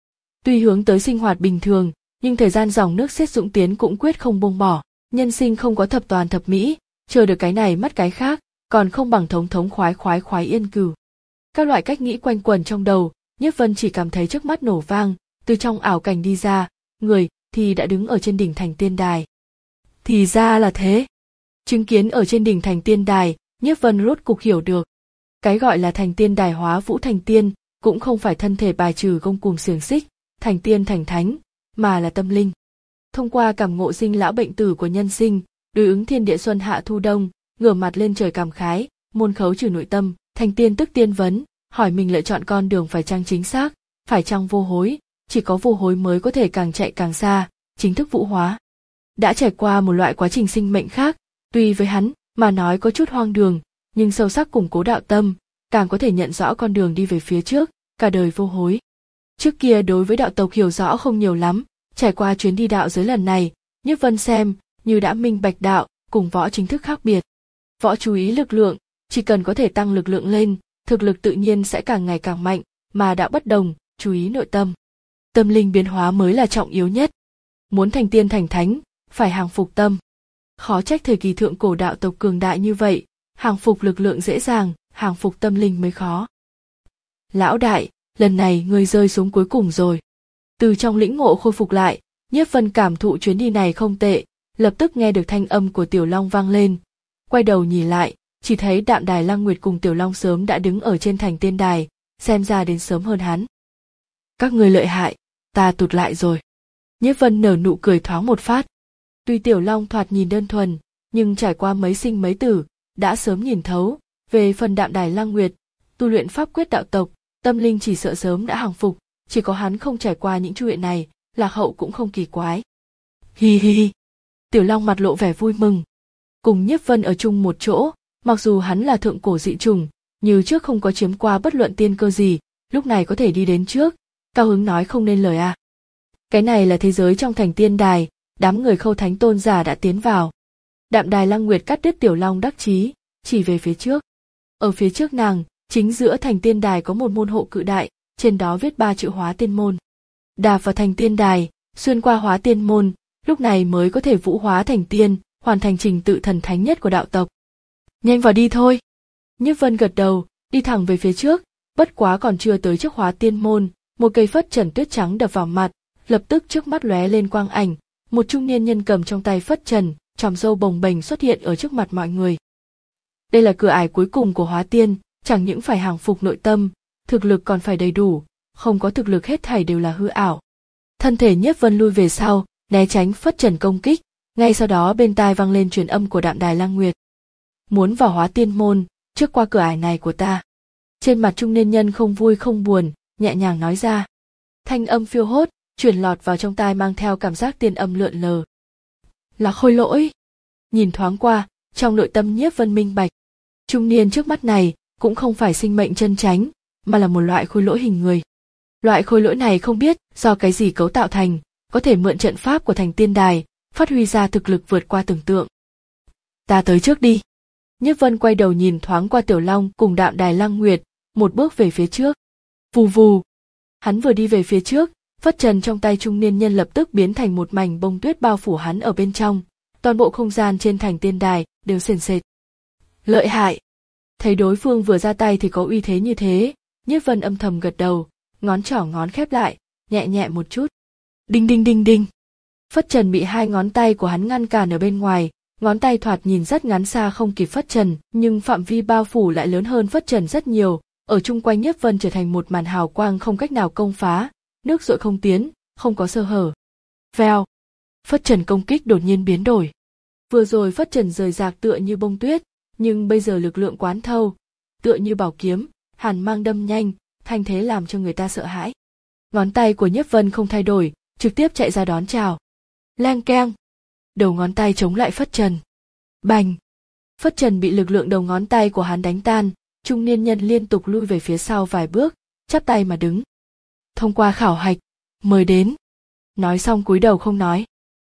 Speaker 1: Tuy hướng tới sinh hoạt bình thường, nhưng thời gian dòng nước xiết dũng tiến cũng quyết không buông bỏ, nhân sinh không có thập toàn thập mỹ, chờ được cái này mất cái khác, còn không bằng thống thống khoái khoái khoái yên cửu. Các loại cách nghĩ quanh quẩn trong đầu, Nhiếp Vân chỉ cảm thấy trước mắt nổ vang, từ trong ảo cảnh đi ra, người thì đã đứng ở trên đỉnh thành tiên đài. Thì ra là thế. Chứng kiến ở trên đỉnh thành tiên đài, Nhiếp Vân rốt cục hiểu được. Cái gọi là thành tiên đài hóa vũ thành tiên, cũng không phải thân thể bài trừ gông cùm xiềng xích, thành tiên thành thánh, mà là tâm linh. Thông qua cảm ngộ sinh lão bệnh tử của nhân sinh, đối ứng thiên địa xuân hạ thu đông, ngửa mặt lên trời cảm khái, môn khấu trừ nội tâm, thành tiên tức tiên vấn, hỏi mình lựa chọn con đường phải chăng chính xác, phải chăng vô hối, chỉ có vô hối mới có thể càng chạy càng xa, chính thức vũ hóa. Đã trải qua một loại quá trình sinh mệnh khác, tuy với hắn mà nói có chút hoang đường, nhưng sâu sắc củng cố đạo tâm, càng có thể nhận rõ con đường đi về phía trước, cả đời vô hối. Trước kia đối với đạo tộc hiểu rõ không nhiều lắm, trải qua chuyến đi đạo giới lần này, Nhiếp Vân xem như đã minh bạch đạo cùng võ chính thức khác biệt. Võ chú ý lực lượng, chỉ cần có thể tăng lực lượng lên, thực lực tự nhiên sẽ càng ngày càng mạnh, mà đạo bất đồng, chú ý nội tâm. Tâm linh biến hóa mới là trọng yếu nhất. Muốn thành tiên thành thánh, phải hàng phục tâm. Khó trách thời kỳ thượng cổ đạo tộc cường đại như vậy, hàng phục lực lượng dễ dàng, hàng phục tâm linh mới khó. Lão đại, lần này ngươi rơi xuống cuối cùng rồi. Từ trong lĩnh ngộ khôi phục lại, Nhiếp Vân cảm thụ chuyến đi này không tệ, lập tức nghe được thanh âm của Tiểu Long vang lên. Quay đầu nhìn lại, chỉ thấy Đạm Đài Lăng Nguyệt cùng Tiểu Long sớm đã đứng ở trên thành tiên đài, xem ra đến sớm hơn hắn. Các ngươi lợi hại, ta tụt lại rồi. Nhiếp Vân nở nụ cười thoáng một phát. Tuy Tiểu Long thoạt nhìn đơn thuần, nhưng trải qua mấy sinh mấy tử, đã sớm nhìn thấu. Về phần Đạm Đài Lăng Nguyệt, tu luyện pháp quyết đạo tộc, tâm linh chỉ sợ sớm đã hàng phục, chỉ có hắn không trải qua những chu luyện này, lạc hậu cũng không kỳ quái. Hi hi hi. Tiểu Long mặt lộ vẻ vui mừng. Cùng Nhiếp Vân ở chung một chỗ, mặc dù hắn là thượng cổ dị trùng, như trước không có chiếm qua bất luận tiên cơ gì, lúc này có thể đi đến trước, cao hứng nói không nên lời à. Cái này là thế giới trong thành tiên đài, đám người Khâu Thánh tôn giả đã tiến vào. Đạm Đài Lăng Nguyệt cắt đứt Tiểu Long đắc chí, chỉ về phía trước. Ở phía trước nàng, chính giữa thành tiên đài có một môn hộ cự đại, trên đó viết ba chữ Hóa Tiên môn. Đạp vào thành tiên đài, xuyên qua Hóa Tiên môn, lúc này mới có thể vũ hóa thành tiên, hoàn thành trình tự thần thánh nhất của đạo tộc. Nhanh vào đi thôi. Nhiếp Vân gật đầu, đi thẳng về phía trước, bất quá còn chưa tới trước Hóa Tiên môn, một cây phất trần tuyết trắng đập vào mặt, lập tức trước mắt lóe lên quang ảnh, một trung niên nhân cầm trong tay phất trần, tròm râu bồng bềnh xuất hiện ở trước mặt mọi người. Đây là cửa ải cuối cùng của Hóa Tiên, chẳng những phải hàng phục nội tâm, thực lực còn phải đầy đủ, không có thực lực hết thảy đều là hư ảo. Thân thể Nhiếp Vân lui về sau, né tránh phất trần công kích, ngay sau đó bên tai vang lên truyền âm của Đạm Đài Lăng Nguyệt. Muốn vào Hóa Tiên môn, trước qua cửa ải này của ta. Trên mặt trung niên nhân không vui không buồn, nhẹ nhàng nói ra. Thanh âm phiêu hốt, truyền lọt vào trong tai mang theo cảm giác tiên âm lượn lờ. Là Khôi Lỗi. Nhìn thoáng qua, trong nội tâm Nhiếp Vân minh bạch. Trung niên trước mắt này cũng không phải sinh mệnh chân chánh, mà là một loại khôi lỗi hình người. Loại khôi lỗi này không biết do cái gì cấu tạo thành, có thể mượn trận pháp của thành tiên đài, phát huy ra thực lực vượt qua tưởng tượng. Ta tới trước đi. Nhiếp Vân quay đầu nhìn thoáng qua Tiểu Long cùng Đạm Đài Lăng Nguyệt, một bước về phía trước. Vù vù. Hắn vừa đi về phía trước, phất trần trong tay trung niên nhân lập tức biến thành một mảnh bông tuyết bao phủ hắn ở bên trong, toàn bộ không gian trên thành tiên đài đều sền sệt. Lợi hại. Thấy đối phương vừa ra tay thì có uy thế như thế, Nhiếp Vân âm thầm gật đầu, ngón trỏ ngón khép lại, nhẹ nhẹ một chút. Đinh đinh đinh đinh. Phất trần bị hai ngón tay của hắn ngăn cản ở bên ngoài, ngón tay thoạt nhìn rất ngắn xa không kịp phất trần, nhưng phạm vi bao phủ lại lớn hơn phất trần rất nhiều, ở chung quanh Nhiếp Vân trở thành một màn hào quang không cách nào công phá, nước dội không tiến, không có sơ hở. Vèo. Phất trần công kích đột nhiên biến đổi. Vừa rồi phất trần rời rạc tựa như bông tuyết, nhưng bây giờ lực lượng quán thâu, tựa như bảo kiếm, hàn mang đâm nhanh, thanh thế làm cho người ta sợ hãi. Ngón tay của Nhiếp Vân không thay đổi, trực tiếp chạy ra đón chào. Leng keng. Đầu ngón tay chống lại phất trần. Bành. Phất trần bị lực lượng đầu ngón tay của hắn đánh tan, trung niên nhân liên tục lui về phía sau vài bước, chắp tay mà đứng. Thông qua khảo hạch, mời đến. Nói xong cúi đầu không nói.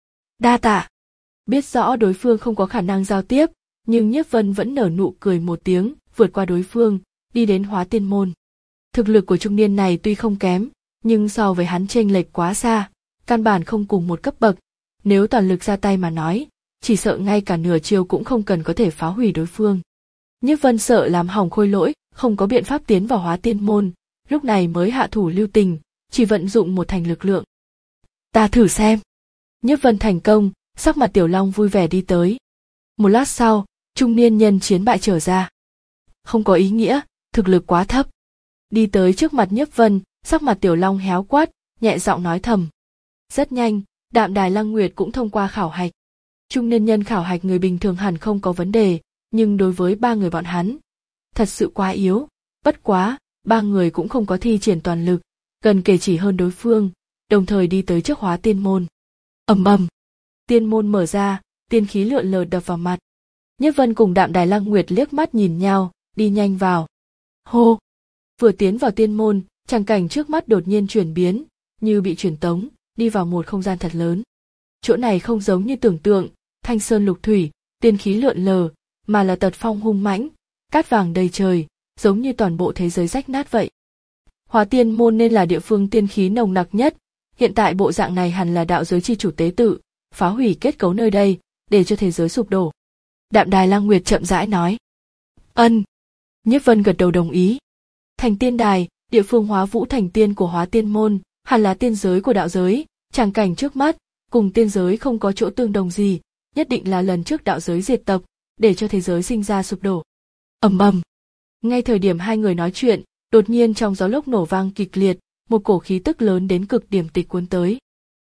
Speaker 1: Đa tạ. Biết rõ đối phương không có khả năng giao tiếp, nhưng Nhiếp Vân vẫn nở nụ cười một tiếng, vượt qua đối phương, đi đến Hóa Tiên môn. Thực lực của trung niên này tuy không kém, nhưng so với hắn chênh lệch quá xa, căn bản không cùng một cấp bậc. Nếu toàn lực ra tay mà nói, chỉ sợ ngay cả nửa chiêu cũng không cần có thể phá hủy đối phương. Nhiếp Vân sợ làm hỏng Khôi Lỗi, không có biện pháp tiến vào Hóa Tiên môn, lúc này mới hạ thủ lưu tình, chỉ vận dụng một thành lực lượng. Ta thử xem. Nhiếp Vân thành công, sắc mặt Tiểu Long vui vẻ đi tới. Một lát sau, trung niên nhân chiến bại trở ra. Không có ý nghĩa, thực lực quá thấp. Đi tới trước mặt Nhiếp Vân, sắc mặt Tiểu Long héo quát, nhẹ giọng nói thầm. Rất nhanh, Đạm Đài Lăng Nguyệt cũng thông qua khảo hạch. Trung niên nhân khảo hạch người bình thường hẳn không có vấn đề, nhưng đối với ba người bọn hắn, thật sự quá yếu. Bất quá, ba người cũng không có thi triển toàn lực, gần kể chỉ hơn đối phương, đồng thời đi tới trước Hóa Tiên môn. Ầm ầm. Tiên môn mở ra, tiên khí lượn lờ đập vào mặt. Nhiếp Vân cùng Đạm Đài Lăng Nguyệt liếc mắt nhìn nhau, đi nhanh vào. Hô! Vừa tiến vào tiên môn, tràng cảnh trước mắt đột nhiên chuyển biến, như bị truyền tống, đi vào một không gian thật lớn. Chỗ này không giống như tưởng tượng, thanh sơn lục thủy, tiên khí lượn lờ, mà là tật phong hung mãnh, cát vàng đầy trời, giống như toàn bộ thế giới rách nát vậy. Hóa Tiên môn nên là địa phương tiên khí nồng nặc nhất, hiện tại bộ dạng này hẳn là đạo giới chi chủ tế tự, phá hủy kết cấu nơi đây, để cho thế giới sụp đổ. Đạm Đài Lăng Nguyệt chậm rãi nói. Ân. Nhiếp Vân gật đầu đồng ý. Thành Tiên Đài, địa phương hóa vũ thành tiên của Hóa Tiên môn, hẳn là tiên giới của đạo giới, tràng cảnh trước mắt, cùng tiên giới không có chỗ tương đồng gì, nhất định là lần trước đạo giới diệt tộc, để cho thế giới sinh ra sụp đổ. Ầm ầm. Ngay thời điểm hai người nói chuyện, đột nhiên trong gió lốc nổ vang kịch liệt, một cổ khí tức lớn đến cực điểm tịch cuốn tới.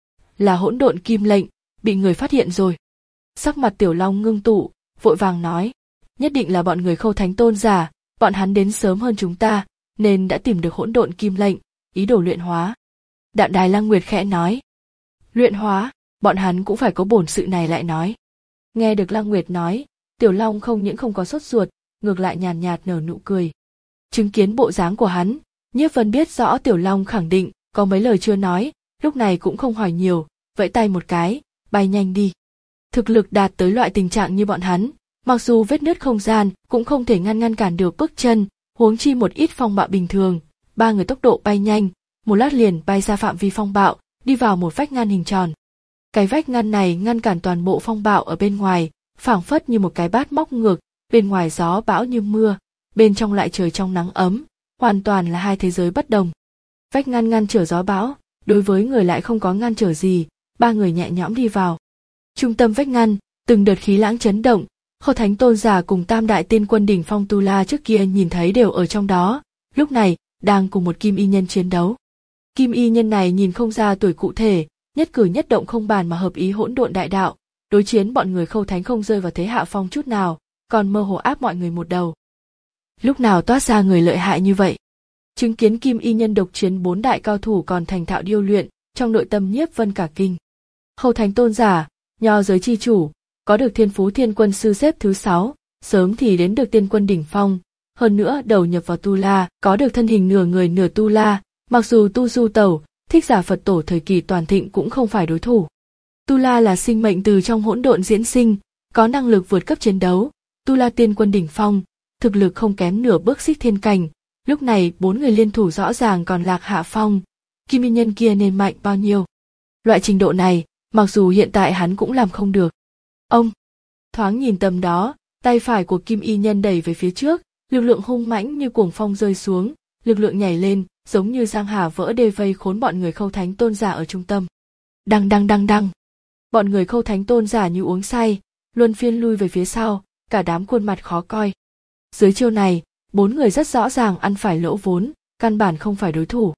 Speaker 1: Là hỗn độn kim lệnh, bị người phát hiện rồi. Sắc mặt Tiểu Long ngưng tụ, vội vàng nói, nhất định là bọn người Khâu Thánh Tôn giả, bọn hắn đến sớm hơn chúng ta, nên đã tìm được hỗn độn kim lệnh, ý đồ luyện hóa. Đạm Đài Lăng Nguyệt khẽ nói, luyện hóa, bọn hắn cũng phải có bổn sự này lại nói. Nghe được Lăng Nguyệt nói, Tiểu Long không những không có sốt ruột, ngược lại nhàn nhạt nở nụ cười. Chứng kiến bộ dáng của hắn, Nhiếp Vân biết rõ Tiểu Long khẳng định có mấy lời chưa nói, lúc này cũng không hỏi nhiều, vẫy tay một cái, bay nhanh đi. Thực lực đạt tới loại tình trạng như bọn hắn, mặc dù vết nứt không gian cũng không thể ngăn ngăn cản được bước chân, huống chi một ít phong bạo bình thường. Ba người tốc độ bay nhanh, một lát liền bay ra phạm vi phong bạo, đi vào một vách ngăn hình tròn. Cái vách ngăn này ngăn cản toàn bộ phong bạo ở bên ngoài, phảng phất như một cái bát móc ngược, bên ngoài gió bão như mưa, bên trong lại trời trong nắng ấm, hoàn toàn là hai thế giới bất đồng. Vách ngăn ngăn trở gió bão, đối với người lại không có ngăn trở gì, ba người nhẹ nhõm đi vào. Trung tâm vách ngăn, từng đợt khí lãng chấn động, Khâu Thánh Tôn giả cùng Tam Đại Tiên Quân đỉnh phong Tu La trước kia nhìn thấy đều ở trong đó, lúc này đang cùng một kim y nhân chiến đấu. Kim y nhân này nhìn không ra tuổi cụ thể, nhất cử nhất động không bàn mà hợp ý hỗn độn đại đạo, đối chiến bọn người Khâu Thánh không rơi vào thế hạ phong chút nào, còn mơ hồ áp mọi người một đầu. Lúc nào toát ra người lợi hại như vậy? Chứng kiến kim y nhân độc chiến bốn đại cao thủ còn thành thạo điêu luyện, trong nội tâm Nhiếp Vân cả kinh. Khâu Thánh Tôn giả, nho giới chi chủ, có được thiên phú thiên quân sư xếp thứ sáu, sớm thì đến được tiên quân đỉnh phong, hơn nữa đầu nhập vào Tu La, có được thân hình nửa người nửa Tu La, mặc dù tu du tẩu, thích giả Phật tổ thời kỳ toàn thịnh cũng không phải đối thủ. Tu La là sinh mệnh từ trong hỗn độn diễn sinh, có năng lực vượt cấp chiến đấu, Tu La tiên quân đỉnh phong, thực lực không kém nửa bước xích thiên cảnh, lúc này bốn người liên thủ rõ ràng còn lạc hạ phong, kim y nhân kia nên mạnh bao nhiêu. Loại trình độ này, mặc dù hiện tại hắn cũng làm không được. Ông, thoáng nhìn tầm đó, tay phải của kim y nhân đẩy về phía trước, lực lượng hung mãnh như cuồng phong rơi xuống, lực lượng nhảy lên, giống như giang hà vỡ đê vây khốn bọn người Khâu Thánh Tôn giả ở trung tâm. Đăng đăng đăng đăng. Bọn người Khâu Thánh Tôn giả như uống say, luân phiên lui về phía sau, cả đám khuôn mặt khó coi. Dưới chiêu này, bốn người rất rõ ràng ăn phải lỗ vốn, căn bản không phải đối thủ.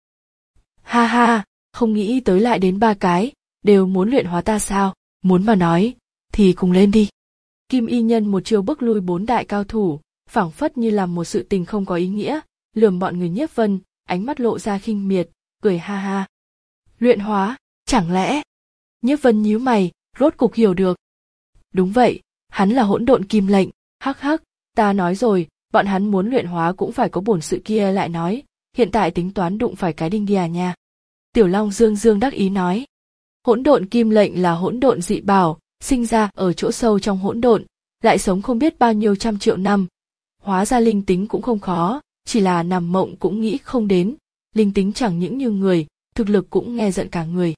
Speaker 1: Ha ha, không nghĩ tới lại đến ba cái, đều muốn luyện hóa ta sao, muốn mà nói, thì cùng lên đi. Kim y nhân một chiêu bức lui bốn đại cao thủ, phảng phất như làm một sự tình không có ý nghĩa, lườm bọn người Nhiếp Vân, ánh mắt lộ ra khinh miệt, cười ha ha. Luyện hóa, chẳng lẽ? Nhiếp Vân nhíu mày, rốt cục hiểu được. Đúng vậy, hắn là hỗn độn kim lệnh, hắc hắc, ta nói rồi, bọn hắn muốn luyện hóa cũng phải có bổn sự kia lại nói, hiện tại tính toán đụng phải cái đinh đi à nha. Tiểu Long dương dương đắc ý nói. Hỗn độn kim lệnh là hỗn độn dị bảo, sinh ra ở chỗ sâu trong hỗn độn, lại sống không biết bao nhiêu trăm triệu năm. Hóa ra linh tính cũng không khó, chỉ là nằm mộng cũng nghĩ không đến, linh tính chẳng những như người, thực lực cũng nghe giận cả người.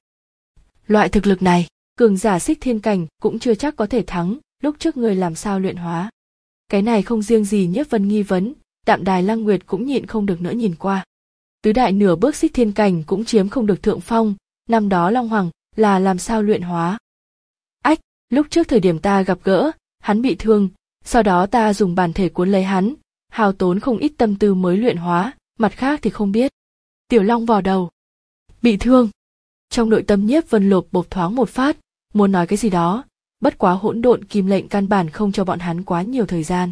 Speaker 1: Loại thực lực này, cường giả xích thiên cảnh cũng chưa chắc có thể thắng, lúc trước người làm sao luyện hóa. Cái này không riêng gì Nhiếp Vân nghi vấn, Đạm Đài Lăng Nguyệt cũng nhịn không được nữa nhìn qua. Tứ đại nửa bước xích thiên cảnh cũng chiếm không được thượng phong, năm đó Long Hoàng là làm sao luyện hóa. Ách, lúc trước thời điểm ta gặp gỡ, hắn bị thương, sau đó ta dùng bản thể cuốn lấy hắn, hao tốn không ít tâm tư mới luyện hóa, mặt khác thì không biết. Tiểu Long vò đầu. Bị thương. Trong nội tâm Nhiếp Vân lột bột thoáng một phát, muốn nói cái gì đó, bất quá hỗn độn kim lệnh căn bản không cho bọn hắn quá nhiều thời gian.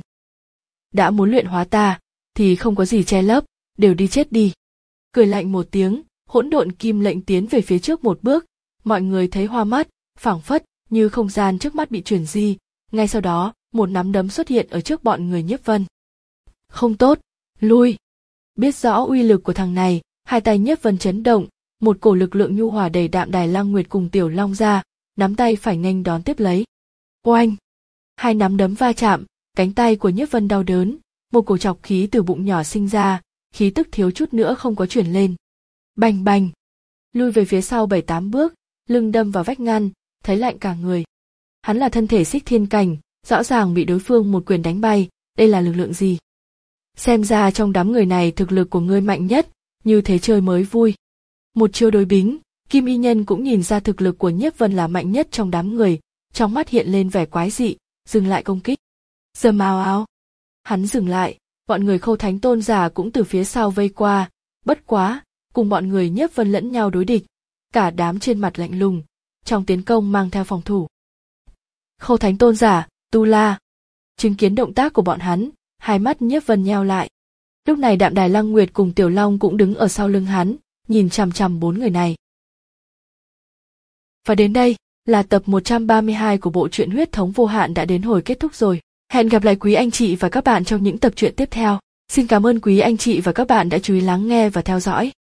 Speaker 1: Đã muốn luyện hóa ta, thì không có gì che lấp, đều đi chết đi. Cười lạnh một tiếng, hỗn độn kim lệnh tiến về phía trước một bước, mọi người thấy hoa mắt, phảng phất như không gian trước mắt bị chuyển di, ngay sau đó, một nắm đấm xuất hiện ở trước bọn người Nhiếp Vân. Không tốt, lui. Biết rõ uy lực của thằng này, hai tay Nhiếp Vân chấn động, một cổ lực lượng nhu hòa đầy đạm Đài Lăng Nguyệt cùng Tiểu Long ra, nắm tay phải nghênh đón tiếp lấy. Oanh! Hai nắm đấm va chạm, cánh tay của Nhiếp Vân đau đớn, một cổ trọc khí từ bụng nhỏ sinh ra, khí tức thiếu chút nữa không có chuyển lên. Bành bành! Lui về phía sau bảy tám bước, lưng đâm vào vách ngăn, thấy lạnh cả người. Hắn là thân thể xích thiên cảnh, rõ ràng bị đối phương một quyền đánh bay, đây là lực lượng gì? Xem ra trong đám người này thực lực của ngươi mạnh nhất, như thế chơi mới vui. Một chiêu đối bính, Kim Y Nhân cũng nhìn ra thực lực của Nhiếp Vân là mạnh nhất trong đám người, trong mắt hiện lên vẻ quái dị, dừng lại công kích. Dầm ào ào. Hắn dừng lại, bọn người Khâu Thánh Tôn giả cũng từ phía sau vây qua, bất quá, cùng bọn người Nhiếp Vân lẫn nhau đối địch, cả đám trên mặt lạnh lùng, trong tiến công mang theo phòng thủ. Khâu Thánh Tôn giả, Tu La. Chứng kiến động tác của bọn hắn, hai mắt Nhiếp Vân nheo lại. Lúc này Đạm Đài Lăng Nguyệt cùng Tiểu Long cũng đứng ở sau lưng hắn, nhìn chằm chằm bốn người này. Và đến đây là tập một trăm ba mươi hai của bộ truyện Huyết Thống Vô Hạn đã đến hồi kết thúc rồi. Hẹn gặp lại quý anh chị và các bạn trong những tập truyện tiếp theo. Xin cảm ơn quý anh chị và các bạn đã chú ý lắng nghe và theo dõi.